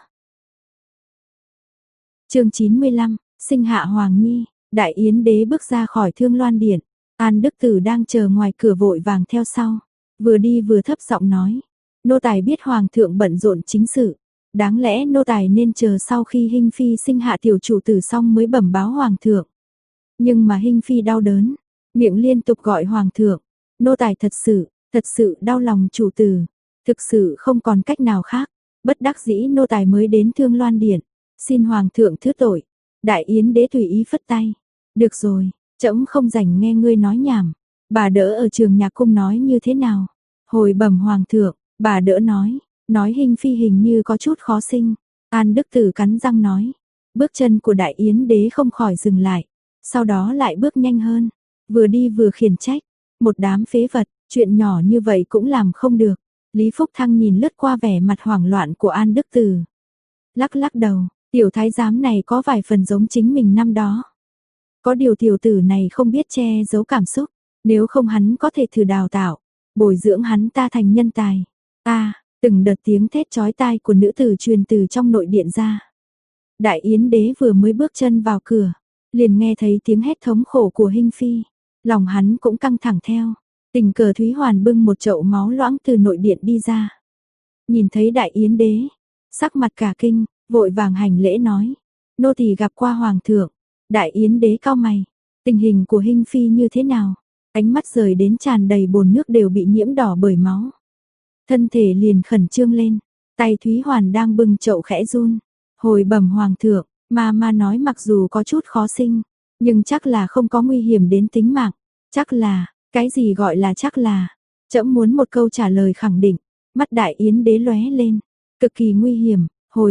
[SPEAKER 1] Chương 95, sinh hạ Hoàng Nhi, Đại yến đế bước ra khỏi Thương Loan điện, An Đức Tử đang chờ ngoài cửa vội vàng theo sau, vừa đi vừa thấp giọng nói, nô tài biết Hoàng thượng bận rộn chính sự, đáng lẽ nô tài nên chờ sau khi Hinh Phi sinh hạ tiểu chủ tử xong mới bẩm báo Hoàng thượng. Nhưng mà Hinh Phi đau đớn, miệng liên tục gọi Hoàng thượng, nô tài thật sự đau lòng chủ tử, thực sự không còn cách nào khác, bất đắc dĩ nô tài mới đến Thương Loan điện, xin Hoàng thượng thứ tội. Đại yến đế tùy ý phất tay, được rồi, trẫm không rảnh nghe ngươi nói nhảm, bà đỡ ở trường nhạc cung nói như thế nào? Hồi bẩm Hoàng thượng, bà đỡ nói Hinh Phi hình như có chút khó sinh. An Đức Tử cắn răng nói, bước chân của Đại yến đế không khỏi dừng lại, sau đó lại bước nhanh hơn, vừa đi vừa khiển trách, một đám phế vật, chuyện nhỏ như vậy cũng làm không được. Lý Phúc Thăng nhìn lướt qua vẻ mặt hoảng loạn của An Đức Tử, lắc lắc đầu, tiểu thái giám này có vài phần giống chính mình năm đó. Có điều tiểu tử này không biết che giấu cảm xúc, nếu không hắn có thể thử đào tạo, bồi dưỡng hắn ta thành nhân tài. Từng đợt tiếng thét chói tai của nữ tử truyền từ trong nội điện ra. Đại yến đế vừa mới bước chân vào cửa, liền nghe thấy tiếng hét thống khổ của Hinh Phi, lòng hắn cũng căng thẳng theo. Tình cờ Thúy Hoàn bưng một chậu máu loãng từ nội điện đi ra. Nhìn thấy Đại yến đế, sắc mặt cả kinh, vội vàng hành lễ nói, nô tỳ gặp qua Hoàng thượng. Đại yến đế cau mày, tình hình của Hinh Phi như thế nào? Ánh mắt rời đến tràn đầy bồn nước đều bị nhiễm đỏ bởi máu. Thân thể liền khẩn trương lên, tay Thúy Hoàn đang bưng chậu khẽ run. Hồi bẩm Hoàng thượng, ma nói mặc dù có chút khó sinh, nhưng chắc là không có nguy hiểm đến tính mạng. Chắc là, cái gì gọi là chắc là? Trẫm muốn một câu trả lời khẳng định. Mắt Đại yến đế lóe lên, cực kỳ nguy hiểm.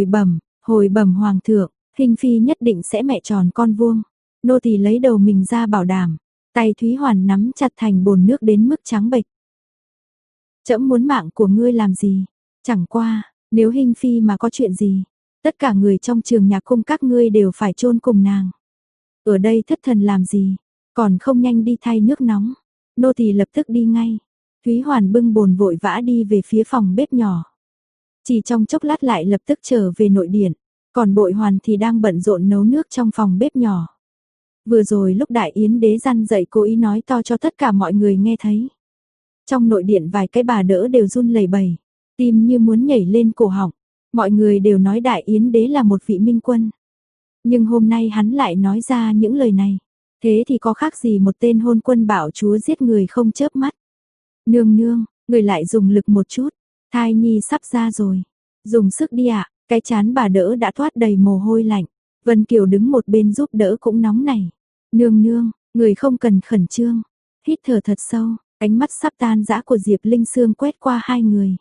[SPEAKER 1] Hồi bẩm Hoàng thượng, Hinh Phi nhất định sẽ mẹ tròn con vuông. Nô tỳ lấy đầu mình ra bảo đảm. Tay Thúy Hoàn nắm chặt thành bồn nước đến mức trắng bệch. Trẫm muốn mạng của ngươi làm gì? Chẳng qua, nếu Hinh Phi mà có chuyện gì, tất cả người trong trường nhạc cung các ngươi đều phải chôn cùng nàng. Ở đây thất thần làm gì? Còn không nhanh đi thay nước nóng. Nô tỳ lập tức đi ngay. Thúy Hoàn bưng bồn vội vã đi về phía phòng bếp nhỏ. Chỉ trong chốc lát lại lập tức trở về nội điện. Còn Bội Hoàn thì đang bận rộn nấu nước trong phòng bếp nhỏ. Vừa rồi lúc Đại yến đế răn dậy cố ý nói to cho tất cả mọi người nghe thấy. Trong nội điện vài cái bà đỡ đều run lẩy bẩy, tim như muốn nhảy lên cổ họng. Mọi người đều nói Đại yến đế là một vị minh quân. Nhưng hôm nay hắn lại nói ra những lời này. Thế thì có khác gì một tên hôn quân bạo chúa giết người không chớp mắt. Nương, người lại dùng lực một chút. Thai nhi sắp ra rồi. Dùng sức đi ạ. Cái chán bà đỡ đã thoát đầy mồ hôi lạnh. Vân Kiều đứng một bên giúp đỡ cũng nóng nảy. Nương, người không cần khẩn trương. Hít thở thật sâu, ánh mắt sắp tan rã của Diệp Linh Sương quét qua hai người.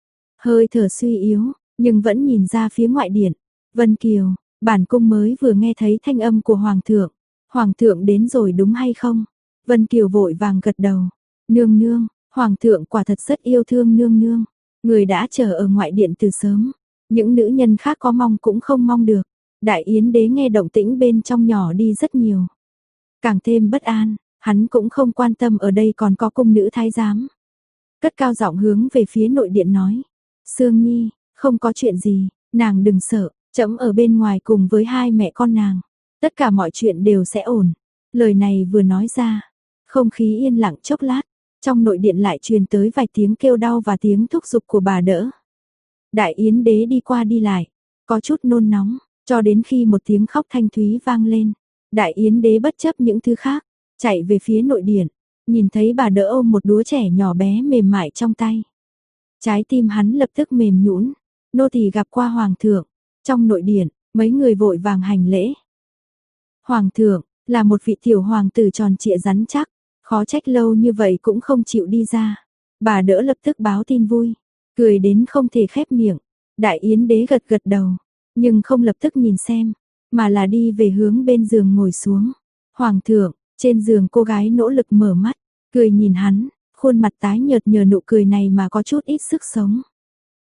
[SPEAKER 1] Hơi thở suy yếu, nhưng vẫn nhìn ra phía ngoại điện. Vân Kiều, bản cung mới vừa nghe thấy thanh âm của Hoàng thượng. Hoàng thượng đến rồi đúng hay không? Vân Kiều vội vàng gật đầu. Nương, Hoàng thượng quả thật rất yêu thương nương. Người đã chờ ở ngoại điện từ sớm. Những nữ nhân khác có mong cũng không mong được. Đại yến đế nghe động tĩnh bên trong nhỏ đi rất nhiều. Càng thêm bất an, hắn cũng không quan tâm ở đây còn có cung nữ thái giám. Cất cao giọng hướng về phía nội điện nói. Sương Nhi, không có chuyện gì, nàng đừng sợ, trẫm ở bên ngoài cùng với hai mẹ con nàng. Tất cả mọi chuyện đều sẽ ổn. Lời này vừa nói ra, không khí yên lặng chốc lát. Trong nội điện lại truyền tới vài tiếng kêu đau và tiếng thúc giục của bà đỡ. Đại yến đế đi qua đi lại, có chút nôn nóng, cho đến khi một tiếng khóc thanh thúy vang lên. Đại yến đế bất chấp những thứ khác, chạy về phía nội điện, nhìn thấy bà đỡ ôm một đứa trẻ nhỏ bé mềm mại trong tay. Trái tim hắn lập tức mềm nhũn. Nô tỳ gặp qua Hoàng thượng. Trong nội điện, mấy người vội vàng hành lễ. Hoàng thượng, là một vị tiểu hoàng tử tròn trịa rắn chắc, khó trách lâu như vậy cũng không chịu đi ra. Bà đỡ lập tức báo tin vui, cười đến không thể khép miệng. Đại yến đế gật gật đầu, nhưng không lập tức nhìn xem, mà là đi về hướng bên giường ngồi xuống. Hoàng thượng, trên giường cô gái nỗ lực mở mắt, cười nhìn hắn, khuôn mặt tái nhợt nhờ nụ cười này mà có chút ít sức sống.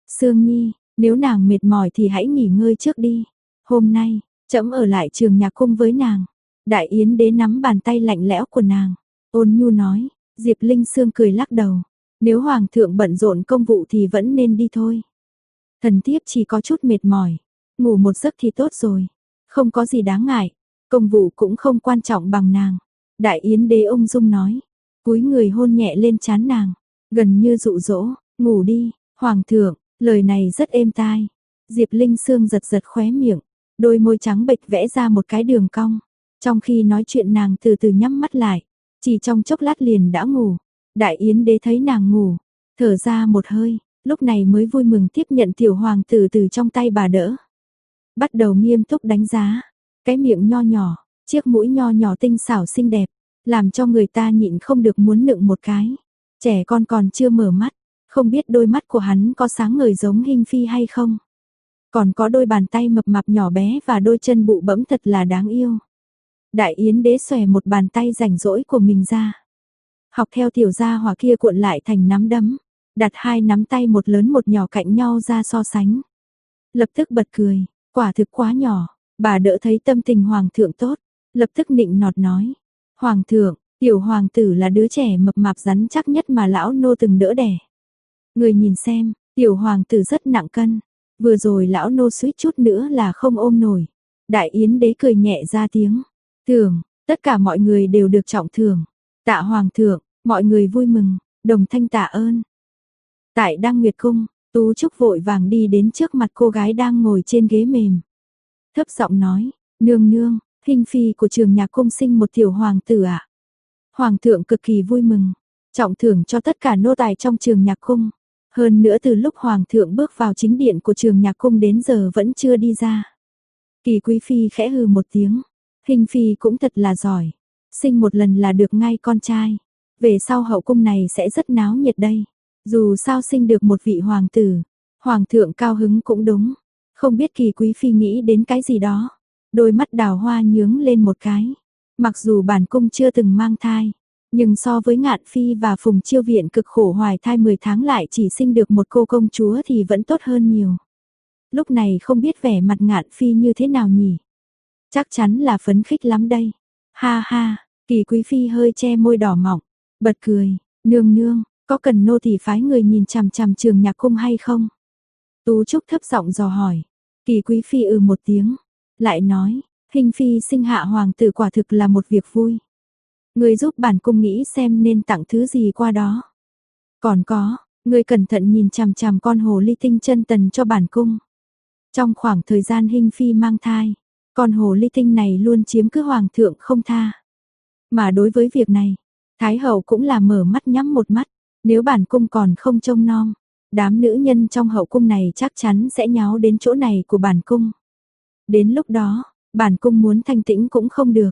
[SPEAKER 1] Sương Nhi, nếu nàng mệt mỏi thì hãy nghỉ ngơi trước đi. Hôm nay, trẫm ở lại Trường Nhạc Cung với nàng. Đại Yến Đế nắm bàn tay lạnh lẽo của nàng, ôn nhu nói. Diệp Linh Sương cười lắc đầu. Nếu hoàng thượng bận rộn công vụ thì vẫn nên đi thôi. Thần thiếp chỉ có chút mệt mỏi, ngủ một giấc thì tốt rồi, không có gì đáng ngại, công vụ cũng không quan trọng bằng nàng. Đại Yến Đế ung dung nói, cúi người hôn nhẹ lên trán nàng, gần như dụ dỗ, ngủ đi, hoàng thượng, lời này rất êm tai. Diệp Linh Sương giật giật khóe miệng, đôi môi trắng bệch vẽ ra một cái đường cong. Trong khi nói chuyện nàng từ từ nhắm mắt lại, chỉ trong chốc lát liền đã ngủ. Đại Yến Đế thấy nàng ngủ, thở ra một hơi, lúc này mới vui mừng tiếp nhận tiểu hoàng tử từ trong tay bà đỡ. Bắt đầu nghiêm túc đánh giá, cái miệng nho nhỏ, chiếc mũi nho nhỏ tinh xảo xinh đẹp, làm cho người ta nhịn không được muốn nựng một cái. Trẻ con còn chưa mở mắt, không biết đôi mắt của hắn có sáng ngời giống Hinh Phi hay không. Còn có đôi bàn tay mập mạp nhỏ bé và đôi chân bụ bẫm thật là đáng yêu. Đại Yến Đế xòe một bàn tay rảnh rỗi của mình ra, học theo tiểu gia hỏa kia cuộn lại thành nắm đấm, đặt hai nắm tay một lớn một nhỏ cạnh nhau ra so sánh. Lập tức bật cười, quả thực quá nhỏ. Bà đỡ thấy tâm tình hoàng thượng tốt, lập tức nịnh nọt nói. Hoàng thượng, tiểu hoàng tử là đứa trẻ mập mạp rắn chắc nhất mà lão nô từng đỡ đẻ. Người nhìn xem, tiểu hoàng tử rất nặng cân. Vừa rồi lão nô suýt chút nữa là không ôm nổi. Đại Yến Đế cười nhẹ ra tiếng. Thưởng, tất cả mọi người đều được trọng thưởng. Tạ hoàng thượng, mọi người vui mừng, đồng thanh tạ ơn. Tại Đăng Nguyệt Cung, Tú Trúc vội vàng đi đến trước mặt cô gái đang ngồi trên ghế mềm. Thấp giọng nói, nương nương, Hinh Phi của Trường Nhạc Cung sinh một tiểu hoàng tử ạ. Hoàng thượng cực kỳ vui mừng, trọng thưởng cho tất cả nô tài trong Trường Nhạc Cung. Hơn nữa từ lúc hoàng thượng bước vào chính điện của Trường Nhạc Cung đến giờ vẫn chưa đi ra. Kỳ Quý Phi khẽ hừ một tiếng, Hinh Phi cũng thật là giỏi, sinh một lần là được ngay con trai. Về sau hậu cung này sẽ rất náo nhiệt đây. Dù sao sinh được một vị hoàng tử, hoàng thượng cao hứng cũng đúng. Không biết Kỳ Quý Phi nghĩ đến cái gì đó. Đôi mắt đào hoa nhướng lên một cái. Mặc dù bản cung chưa từng mang thai, nhưng so với Ngạn Phi và Phùng Chiêu Viện cực khổ hoài thai 10 tháng lại chỉ sinh được một cô công chúa thì vẫn tốt hơn nhiều. Lúc này không biết vẻ mặt Ngạn Phi như thế nào nhỉ? Chắc chắn là phấn khích lắm đây. Ha ha, Kỳ Quý Phi hơi che môi đỏ mọng, bật cười, nương nương, có cần nô tỳ phái người nhìn chằm chằm Trường Nhạc Cung hay không? Tú Trúc thấp giọng dò hỏi. Kỳ Quý Phi một tiếng, lại nói, Hinh Phi sinh hạ hoàng tử quả thực là một việc vui. Người giúp bản cung nghĩ xem nên tặng thứ gì qua đó. Còn có, người cẩn thận nhìn chằm chằm con hồ ly tinh chân tần cho bản cung. Trong khoảng thời gian Hinh Phi mang thai, con hồ ly tinh này luôn chiếm cứ hoàng thượng không tha. Mà đối với việc này, Thái hậu cũng là mở mắt nhắm một mắt. Nếu bản cung còn không trông nom, đám nữ nhân trong hậu cung này chắc chắn sẽ nháo đến chỗ này của bản cung. Đến lúc đó, bản cung muốn thanh tĩnh cũng không được.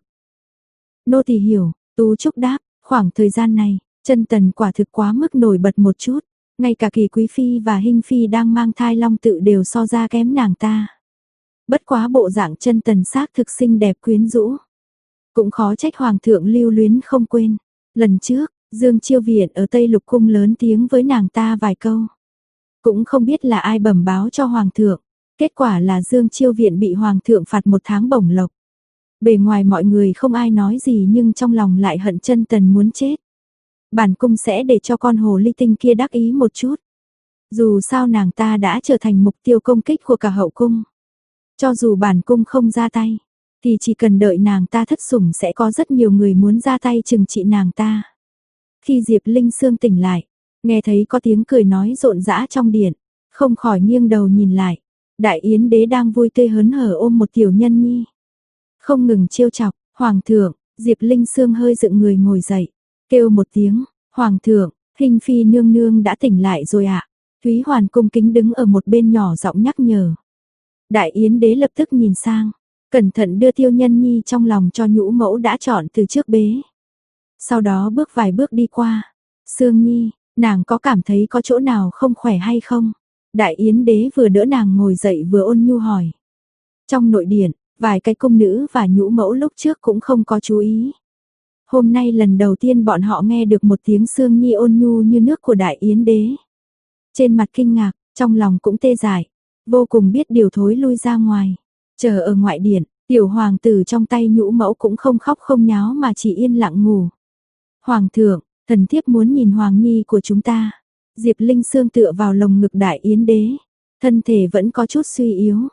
[SPEAKER 1] Nô tỳ hiểu, Tú Trúc đáp, khoảng thời gian này, chân tần quả thực quá mức nổi bật một chút. Ngay cả Kỳ Quý Phi và Hinh Phi đang mang thai long tự đều so ra kém nàng ta. Bất quá bộ dạng chân tần xác thực xinh đẹp quyến rũ. Cũng khó trách hoàng thượng lưu luyến không quên. Lần trước, Dương Chiêu Viện ở Tây Lục Cung lớn tiếng với nàng ta vài câu. Cũng không biết là ai bẩm báo cho hoàng thượng. Kết quả là Dương Chiêu Viện bị hoàng thượng phạt 1 tháng bổng lộc. Bề ngoài mọi người không ai nói gì nhưng trong lòng lại hận chân tần muốn chết. Bản cung sẽ để cho con hồ ly tinh kia đắc ý một chút. Dù sao nàng ta đã trở thành mục tiêu công kích của cả hậu cung. Cho dù bản cung không ra tay, thì chỉ cần đợi nàng ta thất sủng sẽ có rất nhiều người muốn ra tay trừng trị nàng ta. Khi Diệp Linh Sương tỉnh lại, nghe thấy có tiếng cười nói rộn rã trong điện, không khỏi nghiêng đầu nhìn lại. Đại Yến Đế đang vui tươi hớn hở ôm một tiểu nhân nhi. Không ngừng trêu chọc, hoàng thượng, Diệp Linh Sương hơi dựng người ngồi dậy, kêu một tiếng, hoàng thượng, Hinh Phi nương nương đã tỉnh lại rồi ạ. Thúy Hoàn cung kính đứng ở một bên nhỏ giọng nhắc nhở. Đại Yến Đế lập tức nhìn sang, cẩn thận đưa tiêu nhân nhi trong lòng cho nhũ mẫu đã chọn từ trước bế. Sau đó bước vài bước đi qua. Sương Nhi, nàng có cảm thấy có chỗ nào không khỏe hay không? Đại Yến Đế vừa đỡ nàng ngồi dậy vừa ôn nhu hỏi. Trong nội điện, vài cái cung nữ và nhũ mẫu lúc trước cũng không có chú ý. Hôm nay lần đầu tiên bọn họ nghe được một tiếng Sương Nhi ôn nhu như nước của Đại Yến Đế. Trên mặt kinh ngạc, trong lòng cũng tê dại, vô cùng biết điều thối lui ra ngoài. Chờ ở ngoại điện, tiểu hoàng tử trong tay nhũ mẫu cũng không khóc không nháo mà chỉ yên lặng ngủ. Hoàng thượng, thần thiếp muốn nhìn hoàng nhi của chúng ta. Diệp Linh Sương tựa vào lồng ngực Đại Yến đế, thân thể vẫn có chút suy yếu.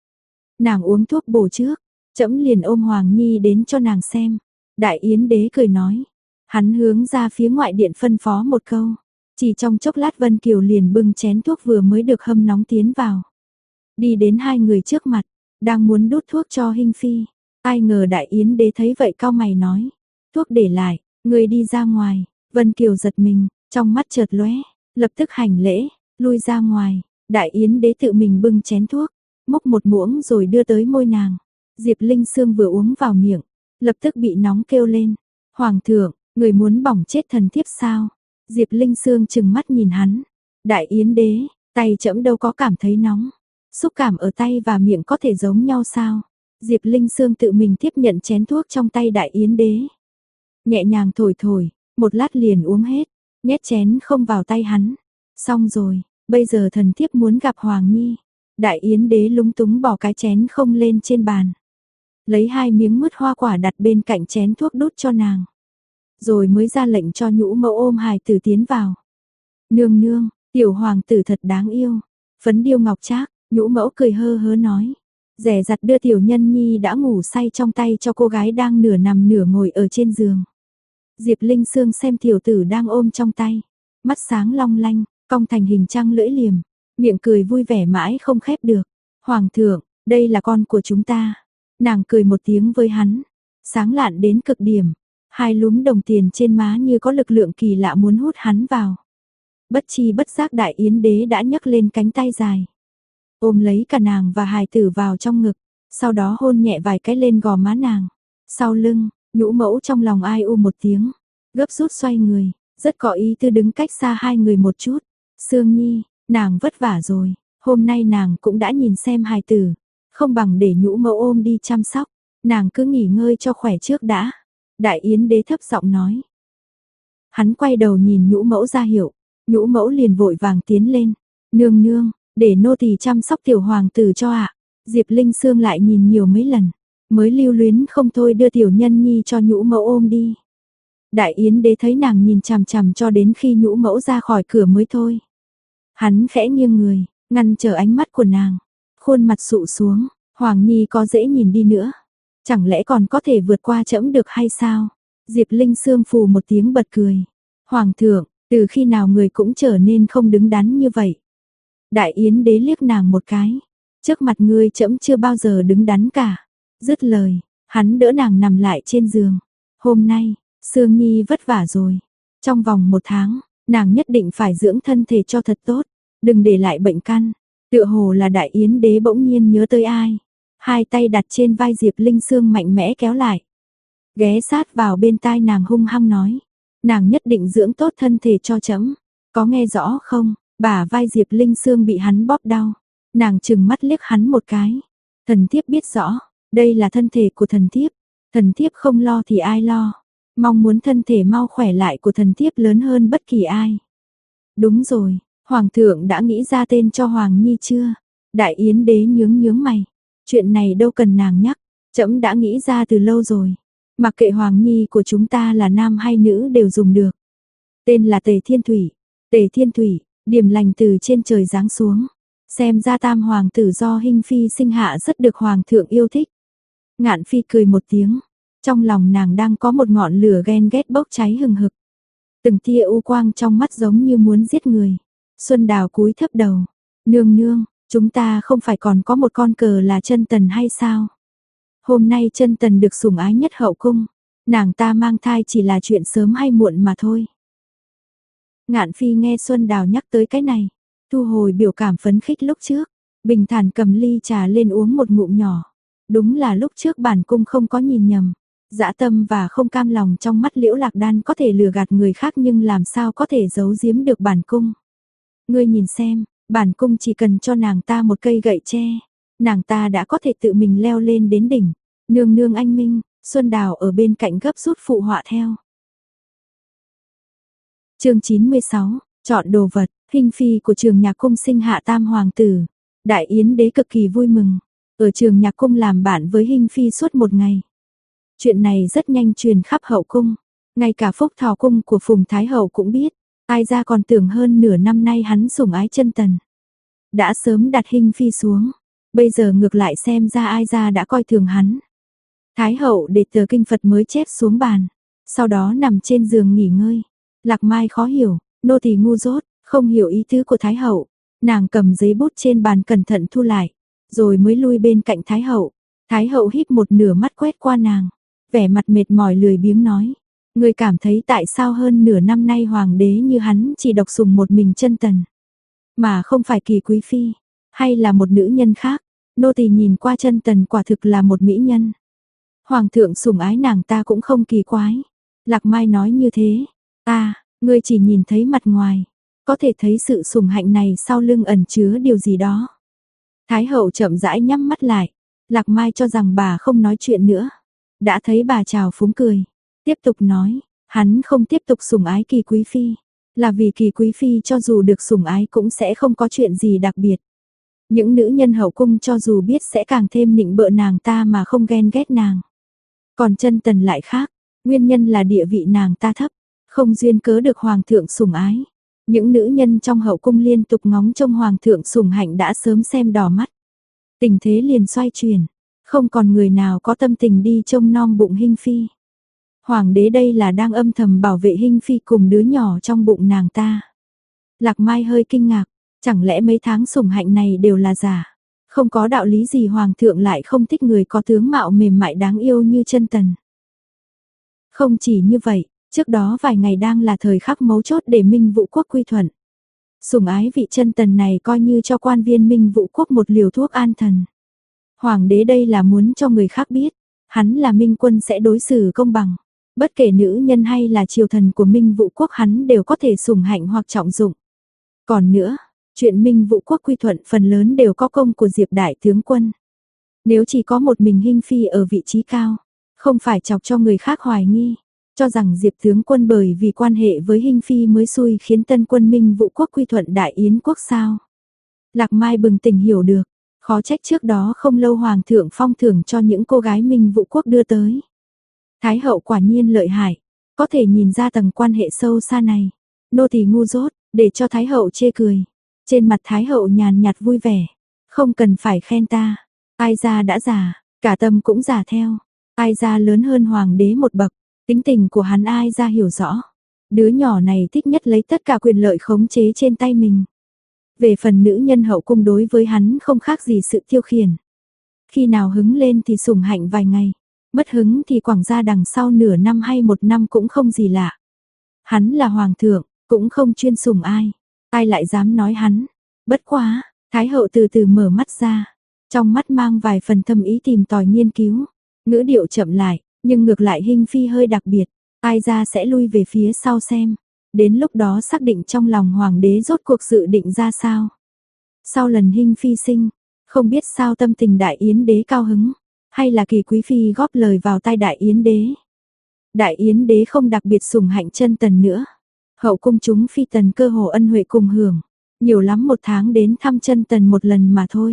[SPEAKER 1] Nàng uống thuốc bổ trước, trẫm liền ôm hoàng nhi đến cho nàng xem. Đại Yến đế cười nói, hắn hướng ra phía ngoại điện phân phó một câu. Chỉ trong chốc lát Vân Kiều liền bưng chén thuốc vừa mới được hâm nóng tiến vào. Đi đến hai người trước mặt, đang muốn đút thuốc cho Hinh Phi. Ai ngờ Đại Yến đế thấy vậy cau mày nói, thuốc để lại, người đi ra ngoài. Vân Kiều giật mình, trong mắt chợt lóe, lập tức hành lễ, lui ra ngoài. Đại Yến đế tự mình bưng chén thuốc, múc một muỗng rồi đưa tới môi nàng. Diệp Linh Sương vừa uống vào miệng, lập tức bị nóng kêu lên. Hoàng thượng, người muốn bỏng chết thần thiếp sao? Diệp Linh Sương trừng mắt nhìn hắn. Đại Yến đế, tay trẫm đâu có cảm thấy nóng. Xúc cảm ở tay và miệng có thể giống nhau sao? Diệp Linh Sương tự mình tiếp nhận chén thuốc trong tay Đại Yến đế. Nhẹ nhàng thổi thổi, một lát liền uống hết, nhét chén không vào tay hắn. Xong rồi, bây giờ thần thiếp muốn gặp Hoàng Nhi. Đại Yến đế lúng túng bỏ cái chén không lên trên bàn. Lấy 2 miếng mứt hoa quả đặt bên cạnh chén thuốc đút cho nàng. Rồi mới ra lệnh cho nhũ mẫu ôm hài tử tiến vào. Nương nương, tiểu hoàng tử thật đáng yêu. Phấn điêu ngọc trác, nhũ mẫu cười hơ hớ nói. Rẻ rặt đưa tiểu nhân nhi đã ngủ say trong tay cho cô gái đang nửa nằm nửa ngồi ở trên giường. Diệp Linh Sương xem tiểu tử đang ôm trong tay. Mắt sáng long lanh, cong thành hình trăng lưỡi liềm. Miệng cười vui vẻ mãi không khép được. Hoàng thượng, đây là con của chúng ta. Nàng cười một tiếng với hắn. Sáng lạn đến cực điểm. 2 lúm đồng tiền trên má như có lực lượng kỳ lạ muốn hút hắn vào. Bất chi bất giác Đại Yến đế đã nhấc lên cánh tay dài. Ôm lấy cả nàng và hài tử vào trong ngực. Sau đó hôn nhẹ vài cái lên gò má nàng. Sau lưng, nhũ mẫu trong lòng ai u một tiếng. Gấp rút xoay người, rất có ý tư đứng cách xa hai người một chút. Sương Nhi, nàng vất vả rồi. Hôm nay nàng cũng đã nhìn xem hài tử. Không bằng để nhũ mẫu ôm đi chăm sóc. Nàng cứ nghỉ ngơi cho khỏe trước đã. Đại Yến đế thấp giọng nói. Hắn quay đầu nhìn nhũ mẫu ra hiệu. Nhũ mẫu liền vội vàng tiến lên. Nương nương, để nô tỳ chăm sóc tiểu hoàng tử cho ạ. Diệp Linh Sương lại nhìn nhiều mấy lần. Mới lưu luyến không thôi đưa tiểu nhân nhi cho nhũ mẫu ôm đi. Đại Yến đế thấy nàng nhìn chằm chằm cho đến khi nhũ mẫu ra khỏi cửa mới thôi. Hắn khẽ nghiêng người, ngăn trở ánh mắt của nàng. Khuôn mặt sụ xuống, Hoàng Nhi có dễ nhìn đi nữa. Chẳng lẽ còn có thể vượt qua trẫm được hay sao? Diệp Linh Sương phù một tiếng bật cười. Hoàng thượng, từ khi nào người cũng trở nên không đứng đắn như vậy? Đại Yến đế liếc nàng một cái. Trước mặt ngươi trẫm chưa bao giờ đứng đắn cả. Dứt lời, hắn đỡ nàng nằm lại trên giường. Hôm nay, Sương Nhi vất vả rồi. Trong vòng 1 tháng, nàng nhất định phải dưỡng thân thể cho thật tốt. Đừng để lại bệnh căn. Tựa hồ là Đại Yến đế bỗng nhiên nhớ tới ai. 2 tay đặt trên vai Diệp Linh Sương mạnh mẽ kéo lại. Ghé sát vào bên tai nàng hung hăng nói. Nàng nhất định dưỡng tốt thân thể cho trẫm. Có nghe rõ không? Bả vai Diệp Linh Sương bị hắn bóp đau. Nàng trừng mắt liếc hắn một cái. Thần thiếp biết rõ. Đây là thân thể của thần thiếp. Thần thiếp không lo thì ai lo. Mong muốn thân thể mau khỏe lại của thần thiếp lớn hơn bất kỳ ai. Đúng rồi, Hoàng thượng đã nghĩ ra tên cho Hoàng Nhi chưa? Đại Yến đế nhướng mày. Chuyện này đâu cần nàng nhắc, trẫm đã nghĩ ra từ lâu rồi. Mặc kệ Hoàng Nhi của chúng ta là nam hay nữ đều dùng được. Tên là Tề Thiên Thủy. Tề Thiên Thủy, điểm lành từ trên trời giáng xuống. Xem ra tam hoàng tử do Hinh Phi sinh hạ rất được Hoàng thượng yêu thích. Ngạn Phi cười một tiếng. Trong lòng nàng đang có một ngọn lửa ghen ghét bốc cháy hừng hực. Từng tia u quang trong mắt giống như muốn giết người. Xuân Đào cúi thấp đầu. Nương nương, chúng ta không phải còn có một con cờ là Chân Tần hay sao? Hôm nay Chân Tần được sủng ái nhất hậu cung. Nàng ta mang thai chỉ là chuyện sớm hay muộn mà thôi. Ngạn Phi nghe Xuân Đào nhắc tới cái này. Thu hồi biểu cảm phấn khích lúc trước. Bình thản cầm ly trà lên uống một ngụm nhỏ. Đúng là lúc trước bản cung không có nhìn nhầm. Dã tâm và không cam lòng trong mắt Liễu Lạc Đan có thể lừa gạt người khác nhưng làm sao có thể giấu giếm được bản cung. Ngươi nhìn xem, bản cung chỉ cần cho nàng ta một cây gậy tre, nàng ta đã có thể tự mình leo lên đến đỉnh. Nương nương anh minh, Xuân Đào ở bên cạnh gấp rút phụ họa theo. Chương 96, chọn đồ vật, Hinh phi của Trường Nhạc cung sinh hạ tam hoàng tử, Đại Yến đế cực kỳ vui mừng, ở Trường Nhạc cung làm bạn với Hinh phi suốt một ngày. Chuyện này rất nhanh truyền khắp hậu cung, ngay cả Phúc Thọ cung của Phùng Thái hậu cũng biết, ai ra còn tưởng hơn nửa năm nay hắn sủng ái chân tần. Đã sớm đặt Hinh phi xuống, bây giờ ngược lại xem ra ai ra đã coi thường hắn. Thái hậu để tờ kinh Phật mới chép xuống bàn, sau đó nằm trên giường nghỉ ngơi. Lạc Mai khó hiểu, nô tỳ ngu dốt, không hiểu ý tứ của Thái hậu. Nàng cầm giấy bút trên bàn cẩn thận thu lại, rồi mới lui bên cạnh Thái hậu. Thái hậu híp một nửa mắt quét qua nàng, vẻ mặt mệt mỏi lười biếng nói: "Ngươi cảm thấy tại sao hơn nửa năm nay hoàng đế như hắn chỉ độc sủng một mình chân tần, mà không phải Kỳ quý phi, hay là một nữ nhân khác?" Nô tỳ nhìn qua chân tần quả thực là một mỹ nhân. Hoàng thượng sủng ái nàng ta cũng không kỳ quái. Lạc Mai nói như thế. Ngươi chỉ nhìn thấy mặt ngoài, có thể thấy sự sủng hạnh này sau lưng ẩn chứa điều gì đó. Thái hậu chậm rãi nhắm mắt lại. Lạc Mai cho rằng bà không nói chuyện nữa. Đã thấy bà chào phúng cười. Tiếp tục nói, hắn không tiếp tục sủng ái Kỳ quý phi, là vì Kỳ quý phi cho dù được sủng ái cũng sẽ không có chuyện gì đặc biệt. Những nữ nhân hậu cung cho dù biết sẽ càng thêm nịnh bợ nàng ta mà không ghen ghét nàng. Còn chân tần lại khác, nguyên nhân là địa vị nàng ta thấp, không duyên cớ được hoàng thượng sủng ái. Những nữ nhân trong hậu cung liên tục ngóng trông hoàng thượng sủng hạnh đã sớm xem đỏ mắt. Tình thế liền xoay chuyển, không còn người nào có tâm tình đi trông nom bụng Hinh phi. Hoàng đế đây là đang âm thầm bảo vệ Hinh phi cùng đứa nhỏ trong bụng nàng ta. Lạc Mai hơi kinh ngạc, chẳng lẽ mấy tháng sủng hạnh này đều là giả? Không có đạo lý gì hoàng thượng lại không thích người có tướng mạo mềm mại đáng yêu như chân tần. Không chỉ như vậy, trước đó vài ngày đang là thời khắc mấu chốt để Minh Vũ quốc quy thuận. Sủng ái vị chân tần này coi như cho quan viên Minh Vũ quốc một liều thuốc an thần. Hoàng đế đây là muốn cho người khác biết, hắn là Minh quân sẽ đối xử công bằng. Bất kể nữ nhân hay là triều thần của Minh Vũ quốc hắn đều có thể sủng hạnh hoặc trọng dụng. Còn nữa, chuyện Minh Vũ quốc quy thuận phần lớn đều có công của Diệp đại tướng quân. Nếu chỉ có một mình Hinh phi ở vị trí cao, không phải chọc cho người khác hoài nghi, cho rằng Diệp tướng quân bởi vì quan hệ với Hinh phi mới xui khiến tân quân Minh Vũ quốc quy thuận Đại Yến quốc sao? Lạc Mai bừng tỉnh hiểu được, khó trách trước đó không lâu hoàng thượng phong thưởng cho những cô gái Minh Vũ quốc đưa tới. Thái hậu quả nhiên lợi hại, có thể nhìn ra tầng quan hệ sâu xa này. Nô tỳ ngu dốt, để cho Thái hậu chê cười. Trên mặt Thái hậu nhàn nhạt vui vẻ, không cần phải khen ta, ai ra đã già, cả tâm cũng già theo. Ai ra lớn hơn hoàng đế một bậc, tính tình của hắn ai ra hiểu rõ. Đứa nhỏ này thích nhất lấy tất cả quyền lợi khống chế trên tay mình. Về phần nữ nhân hậu cung đối với hắn không khác gì sự tiêu khiển. Khi nào hứng lên thì sủng hạnh vài ngày, mất hứng thì quẳng ra đằng sau nửa năm hay một năm cũng không gì lạ. Hắn là hoàng thượng, cũng không chuyên sủng ai. Ai lại dám nói hắn? Bất quá, Thái hậu từ từ mở mắt ra, trong mắt mang vài phần thâm ý tìm tòi nghiên cứu. Ngữ điệu chậm lại, nhưng ngược lại Hinh phi hơi đặc biệt, ai ra sẽ lui về phía sau xem. Đến lúc đó xác định trong lòng hoàng đế rốt cuộc dự định ra sao. Sau lần Hinh phi sinh, không biết sao tâm tình Đại Yến đế cao hứng, hay là Kỳ quý phi góp lời vào tai Đại Yến đế. Đại Yến đế không đặc biệt sủng hạnh chân tần nữa. Hậu cung chúng phi tần cơ hồ ân huệ cùng hưởng, nhiều lắm một tháng đến thăm chân tần một lần mà thôi.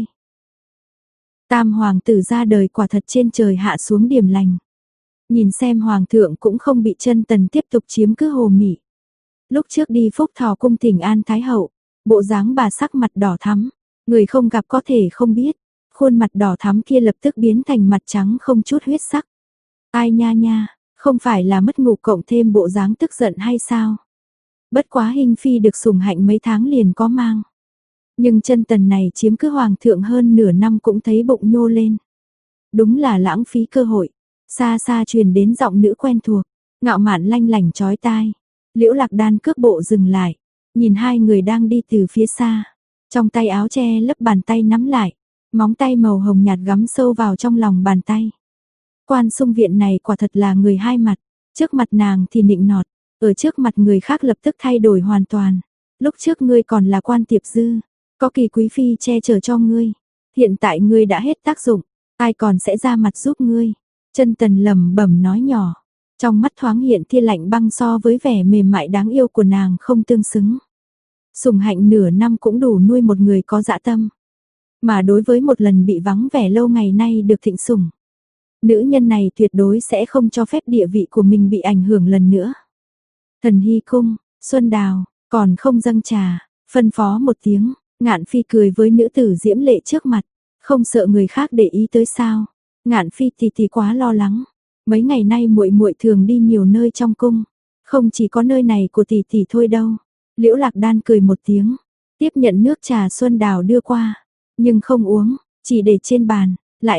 [SPEAKER 1] Tam hoàng tử ra đời quả thật trên trời hạ xuống điểm lành. Nhìn xem hoàng thượng cũng không bị chân tần tiếp tục chiếm cứ hồ mị. Lúc trước đi Phúc Thọ cung thỉnh an Thái hậu, bộ dáng bà sắc mặt đỏ thắm, người không gặp có thể không biết, khuôn mặt đỏ thắm kia lập tức biến thành mặt trắng không chút huyết sắc. Ai nha nha, không phải là mất ngủ cộng thêm bộ dáng tức giận hay sao? Bất quá Hinh phi được sủng hạnh mấy tháng liền có mang. Nhưng chân tần này chiếm cứ hoàng thượng hơn nửa năm cũng thấy bụng nhô lên. Đúng là lãng phí cơ hội. Xa xa truyền đến giọng nữ quen thuộc, ngạo mạn lanh lảnh chói tai. Liễu Lạc Đan cước bộ dừng lại, nhìn hai người đang đi từ phía xa. Trong tay áo che lấp bàn tay nắm lại, móng tay màu hồng nhạt gắm sâu vào trong lòng bàn tay. Quan Xung Viện này quả thật là người hai mặt, trước mặt nàng thì nịnh nọt, ở trước mặt người khác lập tức thay đổi hoàn toàn. Lúc trước ngươi còn là quan tiệp dư, có Kỳ quý phi che chở cho ngươi, hiện tại ngươi đã hết tác dụng, ai còn sẽ ra mặt giúp ngươi? Chân tần lẩm bẩm nói nhỏ, trong mắt thoáng hiện tia lạnh băng so với vẻ mềm mại đáng yêu của nàng không tương xứng. Sủng hạnh nửa năm cũng đủ nuôi một người có dã tâm. Mà đối với một lần bị vắng vẻ lâu ngày nay được thịnh sủng, nữ nhân này tuyệt đối sẽ không cho phép địa vị của mình bị ảnh hưởng lần nữa. Thần Hy cung, Xuân Đào, còn không dâng trà, phân phó một tiếng, Ngạn Phi cười với nữ tử diễm lệ trước mặt, không sợ người khác để ý tới sao? Ngạn Phi tỷ quá lo lắng, mấy ngày nay muội muội thường đi nhiều nơi trong cung, không chỉ có nơi này của tỷ thôi đâu. Liễu Lạc Đan cười một tiếng, tiếp nhận nước trà Xuân Đào đưa qua, nhưng không uống, chỉ để trên bàn,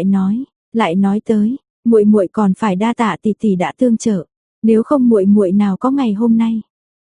[SPEAKER 1] lại nói tới, muội muội còn phải đa tạ tỷ đã tương trợ, nếu không muội muội nào có ngày hôm nay.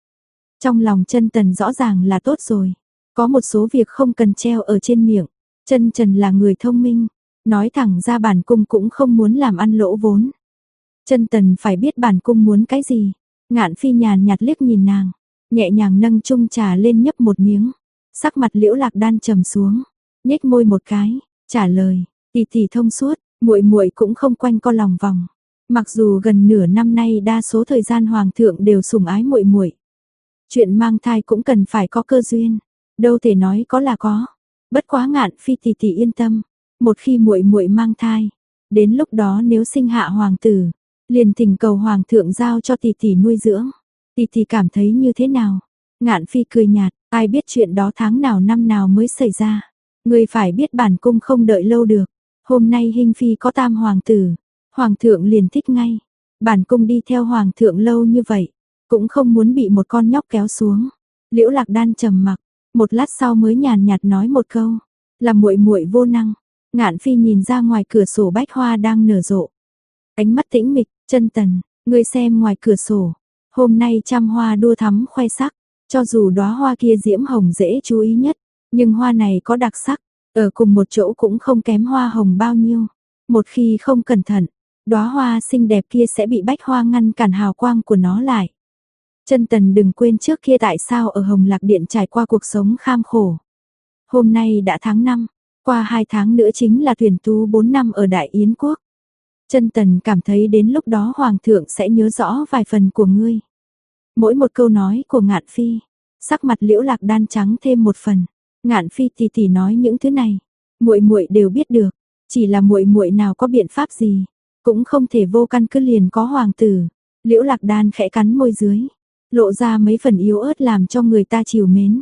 [SPEAKER 1] Trong lòng Chân Tần rõ ràng là tốt rồi, có một số việc không cần treo ở trên miệng. Chân Trần là người thông minh, nói thẳng ra bản cung cũng không muốn làm ăn lỗ vốn. Chân Tần phải biết bản cung muốn cái gì. Ngạn Phi nhàn nhạt liếc nhìn nàng, nhẹ nhàng nâng chung trà lên nhấp một miếng. Sắc mặt Liễu Lạc Đan trầm xuống, nhếch môi một cái, trả lời, tỷ thông suốt, muội muội cũng không quanh co lòng vòng. Mặc dù gần nửa năm nay đa số thời gian hoàng thượng đều sủng ái muội muội, chuyện mang thai cũng cần phải có cơ duyên, đâu thể nói có là có. Bất quá Ngạn Phi tỷ yên tâm, một khi muội muội mang thai, đến lúc đó nếu sinh hạ hoàng tử, liền thỉnh cầu hoàng thượng giao cho tỷ nuôi dưỡng. Tỷ cảm thấy như thế nào? Ngạn Phi cười nhạt, ai biết chuyện đó tháng nào năm nào mới xảy ra. Ngươi phải biết bản cung không đợi lâu được. Hôm nay Hinh Phi có tam hoàng tử, hoàng thượng liền thích ngay. Bản cung đi theo hoàng thượng lâu như vậy, cũng không muốn bị một con nhóc kéo xuống. Liễu Lạc Đan trầm mặc, một lát sau mới nhàn nhạt nói một câu, là muội muội vô năng. Ngạn Phi nhìn ra ngoài cửa sổ bách hoa đang nở rộ, ánh mắt tĩnh mịch. Chân Tần, ngươi xem ngoài cửa sổ, hôm nay trăm hoa đua thắm khoe sắc, cho dù đóa hoa kia diễm hồng dễ chú ý nhất, nhưng hoa này có đặc sắc, ở cùng một chỗ cũng không kém hoa hồng bao nhiêu. Một khi không cẩn thận, đóa hoa xinh đẹp kia sẽ bị bách hoa ngăn cản hào quang của nó lại. Chân Tần đừng quên trước kia tại sao ở Hồng Lạc Điện trải qua cuộc sống kham khổ. Hôm nay đã tháng 5, qua 2 tháng nữa chính là tuyển tú 4 năm ở Đại Yến Quốc. Chân Tần cảm thấy đến lúc đó Hoàng thượng sẽ nhớ rõ vài phần của ngươi. Mỗi một câu nói của Ngạn Phi, sắc mặt Liễu Lạc Đan trắng thêm một phần. Ngạn Phi tỷ nói những thứ này, muội muội đều biết được, chỉ là muội muội nào có biện pháp gì, cũng không thể vô căn cứ liền có hoàng tử. Liễu Lạc Đan khẽ cắn môi dưới, lộ ra mấy phần yếu ớt làm cho người ta trìu mến.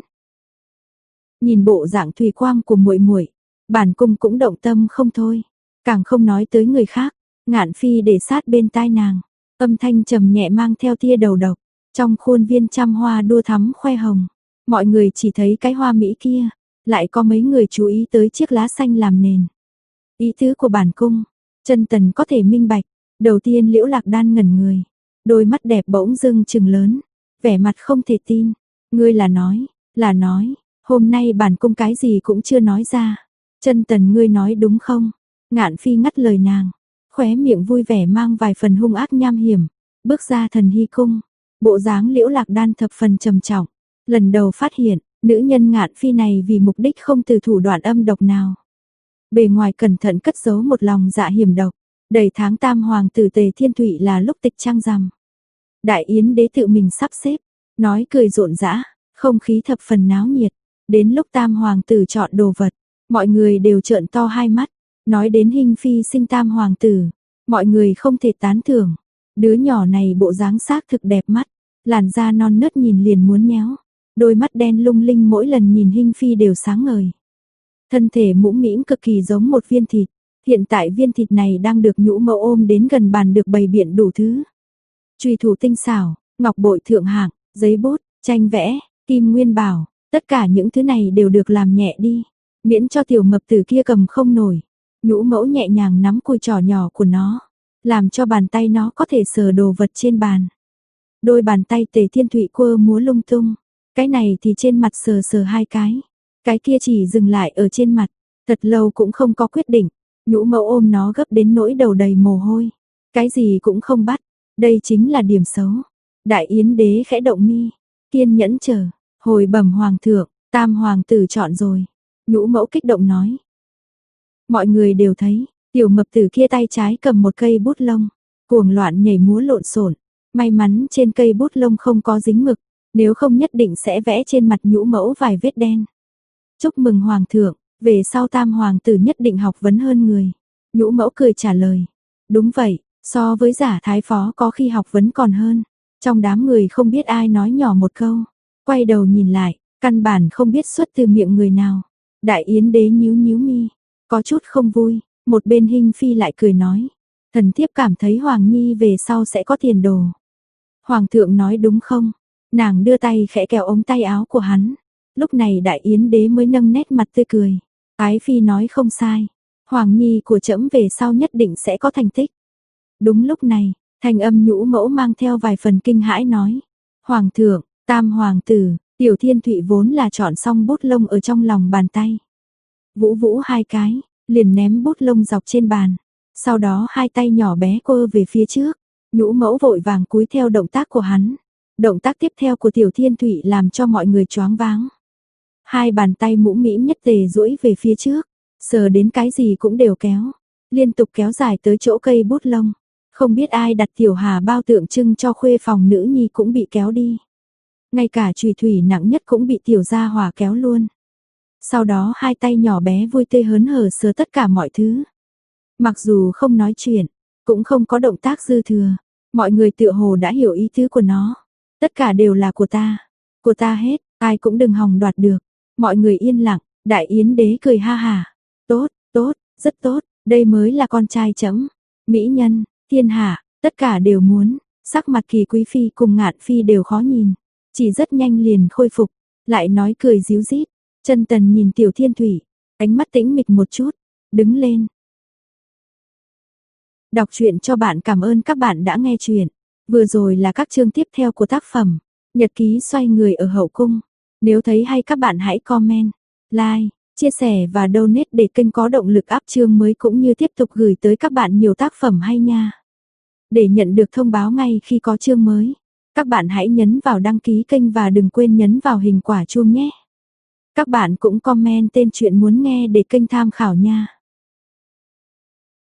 [SPEAKER 1] Nhìn bộ dạng thùy quang của muội muội, bản cung cũng động tâm không thôi, càng không nói tới người khác. Ngạn Phi để sát bên tai nàng, âm thanh trầm nhẹ mang theo tia đầu độc. Trong khuôn viên trăm hoa đua thắm khoe hồng, mọi người chỉ thấy cái hoa mỹ kia, lại có mấy người chú ý tới chiếc lá xanh làm nền. Ý tứ của bản cung, Chân Tần có thể minh bạch. Đầu tiên Liễu Lạc Đan ngẩn người, đôi mắt đẹp bỗng dưng trừng lớn, vẻ mặt không thể tin. Ngươi là nói, hôm nay bản cung cái gì cũng chưa nói ra. Chân Tần ngươi nói đúng không? Ngạn Phi ngắt lời nàng, khóe miệng vui vẻ mang vài phần hung ác nham hiểm, bước ra Thần Hy cung. Bộ dáng Liễu Lạc Đan thập phần trầm trọng, lần đầu phát hiện, nữ nhân Ngạn Phi này vì mục đích không từ thủ đoạn âm độc nào. Bề ngoài cẩn thận cất giấu một lòng dạ hiểm độc, đầy tháng tam hoàng tử Tề Thiên Thụy là lúc tịch trăng rằm. Đại Yến đế tự mình sắp xếp, nói cười rộn rã, không khí thập phần náo nhiệt. Đến lúc tam hoàng tử chọn đồ vật, mọi người đều trợn to hai mắt. Nói đến Hinh Phi sinh tam hoàng tử, mọi người không thể tán thưởng. Đứa nhỏ này bộ dáng xác thực đẹp mắt, làn da non nớt nhìn liền muốn nhéo, đôi mắt đen lung linh mỗi lần nhìn Hinh Phi đều sáng ngời. Thân thể mũm mĩm cực kỳ giống một viên thịt, hiện tại viên thịt này đang được nhũ mẫu ôm đến gần bàn được bày biện đủ thứ. Chùy thủ tinh xảo, ngọc bội thượng hạng, giấy bút, tranh vẽ, kim nguyên bảo, tất cả những thứ này đều được làm nhẹ đi, miễn cho tiểu mập tử kia cầm không nổi. Nhũ mẫu nhẹ nhàng nắm cùi trỏ nhỏ của nó, làm cho bàn tay nó có thể sờ đồ vật trên bàn. Đôi bàn tay Tề Thiên Thụy quơ múa lung tung, cái này thì trên mặt sờ sờ hai cái kia chỉ dừng lại ở trên mặt, thật lâu cũng không có quyết định. Nhũ mẫu ôm nó gấp đến nỗi đầu đầy mồ hôi, cái gì cũng không bắt, đây chính là điểm xấu. Đại Yến đế khẽ động mi, kiên nhẫn chờ, hồi bẩm hoàng thượng, tam hoàng tử chọn rồi. Nhũ mẫu kích động nói. Mọi người đều thấy, tiểu mập tử kia tay trái cầm một cây bút lông, cuồng loạn nhảy múa lộn xộn. May mắn trên cây bút lông không có dính mực, nếu không nhất định sẽ vẽ trên mặt nhũ mẫu vài vết đen. Chúc mừng hoàng thượng, về sau tam hoàng tử nhất định học vấn hơn người. Nhũ mẫu cười trả lời, đúng vậy, so với giả thái phó có khi học vấn còn hơn. Trong đám người không biết ai nói nhỏ một câu, quay đầu nhìn lại, căn bản không biết xuất từ miệng người nào. Đại yến đế nhíu nhíu mi, có chút không vui, một bên Hinh Phi lại cười nói, thần thiếp cảm thấy Hoàng Nhi về sau sẽ có tiền đồ. Hoàng thượng nói đúng không? Nàng đưa tay khẽ kéo ống tay áo của hắn. Lúc này đại yến đế mới nâng nét mặt tươi cười. Ái Phi nói không sai, Hoàng Nhi của trẫm về sau nhất định sẽ có thành tích. Đúng lúc này, thanh âm nhũ mẫu mang theo vài phần kinh hãi nói, Hoàng thượng, tam hoàng tử, Tiểu Thiên Thụy vốn là chọn xong bút lông ở trong lòng bàn tay. Vũ vũ hai cái, liền ném bút lông dọc trên bàn. Sau đó hai tay nhỏ bé quơ về phía trước. Nhũ mẫu vội vàng cúi theo động tác của hắn. Động tác tiếp theo của Tiểu Thiên Thụy làm cho mọi người choáng váng. Hai bàn tay mũm mĩm nhất tề duỗi về phía trước, sờ đến cái gì cũng đều kéo, liên tục kéo dài tới chỗ cây bút lông. Không biết ai đặt tiểu hà bao tượng trưng cho khuê phòng nữ nhi cũng bị kéo đi. Ngay cả chùy thủy nặng nhất cũng bị tiểu gia hỏa kéo luôn. Sau đó hai tay nhỏ bé vui tươi hớn hở sờ tất cả mọi thứ. Mặc dù không nói chuyện, cũng không có động tác dư thừa, mọi người tựa hồ đã hiểu ý tứ của nó. Tất cả đều là của ta hết, ai cũng đừng hòng đoạt được. Mọi người yên lặng, đại yến đế cười ha hả. Tốt, tốt, rất tốt, đây mới là con trai trẫm. Mỹ nhân, thiên hạ, tất cả đều muốn. Sắc mặt Kỳ Quý Phi cùng Ngạn Phi đều khó nhìn, chỉ rất nhanh liền khôi phục, lại nói cười díu dít. Chân Tần nhìn Tiểu Thiên Thụy, ánh mắt tĩnh mịch một chút, đứng lên. Đọc truyện cho bạn, cảm ơn các bạn đã nghe truyện. Vừa rồi là các chương tiếp theo của tác phẩm Nhật ký xoay người ở hậu cung. Nếu thấy hay các bạn hãy comment, like, chia sẻ và donate để kênh có động lực up chương mới cũng như tiếp tục gửi tới các bạn nhiều tác phẩm hay nha. Để nhận được thông báo ngay khi có chương mới, các bạn hãy nhấn vào đăng ký kênh và đừng quên nhấn vào hình quả chuông nhé. Các bạn cũng comment tên truyện muốn nghe để kênh tham khảo nha.